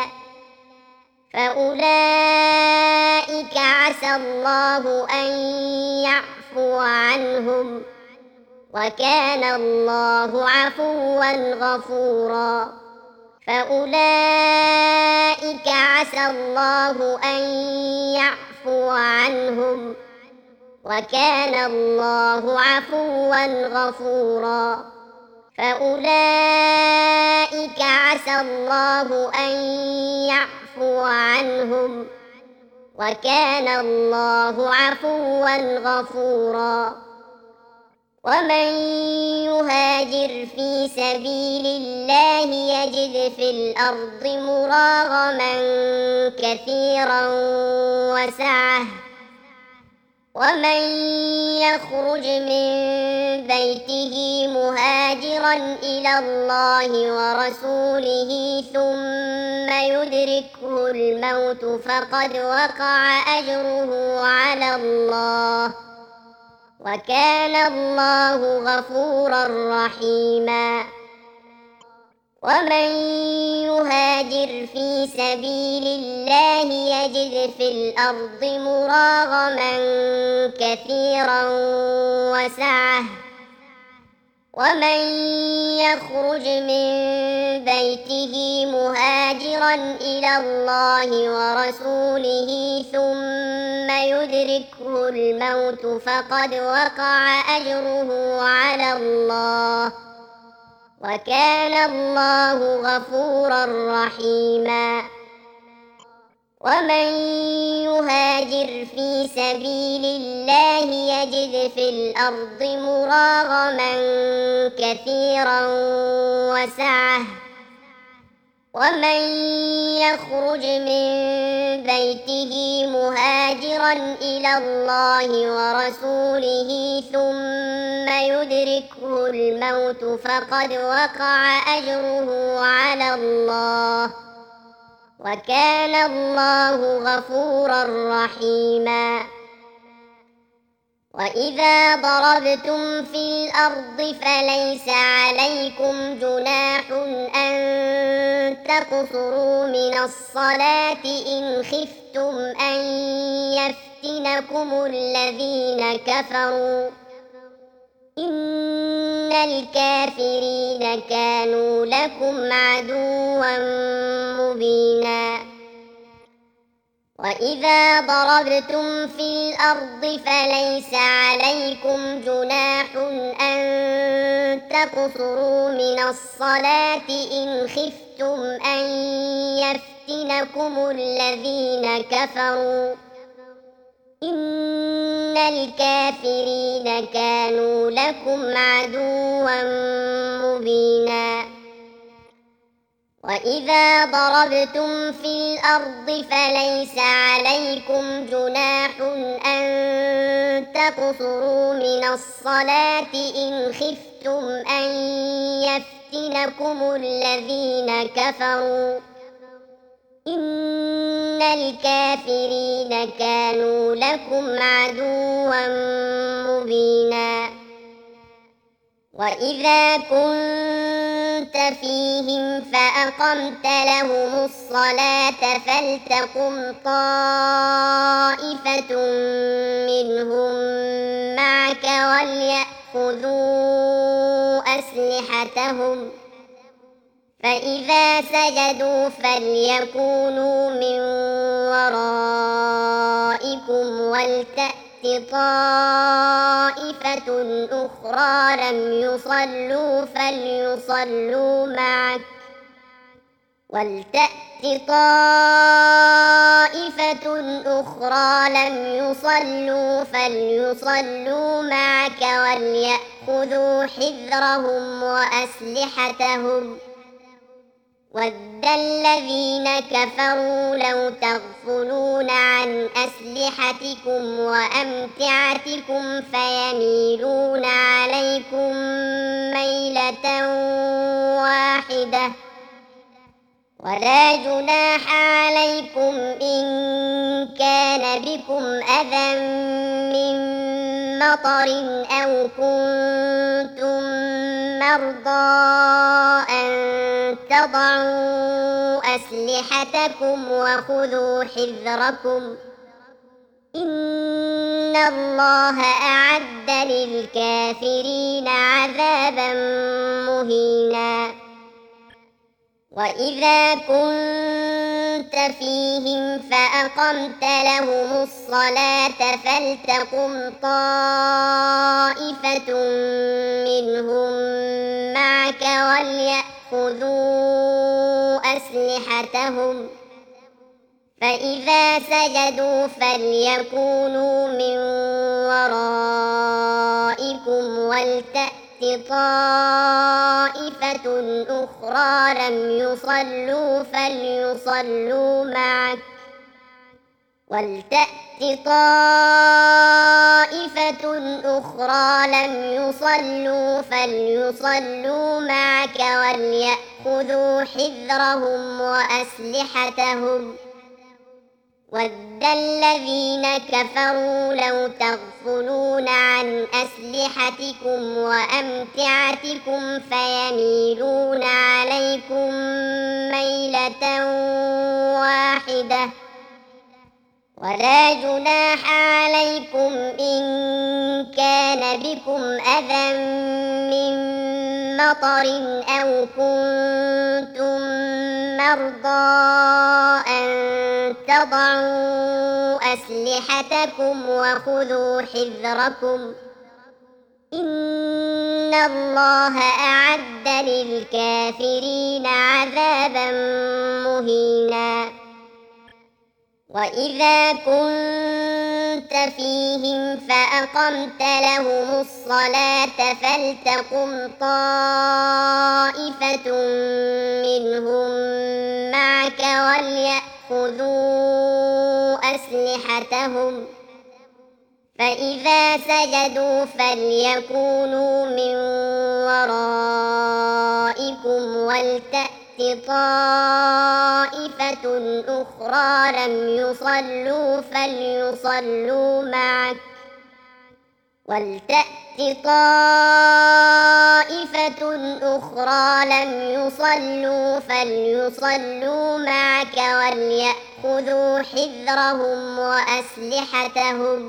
Speaker 1: فأولئك عسى الله أن يعفو عنهم وكان الله عفوا غفورا فأولئك عسى الله أن يعفو عنهم وكان الله عفوا غفورا فأولئك عسى الله أن يعفو عنهم وكان الله عفوا غفورا ومن يهاجر في سبيل الله يجد في الأرض مراغما كثيرا وسعة ومن يخرج من بيته مهاجرا إلى الله ورسوله ثم يدركه الموت فقد وقع أجره على الله، وكان الله غفورا رحيما. ومن يهاجر في سبيل الله يجد في الأرض مراغما كثيرا وسعة، ومن يخرج من بيته مهاجرا إلى الله ورسوله ثم يدركه الموت فقد وقع أجره على الله، وكان الله غفورا رحيما. ومن يهاجر في سبيل الله يجد في الأرض مراغما كثيرا وسعة، ومن يخرج من بيته مهاجرا إلى الله ورسوله ثم يدركه الموت فقد وقع أجره على الله، وكان الله غفورا رحيما. وإذا ضربتم في الأرض فليس عليكم جناح أن تقصروا من الصلاة إن خفتم أن يفتنكم الذين كفروا، إن الكافرين كانوا لكم عدوا مبينا. وإذا ضربتم في الأرض فليس عليكم جناح أن تقصروا من الصلاة إن خفتم أن يفتنكم الذين كفروا، إن الكافرين كانوا لكم عدوا مبينا. وإذا ضربتم في الأرض فليس عليكم جناح أن تقصروا من الصلاة إن خفتم أن يفتنكم الذين كفروا، إن الكافرين كانوا لكم عدوا مبينا. وإذا كنت فيهم فأقمت لهم الصلاة فلتقم طائفة منهم معك وليأخذوا أسلحتهم، فإذا سجدوا فليكونوا من ورائكم ولتأت طائفة أخرى لم يصلوا فليصلوا معك، ولتأت طائفة أخرى لم يصلوا فليصلوا معك وليأخذوا حذرهم وأسلحتهم. ود الذين كفروا لو تغفلون عن أسلحتكم وأمتعتكم فيميلون عليكم ميلة واحدة، ولا جناح عليكم إن كان بكم أذى من مطر أو كنتم مرضى أن تضعوا أسلحتكم وخذوا حذركم، إن الله أعد للكافرين عذابا مهينا. وإذا كنت فيهم فأقمت لهم الصلاة فلتقم طائفة منهم معك وليأخذوا أسلحتهم، فإذا سجدوا فليكونوا من ورائكم ولتأت طائفة أخرى لم يصلوا فليصلوا معك، ولتأت طائفة أخرى لم يصلوا فليصلوا معك وليأخذوا حذرهم وأسلحتهم ود الذين كفروا لو تغفلون عن أسلحتكم وأمتعتكم فيميلون عليكم ميلة واحدة ولا جناح عليكم إن كان بكم أذى من مطر أو كنتم مرضى أن تضعوا أسلحتكم وخذوا حذركم إن الله أعد للكافرين عذابا مهينا وإذا كنت فيهم فأقمت لهم الصلاة فلتقم طائفة منهم معك وليأخذوا أسلحتهم فإذا سجدوا فليكونوا من ورائكم ولتأت طائفة أخرى لم يصلوا فليصلوا معك ولتأت طائفة أخرى لم يصلوا فليصلوا معك وليأخذوا حذرهم وأسلحتهم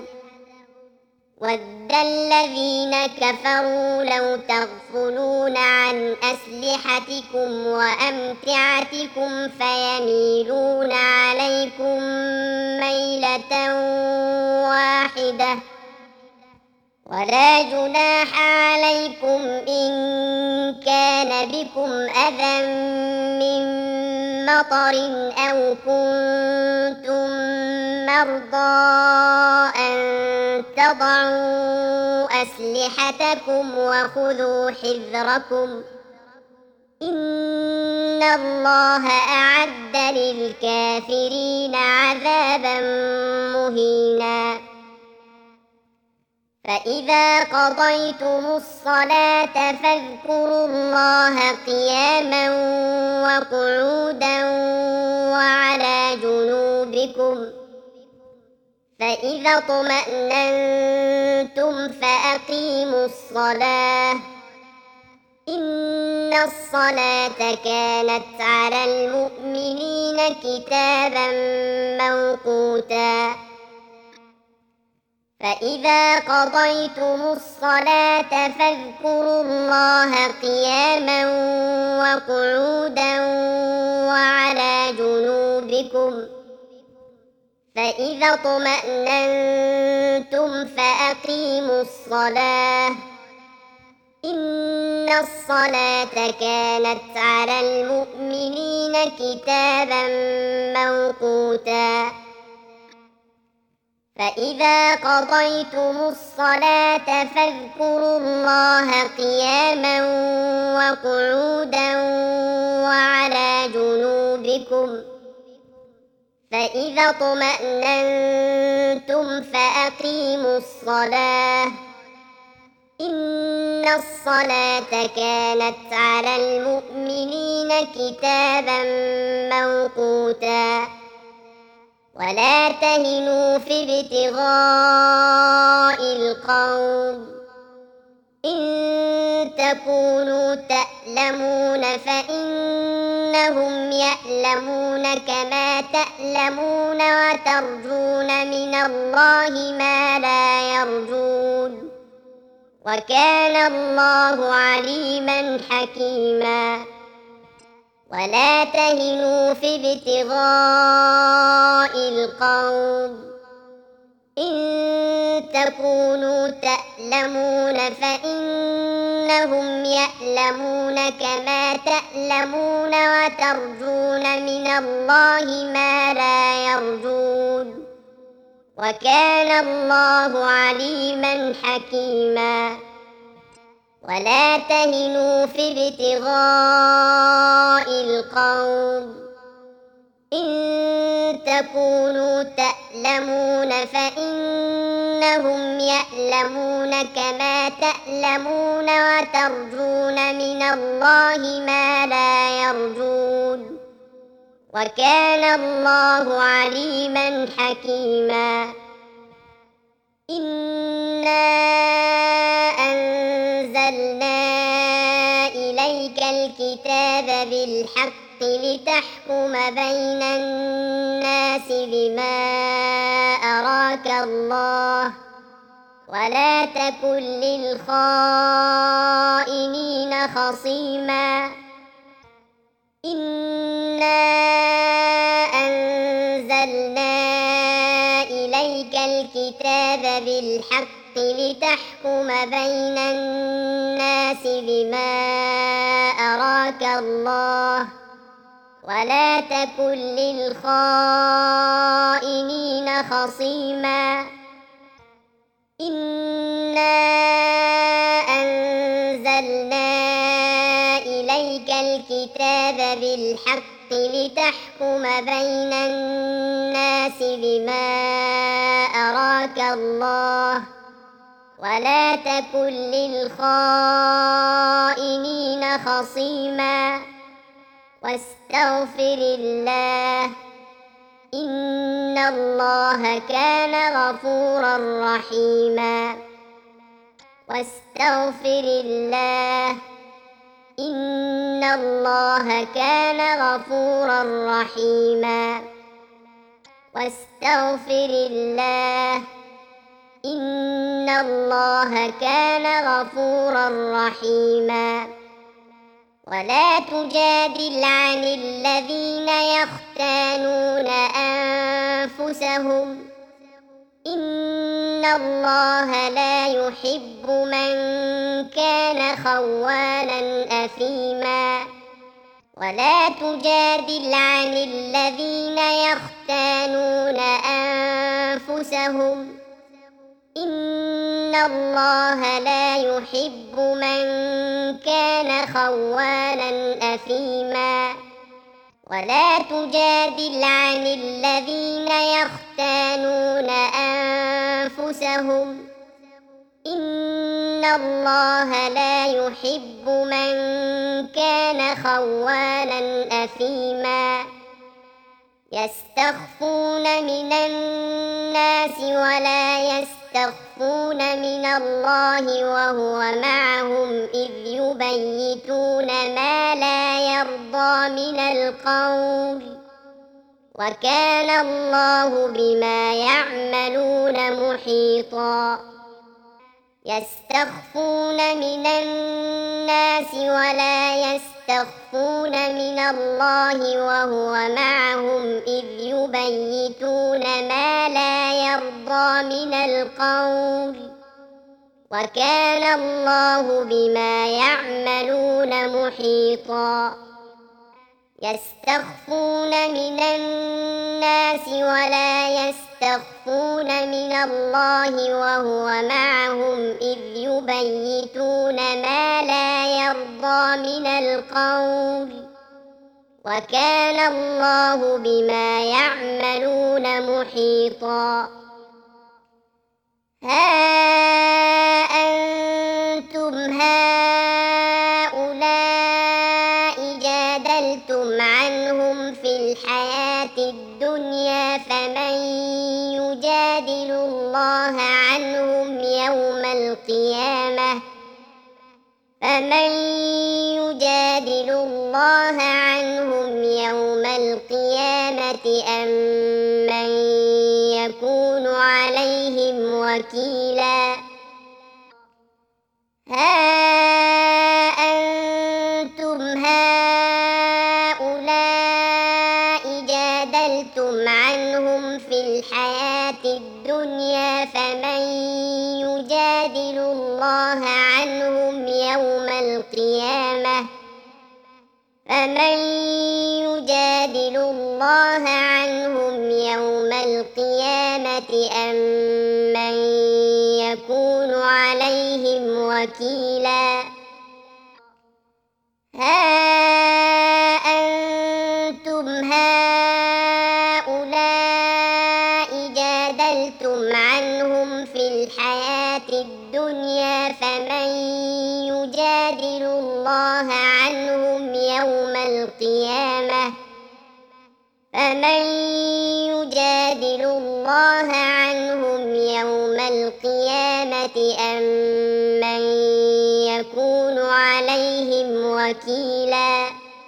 Speaker 1: ود الذين كفروا لو تغفلون عن أسلحتكم وأمتعتكم فيميلون عليكم ميلة واحدة ولا جناح عليكم إن كان بكم أذى من مطر أو كنتم مرضى أن تضعوا أسلحتكم وخذوا حذركم إن الله أعد للكافرين عذابا مهينا فإذا قضيتم الصلاة فاذكروا الله قياما وقعودا وعلى جنوبكم فإذا اطمأننتم فأقيموا الصلاة إن الصلاة كانت على المؤمنين كتابا موقوتا فإذا قضيتم الصلاة فاذكروا الله قياما وقعودا وعلى جنوبكم فإذا اطمأننتم فأقيموا الصلاة إن الصلاة كانت على المؤمنين كتابا موقوتا فإذا قضيتم الصلاة فاذكروا الله قياما وقعودا وعلى جنوبكم فإذا اطمأننتم فأقيموا الصلاة إن الصلاة كانت على المؤمنين كتابا موقوتا ولا تهنوا في ابتغاء القوم إن تكونوا تألمون فإنهم يألمون كما تألمون وترجون من الله ما لا يرجون وكان الله عليما حكيما ولا تهنوا في ابتغاء القوم إن تكونوا تألمون فإنهم يألمون كما تألمون وترجون من الله ما لا يرجون وكان الله عليما حكيما ولا تهنوا في ابتغاء القوم إن تكونوا تألمون تألمون فإنهم يألمون كما تألمون وترجون من الله ما لا يرجون وكان الله عليما حكيما إنا أنزلنا إليك الكتاب بالحق لتحكم بين الناس بما أراك الله ولا تكن للخائنين خصيما إنا أنزلنا إليك الكتاب بالحق لتحكم بين الناس بما أراك الله ولا تكن للخائنين خصيما إنا أنزلنا إليك الكتاب بالحق لتحكم بين الناس بما أراك الله ولا تكن للخائنين خصيما واستغفر الله إن الله كان غفورا رحيما واستغفر الله إن الله كان غفورا رحيما واستغفر الله إن الله كان غفورا رحيما ولا تجادل عن الذين يختانون أنفسهم إن الله لا يحب من كان خوانا أثيما ولا تجادل عن الذين يختانون أنفسهم إن الله لا يحب من كان خوانا أثيما ولا تجادل عن الذين يختانون أنفسهم إن الله لا يحب من كان خوانا أثيما يستخفون من الناس ولا يستخفون من الله وهو معهم إذ يبيتون ما لا يرضى من القول وكان الله بما يعملون محيطا يستخفون من الناس ولا يستخفون من الله وهو معهم إذ يبيتون ما لا يرضى من القول وكان الله بما يعملون محيطا يستخفون من الناس ولا يستخفون من الله وهو معهم إذ يبيتون ما لا يرضى من القول وكان الله بما يعملون محيطا ها أنتم هؤلاء جادلتم عنهم في الحياة الدنيا فمن يجادل الله عنهم يوم القيامة أم من يكون عليهم وكيلا ها أنتم هؤلاء جادلتم عنهم في الحياة الدنيا فمن يجادل الله عنهم يوم القيامة أم من يكون عليهم وكيلا ها أنتم هؤلاء يجادل الله عنهم يوم القيامة فمن يجادل الله عنهم يوم القيامة أم من يكون عليهم وكيلا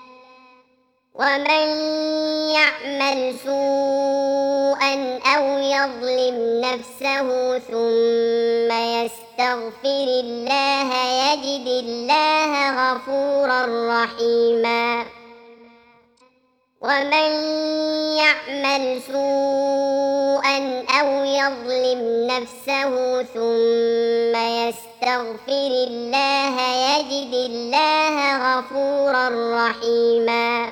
Speaker 1: ومن يعمل سوءا أو يظلم نفسه ثم يستغفر الله يجد الله غفورا رحيما ومن يعمل سوءا أو يظلم نفسه ثم يستغفر الله يجد الله غفورا رحيما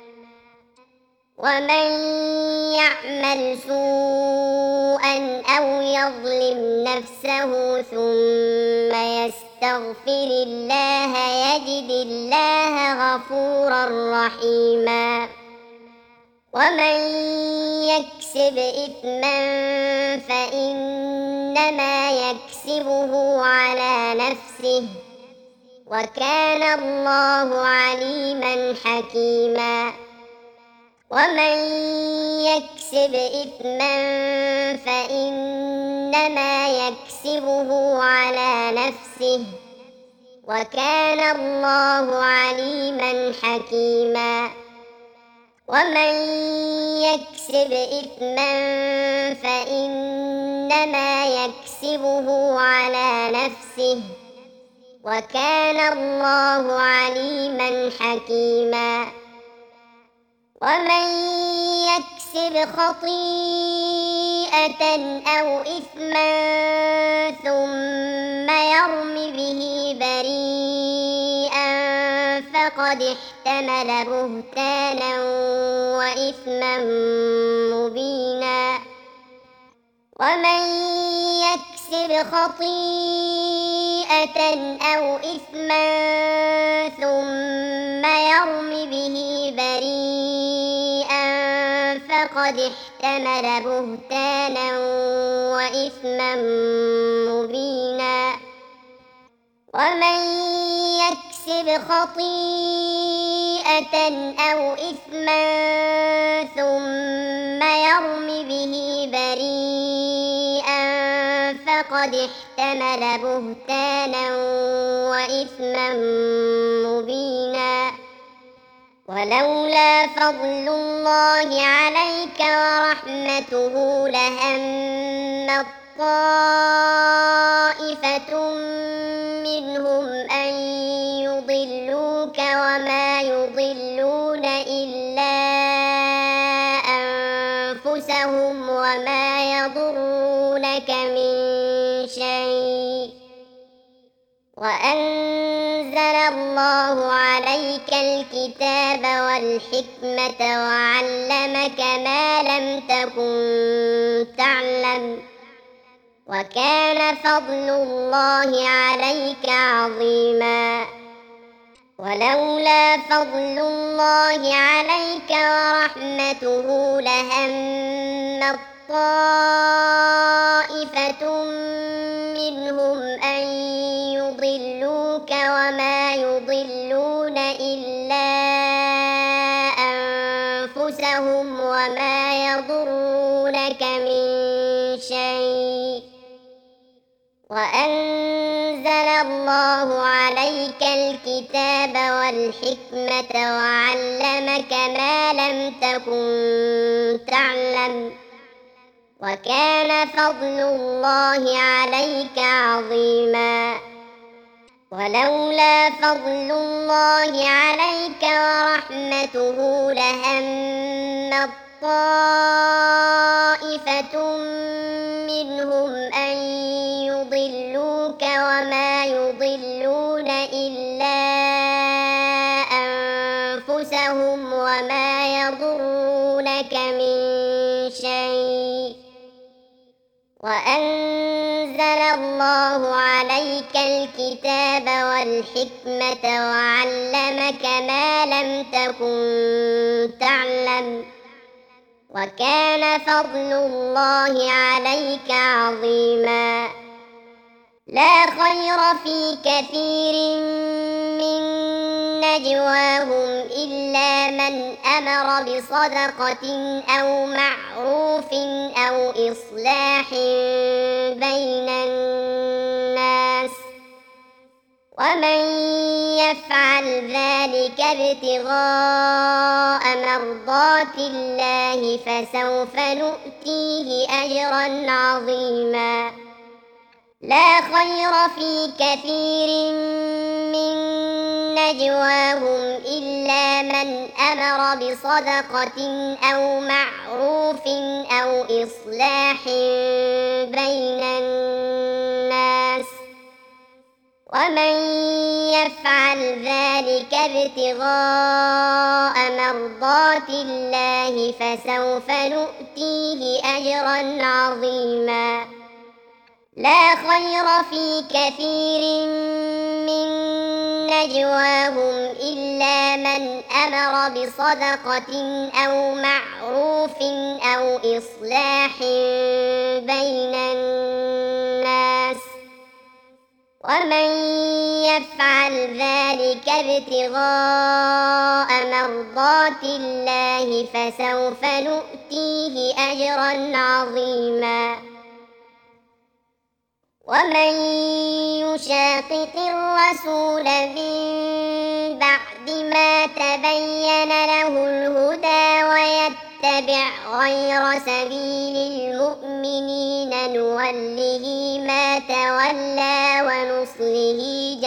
Speaker 1: ومن يعمل سوءا أو يظلم نفسه ثم يستغفر الله يجد الله غفورا رحيما ومن يكسب إثما فإنما يكسبه على نفسه وكان الله عليما حكيما ومن يكسب إثما فإنما يكسبه على نفسه وكان الله عليما حكيما ومن يكسب إثما فإنما يكسبه على نفسه وكان الله عليما حكيما ومن يكسب خطيئة أو إثما ثم يرم به بريئا فقد احتمل بهتانا وإثما مبينا ومن يكسب خطيئة أو إثما ثم يرم به بريئا فقد احتمل بهتانا وإثما مبينا ومن يكسب خطيئة أو إثما ثم يرم به بريئا فقد احتمل بهتانا وإثما مبينا ولولا فضل الله عليك ورحمته لهم طائفة منهم أن يضلوك وما يضلون إلا أنفسهم وما يضرونك من شيء وأنزل الله عليك الكتاب والحكمة وعلمك ما لم تكن تعلم وكان فضل الله عليك عظيما ولولا فضل الله عليك ورحمته لهم طائفة منهم أن يضلوك وما يضلون إلا أنفسهم وما يضرونك من شيء وأنزل الله عليك الكتاب والحكمة وعلمك ما لم تكن تعلم وكان فضل الله عليك عظيما ولولا فضل الله عليك ورحمته لهم طائفة منهم أن يضلوك وما يضلون إلا أنفسهم وما يضرونك من شيء وأنزل الله عليك الكتاب والحكمة وعلمك ما لم تكن تعلم وكان فضل الله عليك عظيما لا خير في كثير من أمر بصدقة أو معروف أو إصلاح بين الناس ومن يفعل ذلك ابتغاء مرضات الله فسوف نؤتيه أجرا عظيما لا خير في كثير من نجواهم إلا من أمر بصدقة أو معروف أو إصلاح بين الناس ومن يفعل ذلك ابتغاء مرضات الله فسوف نؤتيه أجرا عظيما لا خير في كثير من نجواهم إلا من أمر بصدقة أو معروف أو إصلاح بين الناس ومن يفعل ذلك ابتغاء مرضات الله فسوف نؤتيه أجرا عظيما ومن يشاقق الرسول من بعد ما تبين له الهدى ويتبع غير سبيل المؤمنين نوله ما تولى ونصله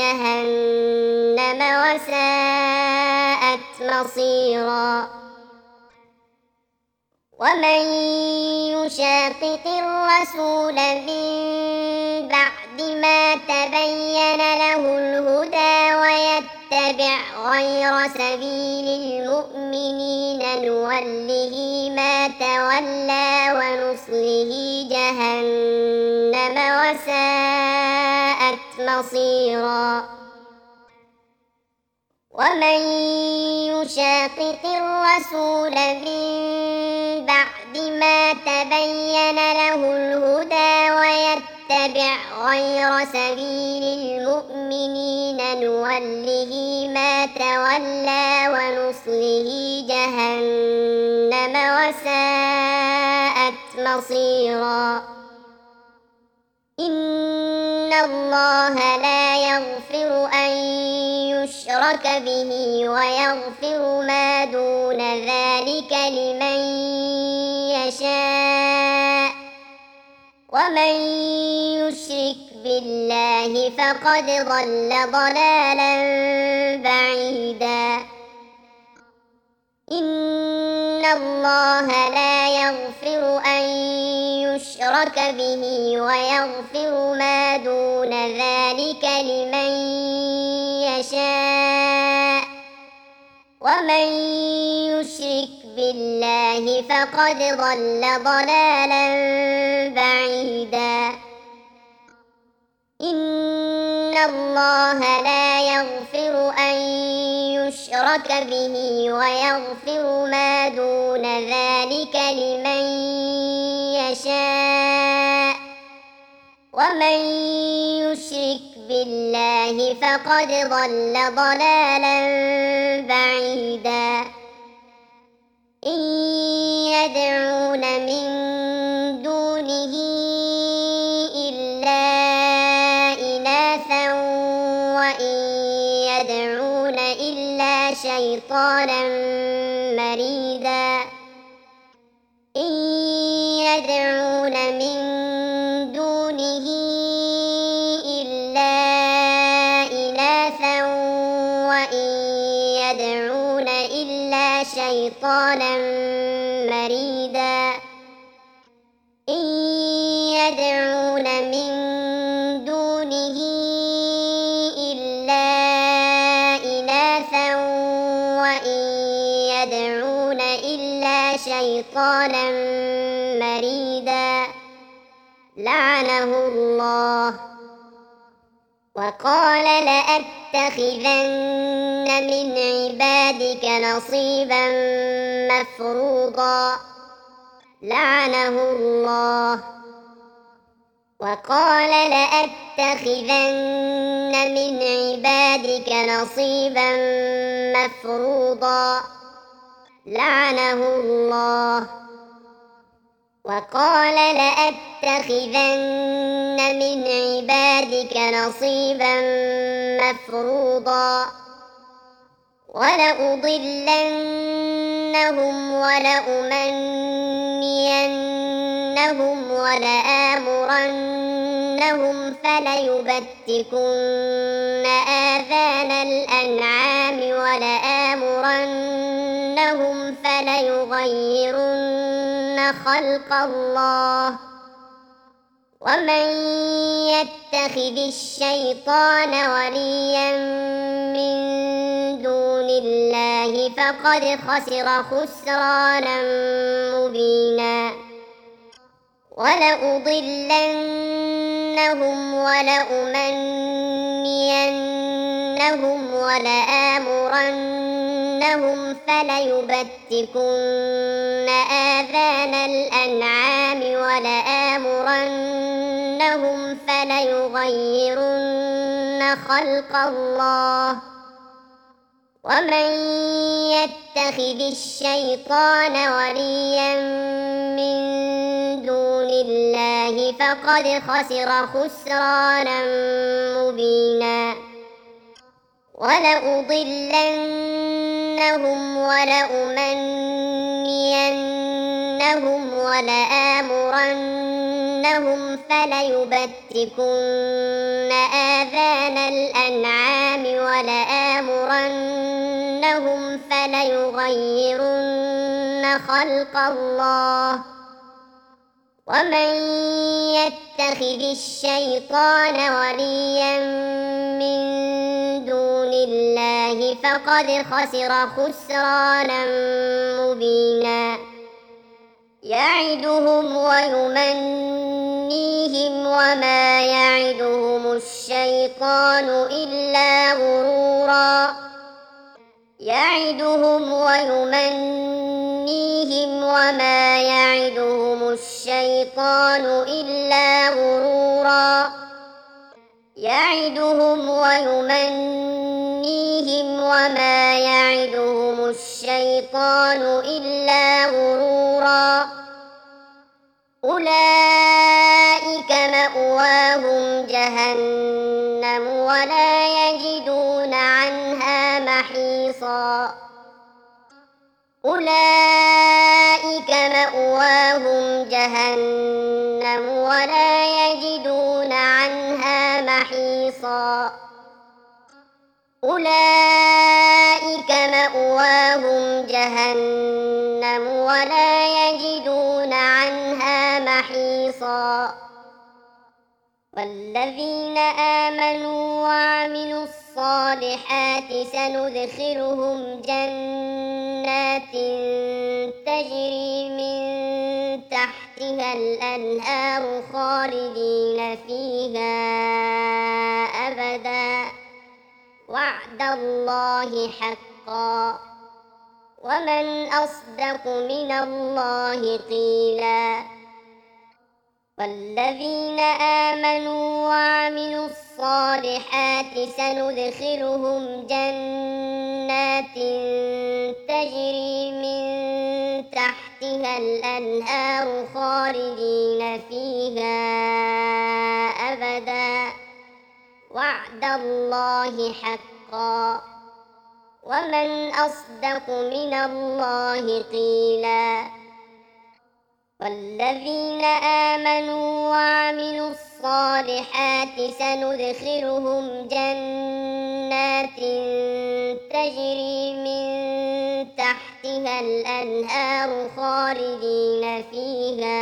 Speaker 1: جهنم وساءت مصيرا ومن يشاقق الرسول من بعد ما تبين له الهدى ويتبع غير سبيل المؤمنين نوله ما تولى ونصله جهنم وساءت مصيرا ومن يشاقق الرسول من بعد ما تبين له الهدى ويتبع غير سبيل المؤمنين نوله ما تولى ونصله جهنم وساءت مصيرا إن الله لا يغفر أن يشرك به ويغفر ما دون ذلك لمن يشاء ومن يشرك بالله فقد ضل ضلالا بعيدا إن الله لا يغفر أن يشرك به ويغفر ما دون ذلك لمن يشاء ومن يشرك بالله فقد ضل ضلالا بعيدا إن الله لا يغفر أن يشرك به ويغفر ما دون ذلك لمن يشاء ومن يشرك بالله فقد ضل ضلالا بعيدا إن يدعون من دونه إلا إناثا وإن يدعون إلا شيطانا مريدا إن يدعون من دونه إلا إناثا وإن يدعون إلا شيطانا مريدا إن يدعون من دونه إلا إناثا وإن يدعون إلا شيطانا مريدا لعنه الله وقال لأتخذن من عبادك نصيبا مفروضا لعنه الله وقال لأتخذن من عبادك نصيبا مفروضا لعنه الله وقال لأتخذن من عبادك نصيبا مفروضا ولأضلنهم ولأمنينهم ولآمرنهم فليبتكن آذان الأنعام ولآمرنهم فليغيرن خلق الله ومن يتخذ الشيطان وليا من دون الله فقد خسر خسرانا مبينا ولأضلنهم ولأمنينهم ولآمرنهم فليبتكن آذان الأنعام ولآمرنهم فليغيرن خلق الله ومن يتخذ الشيطان وليا من دون الله فقد خسر خسرانا مبينا ولأضلنهم ولأمنينهم ولآمرنهم فليبتكن آذان الأنعام ولآمرنهم فليغيرن خلق الله ومن يتخذ الشيطان وليا من دون الله فقد خسر خسرانا مبينا يعدهم ويمنيهم وما يعدهم الشيطان إلا غرورا يعدهم ويمنيهم وما يعدهم الشيطان إلا غرورا يعدهم ويمنيهم وما يعدهم الشيطان إلا غرورا أولئك مأواهم جهنم ولا يجدون عنها محيصا أولئك مأواهم جهنم ولا يجدون عنها محيصا أولئك مأواهم جهنم ولا يجدون عنها محيصا والذين آمنوا وعملوا الصالحات سندخلهم جنات تجري من تحتها الأنهار خالدين فيها أبدا وعد الله حقا ومن أصدق من الله قيلا والذين آمنوا وعملوا الصالحات سندخلهم جنات تجري من تحتها الأنهار خالدين فيها أبدا وعد الله حقا ومن أصدق من الله قيلا والذين آمنوا وعملوا الصالحات سندخلهم جنات تجري من تحتها الأنهار خالدين فيها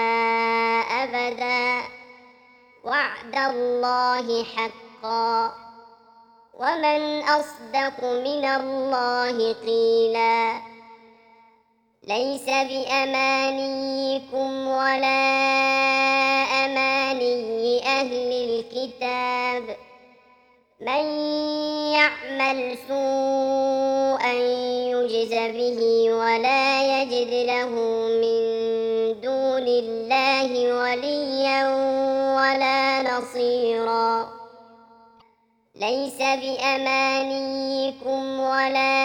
Speaker 1: أبدا وعد الله حقا ومن أصدق من الله قيلا ليس بأمانيكم ولا أماني أهل الكتاب من يعمل سوءا يجز به ولا يجد له من دون الله وليا ولا نصيرا ليس بأمانيكم ولا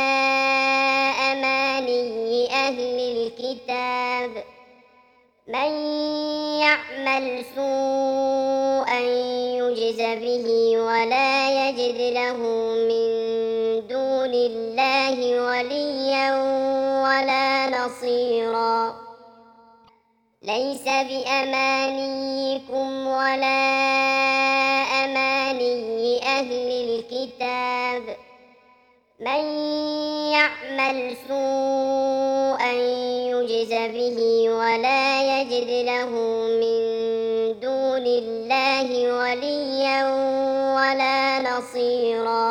Speaker 1: أماني أهل الكتاب من يعمل سوءا يجز به ولا يجد له من دون الله وليا ولا نصيرا ليس بأمانيكم ولا أماني أهل الكتاب من يعمل سوءا يجز به ولا يجد له من دون الله وليا ولا نصيرا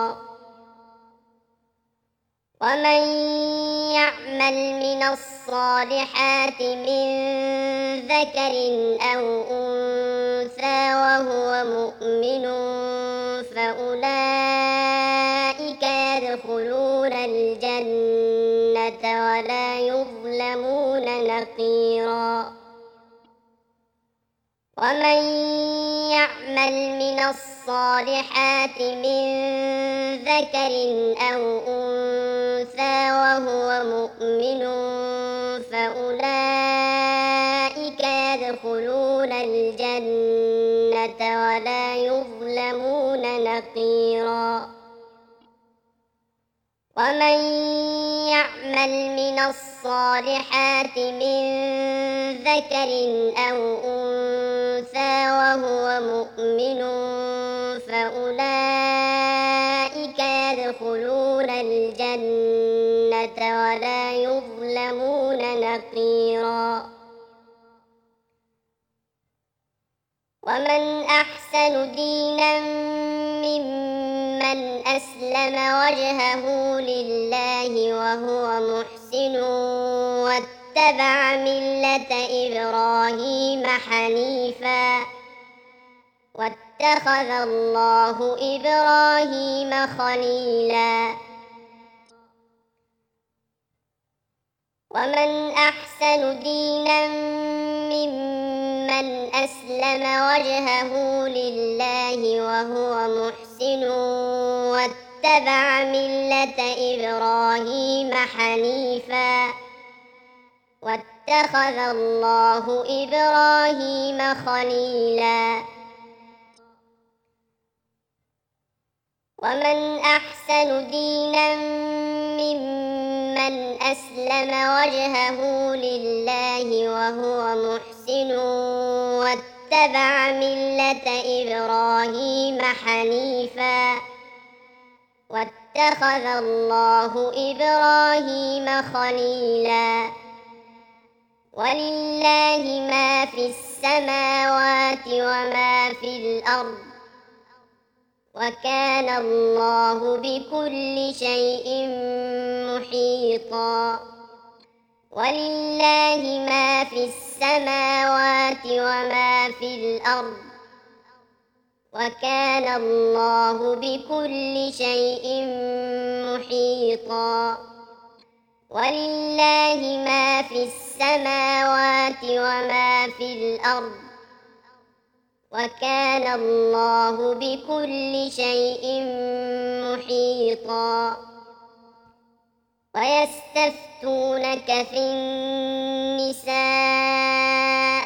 Speaker 1: ومن يعمل من الصالحات من ذكر أو أنثى وهو مؤمن فأولئك يدخلون الجنة ولا يظلمون نقيرا ومن يعمل من الصالحات من ذكر أو أنثى وهو مؤمن فأولئك يدخلون الجنة ولا يظلمون نقيرا ومن يعمل من الصالحات من ذكر أو أنثى وهو مؤمن فأولئك يدخلون الجنة ولا يظلمون نقيرا ومن أحسن دينا ممن أسلم وجهه لله وهو محسن واتبع ملة إبراهيم حنيفا واتخذ الله إبراهيم خليلا ومن أحسن دينا ممن أسلم وجهه لله وهو محسن واتبع ملة إبراهيم حنيفا واتخذ الله إبراهيم خليلا ومن أحسن دينا ممن أسلم وجهه لله وهو محسن واتبع ملة إبراهيم حنيفا واتخذ الله إبراهيم خليلا ولله ما في السماوات وما في الأرض وكان الله بكل شيء محيطا ولله ما في السماوات وما في الأرض وكان الله بكل شيء محيطا ولله ما في السماوات وما في الأرض وكان الله بكل شيء محيطا ويستفتونك في النساء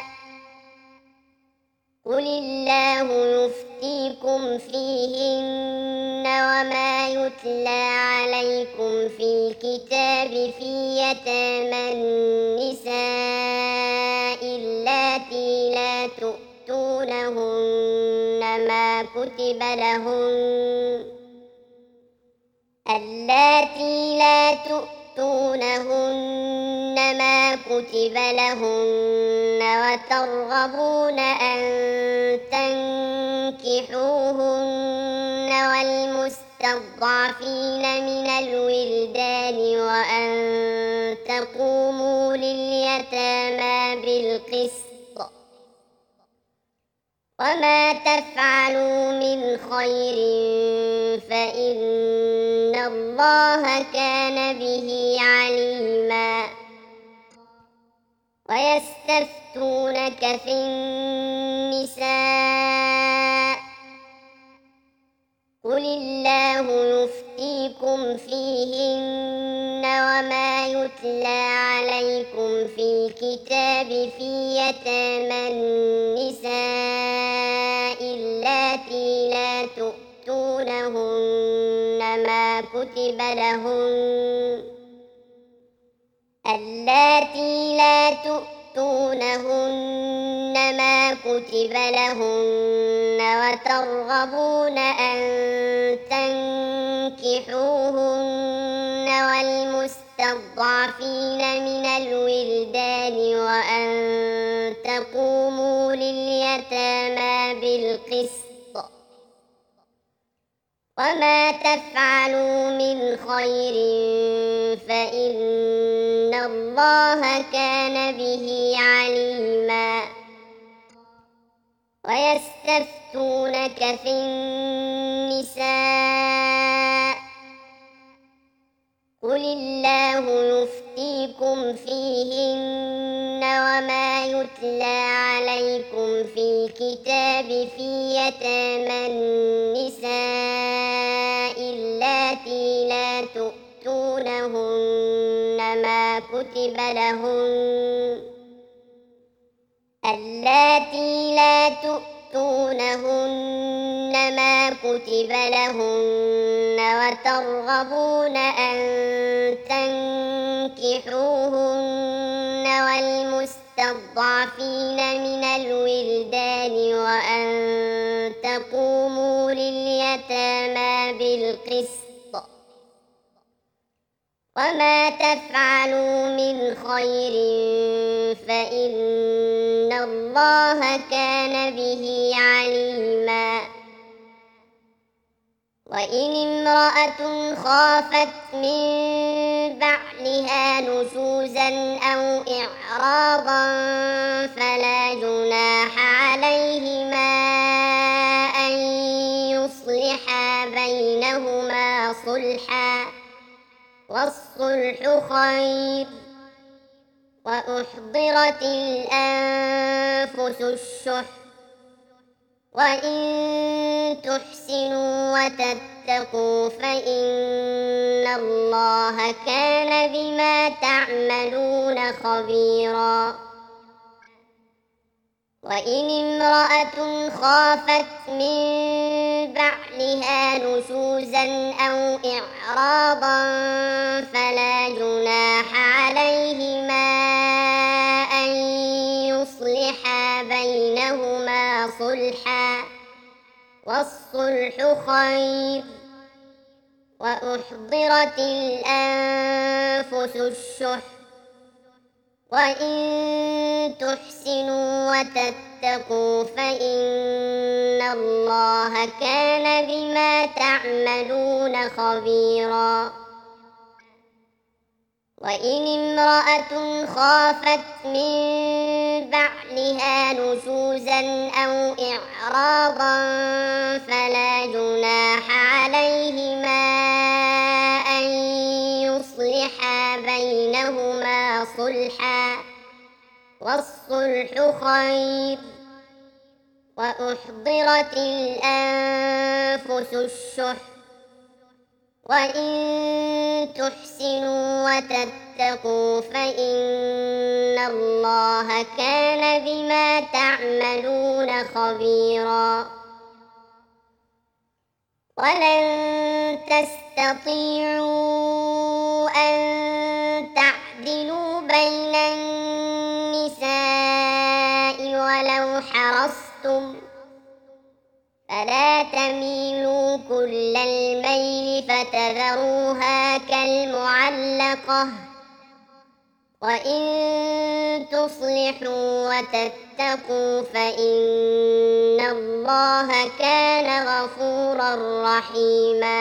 Speaker 1: قل الله يفتيكم فيهن وما يتلى عليكم في الكتاب في يتامى النساء اللاتي لا تؤتونهن ما كتب لهن اللاتي لا تؤتونهن ما كتب لهن وترغبون أن تنكحوهن والمستضعفين من الولدان وأن تقوموا لليتامى بالقسط وما تفعلوا من خير فإن الله كان به عليما ويستفتونك في النساء قل الله يفتيكم فيهن وما يتلى عليكم في الكتاب في يتامى النساء اللاتي لا تؤتونهن ما كتب لهن وترغبون أن تنكحوهن والمستضعفين من الولدان وأن تقوموا لليتامى بالقسط وما تفعلوا من خير فإن الله كان به عليما ويستفتونك في النساء قل الله يفتيكم فيهن وما يتلى عليكم في الكتاب في يتامى النساء اللاتي لا تؤتونهن ما كتب لهن وترغبون أن تنكحوهن والمستضعفين من الولدان وأن تقوموا لليتامى بالقسط وما تفعلوا من خير فإن الله كان به عليما وإن امرأة خافت من بعلها نشوزا أو إعراضا فلا جناح عليهما أن يصلحا بينهما صلحا والصلح خير وأحضرت الأنفس الشح وإن تحسنوا وتتقوا فإن الله كان بما تعملون خبيرا وإن امرأة خافت من بعلها نشوزا أو إعراضا فلا جناح عليهما أن يصلحا بينهما صلحا والصلح خير وأحضرت الأنفس الشح وإن تحسنوا وتتقوا فإن الله كان بما تعملون خبيرا وإن امرأة خافت من بعلها نشوزا أو إعراضا فلا جناح عليهما أن يصلحا بينهما صلحا والصلح خير وأحضرت الأنفس الشح وإن تحسنوا وتتقوا فإن الله كان بما تعملون خبيرا ولن تستطيعوا أن تعدلوا بين النساء ولو حرصتم فلا تميلوا كل الميل فتذروها كالمعلقة وإن تصلحوا وتتقوا فإن الله كان غفورا رحيما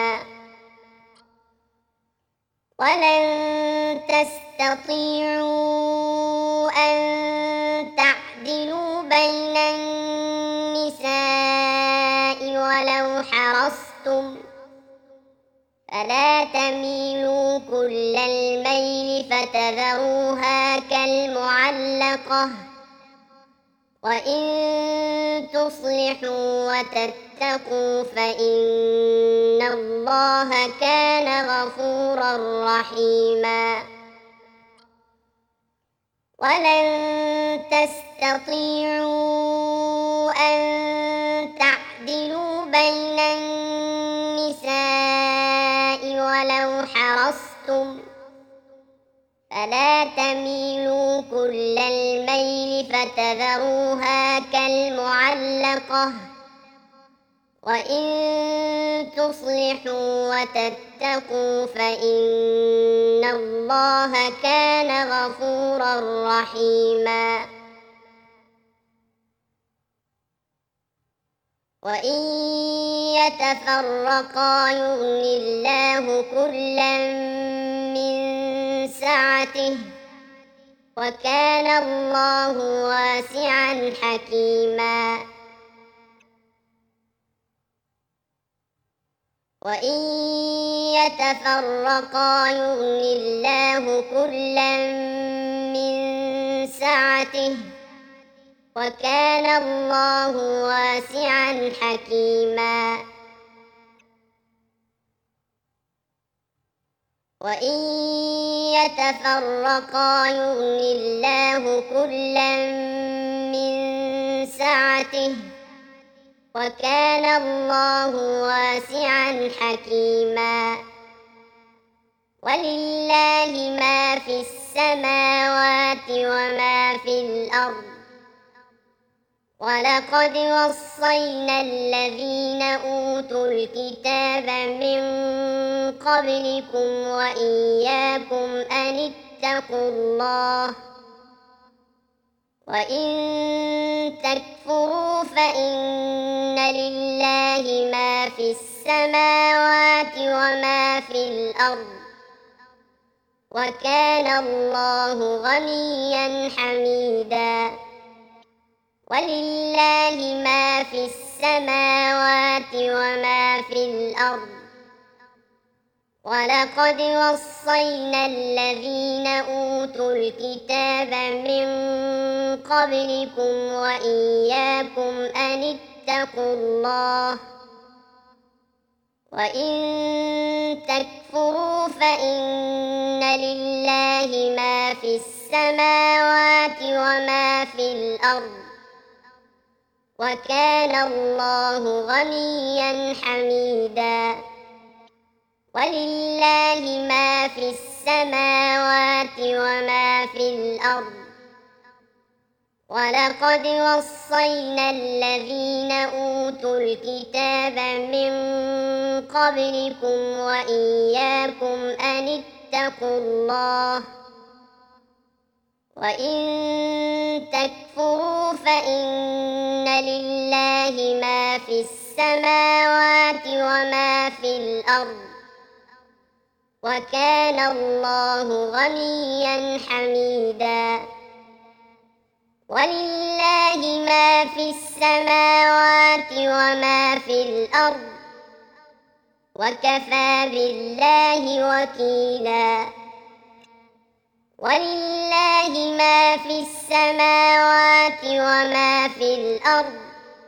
Speaker 1: ولن تستطيعوا أن تعدلوا بين النساء ولو حرصتم فلا تميلوا كل الميل فتذروها كالمعلقة وإن تصلحوا وتتقوا وتتقوا فإن الله كان غفورا رحيما. ولن تستطيعوا أن تعدلوا بين النساء ولو حرصتم، فلا تميلوا كل الميل فتذروها كالمعلقة، وإن تصلحوا وتتقوا فإن الله كان غفورا رحيما. وإن يتفرقا يغن الله كلا من سعته، وكان الله واسعا حكيما. وإن يتفرقا يغن الله كلا من سعته، وكان الله واسعا حكيما. وإن يتفرقا يغن الله كلا من سعته، وكان الله واسعا حكيما. ولله ما في السماوات وما في الأرض، ولقد وصينا الذين أوتوا الكتاب من قبلكم وإياكم أن اتقوا الله، وإن تكفروا فإن لله ما في السماوات وما في الأرض، وكان الله غنيا حميدا. ولله ما في السماوات وما في الأرض، ولقد وصينا الذين أوتوا الكتاب من قبلكم وإياكم أن اتقوا الله، وإن تكفروا فإن لله ما في السماوات وما في الأرض، وكان الله غنيا حميدا. ولله ما في السماوات وما في الأرض، ولقد وصينا الذين أوتوا الكتاب من قبلكم وإياكم أن اتقوا الله، وإن تكفروا فإن لله ما في السماوات وما في الأرض، وكان الله غنيا حميدا. ولله ما في السماوات وما في الأرض، وكفى بالله وكيلا. ولله ما في السماوات وما في الأرض،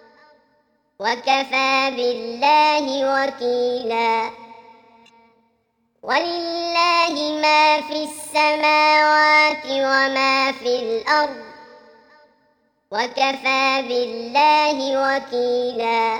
Speaker 1: وكفى بالله وكيلا. ولله ما في السماوات وما في الأرض، وكفى بالله وكيلا.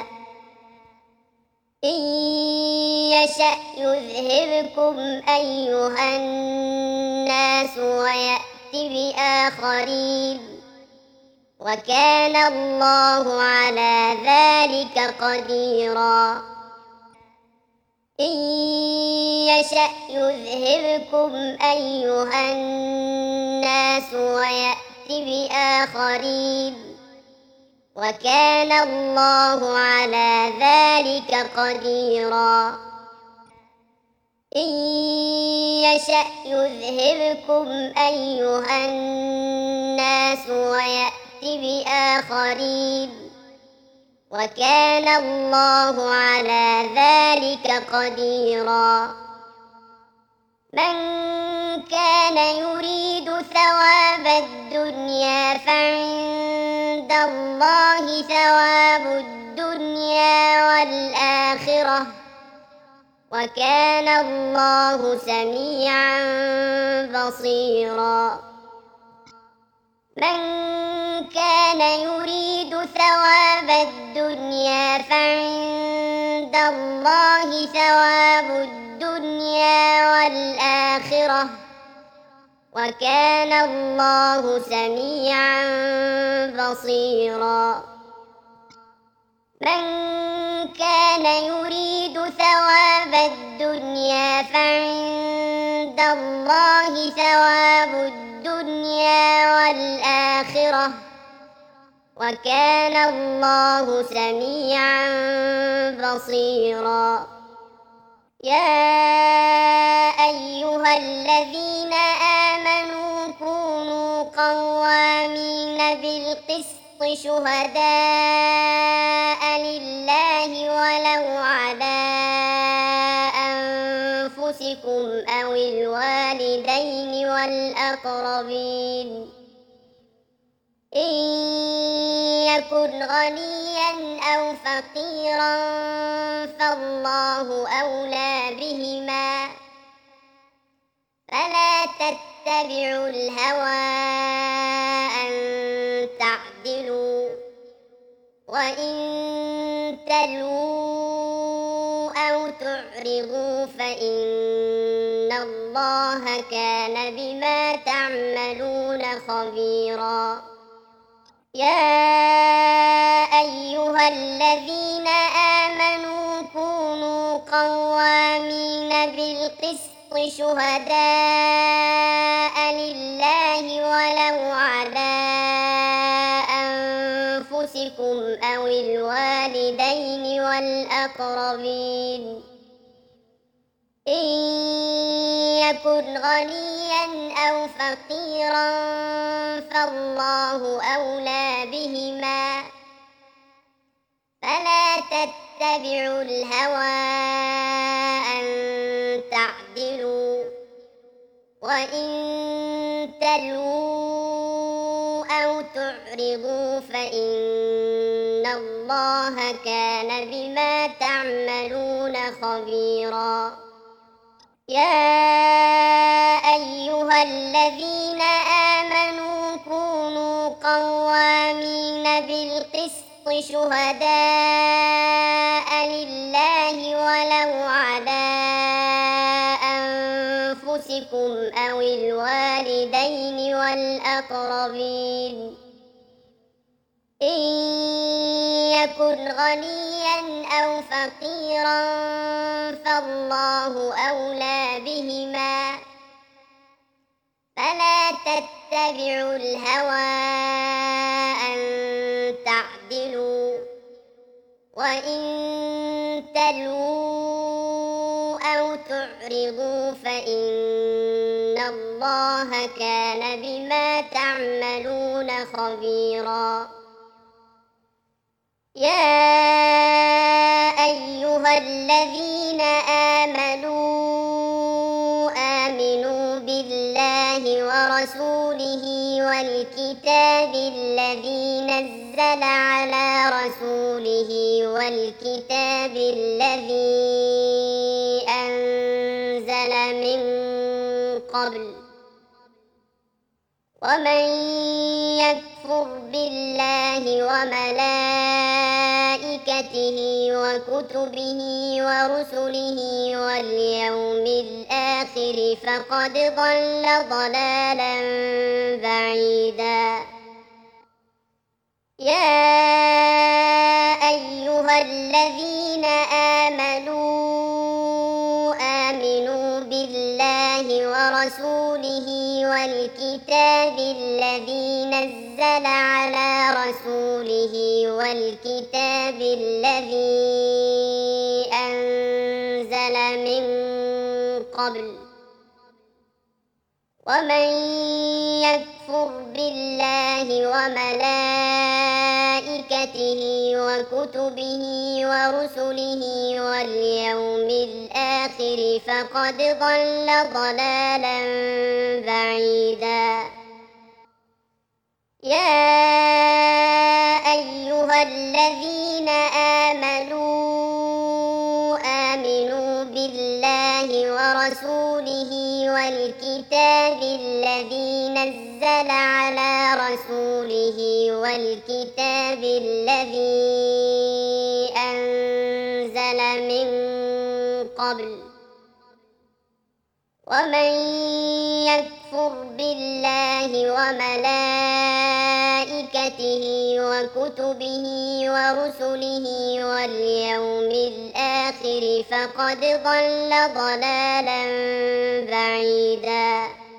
Speaker 1: إن يشأ يذهبكم أيها الناس ويأت بآخرين، وكان الله على ذلك قديرا. إن يشأ يذهبكم أيها الناس ويأت بآخرين، وكان الله على ذلك قديرا. إن يشأ يذهبكم أيها الناس ويأت بآخرين، وكان الله على ذلك قديرا. من كان يريد ثواب الدنيا فعند الله ثواب الدنيا الدنيا والآخرة وكان الله سميعا بصيرا من كان يريد ثواب الدنيا فعند الله ثواب الدنيا والآخرة وكان الله سميعا بصيرا من كان يريد ثواب الدنيا فعند الله ثواب الدنيا والآخرة وكان الله سميعا بصيرا يا أيها الذين آمنوا كونوا قوامين بالقسط شهداء لله ولو على أنفسكم أو الوالدين والأقربين إن يكن غنيا أو فقيرا فالله أولى بهما فلا تتبعوا الهوى أن تعدلوا وإن تلووا أو تعرضوا فإن الله كان بما تعملون خبيرا يا أيها الذين آمنوا كونوا قوامين بالقسط شهداء لله ولو على أنفسكم أو الوالدين والأقربين إن يكن غنيا أو فقيرا فالله أولى بهما فلا تتبعوا الهوى أن تعدلوا وإن تلووا أو تعرضوا فإن الله كان بما تعملون خبيرا يا أيها الذين آمنوا كونوا قوامين بالقسط شهداء لله ولو على أنفسكم أو الوالدين والأقربين إن يكن غنيا أو فقيرا فالله أولى بهما فلا تتبعوا الهوى أن تعدلوا وإن تلووا أو تعرضوا فإن الله كان بما تعملون خبيرا يا أيها الذين آمنوا بالله ورسوله والكتاب الذي نزل على رسوله والكتاب الذي أنزل من قبل ومن يكفر بالله وملائكته وكتبه ورسله واليوم الآخر فقد ضل ضلالا بعيدا يا أيها الذين آمنوا بالله ورسوله والكتاب الذي نزل على رسوله والكتاب الذي أنزل من قبل ومن يكفر بالله وملائكته وكتبه ورسله واليوم الآخر فقد ضل ضلالا بعيدا يا أيها الذين آمنوا بالله ورسوله والكتاب الذي نزل على رسوله والكتاب الذي أنزل من قبل ومن يكفر بالله وملائكته وكتبه ورسله واليوم الآخر فقد ضل ضلالا بعيدا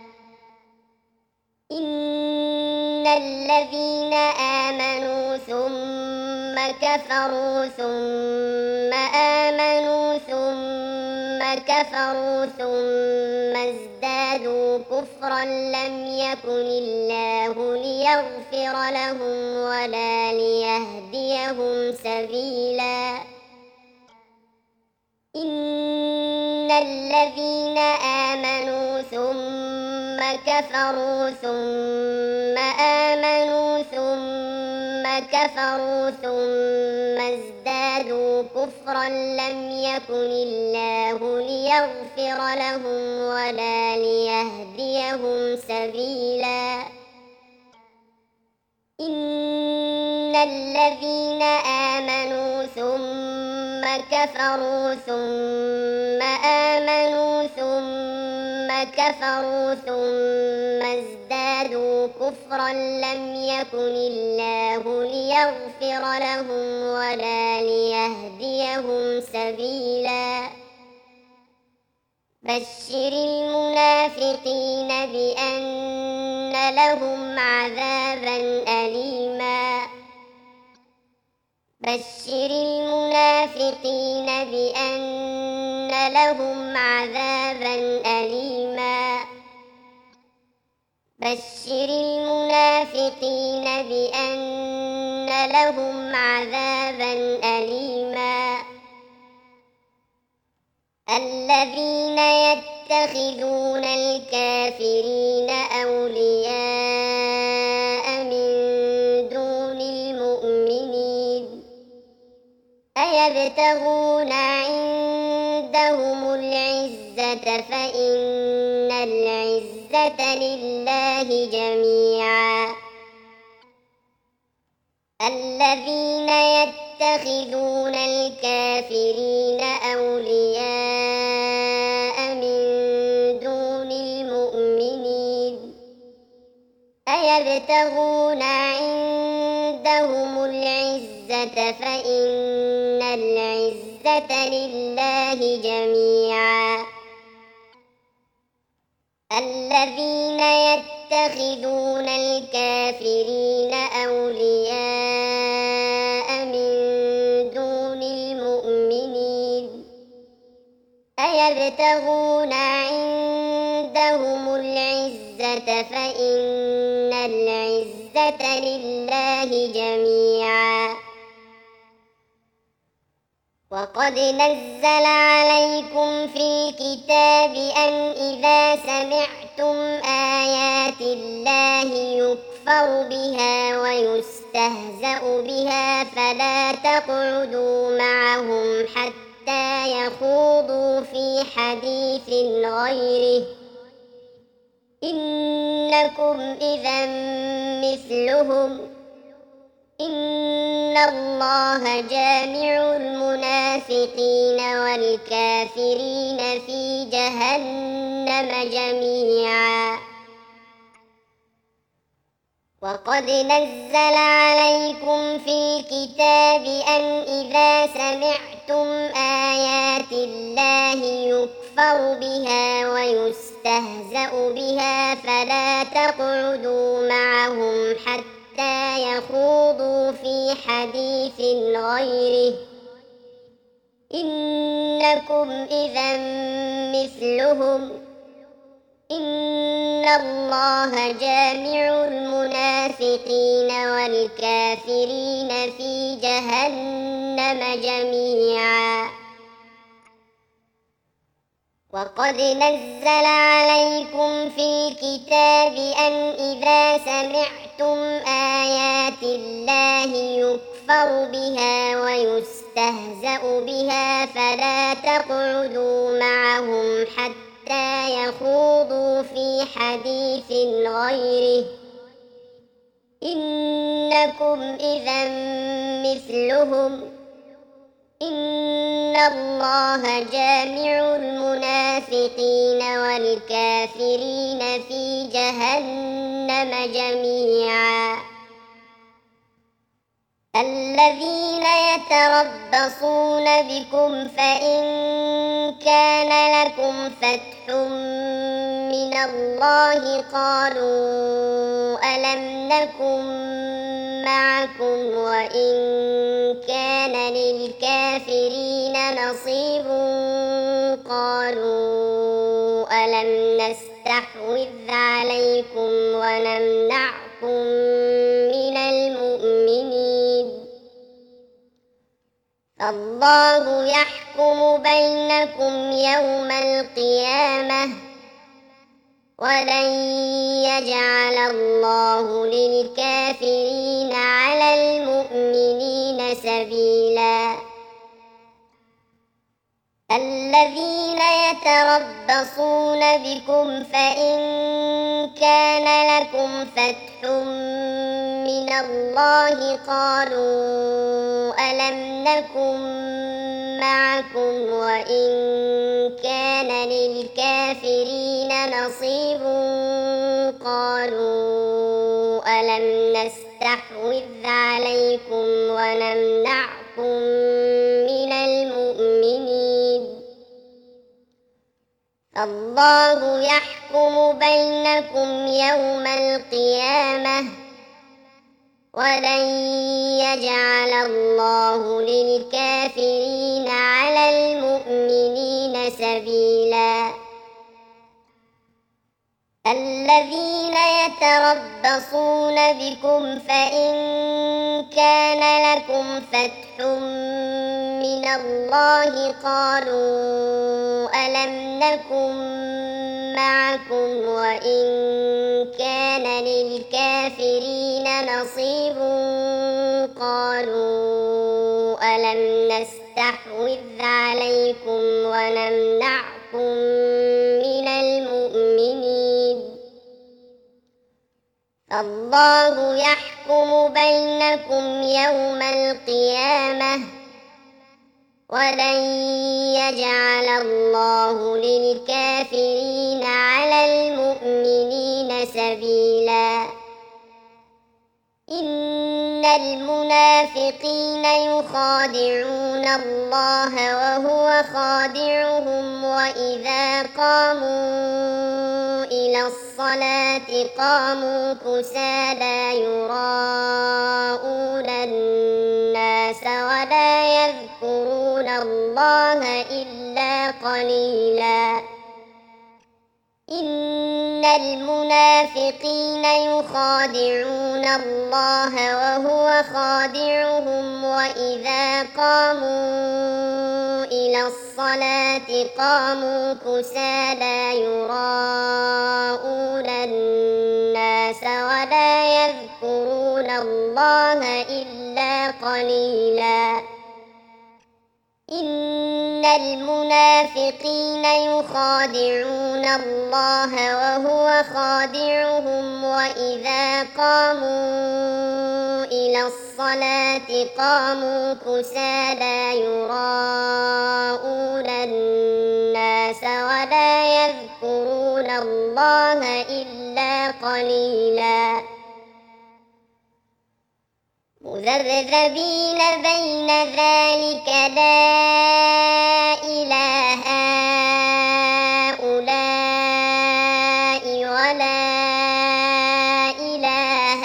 Speaker 1: إن الذين آمنوا ثم كفروا ثم آمنوا ثم كفروا ثم ازدادوا كفرا لم يكن الله ليغفر لهم ولا ليهديهم سبيلا إن الذين آمنوا ثم كفروا ثم آمنوا ثم كفروا ثم ازدادوا كفرا لم يكن الله ليغفر لهم ولا ليهديهم سبيلا إن الذين آمنوا ثم كفروا ثم آمنوا ثم كفروا ثم ازدادوا كفرا لم يكن الله ليغفر لهم ولا ليهديهم سبيلا بشر المنافقين بأن لهم عذابا أليما بشر المنافقين بأن لهم عذابا أليما بشر المنافقين بأن لهم عذابا أليما الذين يتخذون الكافرين أولياء من دون المؤمنين أيبتغون عندهم العزة فإن العزة لله جميعا الذين يتخذون الكافرين أولياء من دون المؤمنين أيبتغون عندهم العزة فإن العزة لله جميعا الذين يتخذون الكافرين أولياء من دون المؤمنين أيبتغون عندهم العزة فإن العزة لله جميعا وقد نزل عليكم في الكتاب أن إذا سمعتم آيات الله يكفر بها ويستهزأ بها فلا تقعدوا معهم حتى يخوضوا في حديث غيره إنكم إذا مثلهم إن الله جامع المنافقين والكافرين في جهنم جميعا وقد نزل عليكم في الكتاب أن إذا سمعتم آيات الله يكفر بها ويستهزأ بها فلا تقعدوا معهم حتى يخوضوا في حديث غيره إنكم إذا مثلهم إن الله جامع المنافقين والكافرين في جهنم جميعا وقد نزل عليكم في الكتاب أن إذا سمعتم تكتم آيات الله يكفر بها ويستهزأ بها فلا تقعدوا معهم حتى يخوضوا في حديث غيره إنكم إذا مثلهم إن الله جامع المنافقين والكافرين في جهنم جميعا الذين يتربصون بكم فإن كان لكم فتح من الله قالوا ألم نكن معكم وإن كان للكافرين نصيب قالوا ألم نستحوذ عليكم ونمنعكم من المؤمنين فالله يحكم بينكم يوم القيامة ولن يجعل الله للكافرين على المؤمنين سبيلا الذين يتربصون بكم فإن كان لكم فتح من الله قالوا ألم نكن معكم وإن كان للكافرين نصيب قالوا ألم نستحوذ عليكم ونمنعكم من المؤمنين الله يحكم بينكم يوم القيامة ولن يجعل الله للكافرين على المؤمنين سبيلا الذين يتربصون بكم فإن كان لكم فتح من الله قالوا ألم نكن معكم وإن كان للكافرين نصيب قالوا ألم نستحوذ عليكم ونمنعكم من المؤمنين الله يحكم بينكم يوم القيامة ولن يجعل الله للكافرين على المؤمنين سبيلا إن المنافقين يخادعون الله وهو خادعهم وإذا قاموا إلى الصلاة قاموا كسالى يراءون الناس ولا يذكرون الله إلا قليلا إن المنافقين يخادعون الله وهو خادعهم وإذا قاموا إلى الصلاة قاموا كسالى يراءون الناس ولا يذكرون الله إلا قليلا إن المنافقين يخادعون الله وهو خادعهم وإذا قاموا إلى الصلاة قاموا كسالى يراءون الناس ولا يذكرون الله إلا قليلا مذبذبين بين ذلك لا إله هؤلاء ولا إله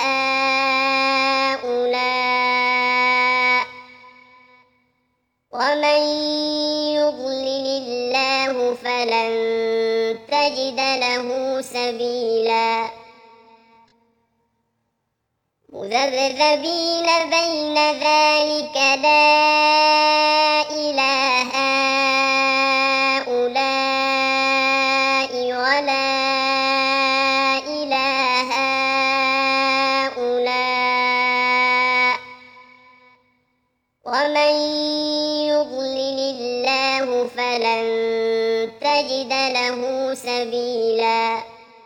Speaker 1: هؤلاء ومن يضلل الله فلن تجد له سبيلا مذبذبين بين ذلك لا إله هؤلاء ولا إله له سبيلا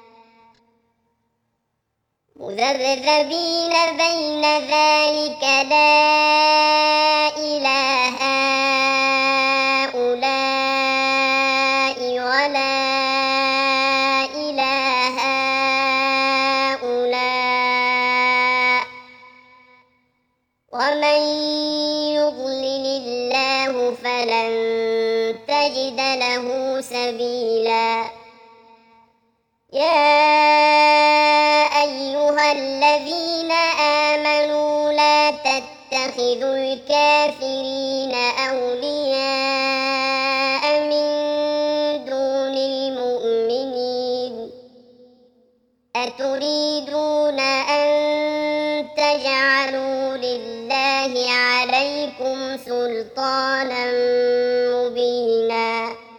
Speaker 1: مذبذبين بين ذلك لا إلى هؤلاء ولا إلى هؤلاء ومن يضلل الله فلن تجد له سبيلا يا أيها الذين آمنوا لا تتخذوا الكافرين أولياء من دون المؤمنين أتريدون أن تجعلوا لله عليكم سلطانا مبينا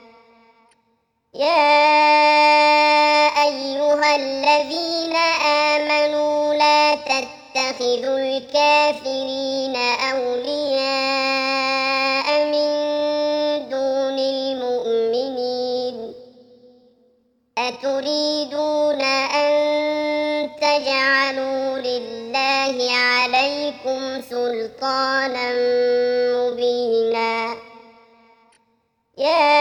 Speaker 1: يا أيها الذين آمنوا لا تتخذوا الكافرين أولياء من دون المؤمنين أتريدون أن تجعلوا لله عليكم سلطانا مبينا يا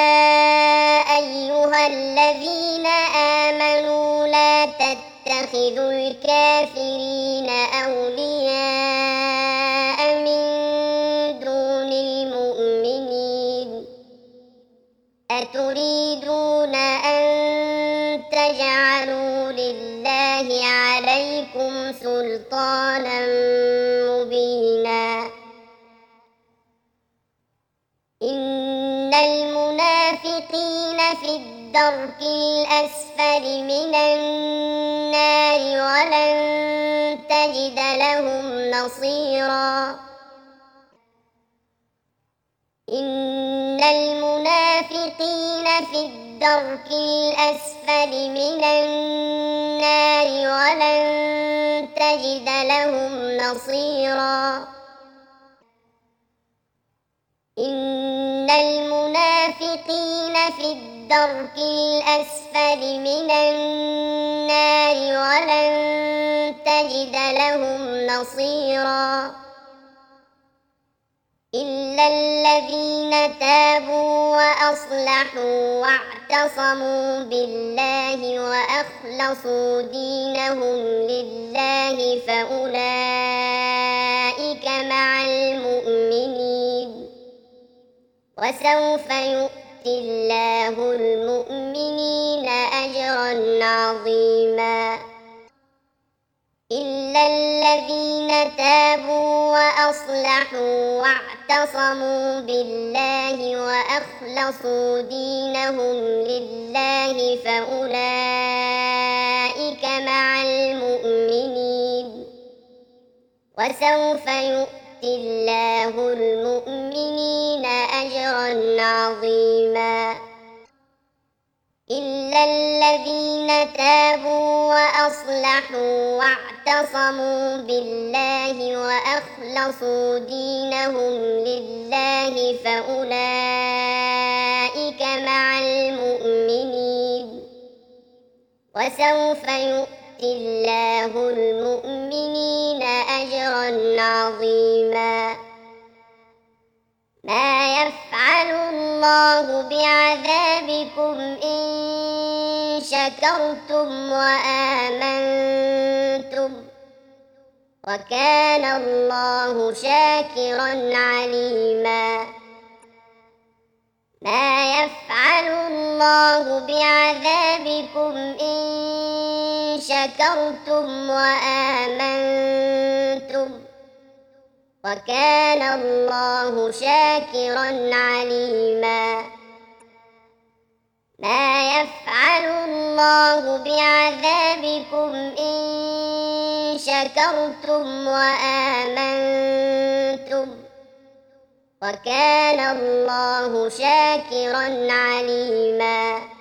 Speaker 1: أيها الذين آمنوا لا تتخذوا الكافرين أولياء من دون المؤمنين أتريدون أن تجعلوا لله عليكم سلطانا مبينا إن المنافقين في الدرك الأسفل من النار ولن تجد لهم نصيرا إن المنافقين في الدرك الأسفل من النار ولن تجد لهم نصيرا إن المنافقين في الدرك الأسفل من النار ولن تجد لهم نصيرا إلا الذين تابوا وأصلحوا واعتصموا بالله وأخلصوا دينهم لله فأولئك مع المؤمنين وسوف يؤتي الله المؤمنين أجرا عظيما إلا الذين تابوا وأصلحوا واعتصموا بالله وأخلصوا دينهم لله فأولئك مع المؤمنين وسوف يؤتي الله المؤمنين أجرا عظيما إلا الذين تابوا وأصلحوا واعتصموا بالله وأخلصوا دينهم لله فأولئك مع المؤمنين وسوف يؤتي الله المؤمنين أجرا عظيما ما يفعل الله بعذابكم إن شكرتم وآمنتم وكان الله شاكرا عليما ما يفعل الله بعذابكم إن شكرتم وآمنتم وكان الله شاكرا عليما ما يفعل الله بعذابكم إن شكرتم وآمنتم وكان الله شاكرا عليما ما يفعل الله بعذابكم إن شكرتم وآمنتم وكان الله شاكرا عليما ما يفعل الله بعذابكم إن شكرتم وآمنتم وكان الله شاكرا عليما ما يفعل الله بعذابكم إن شكرتم وآمنتم وكان الله شاكرا عليما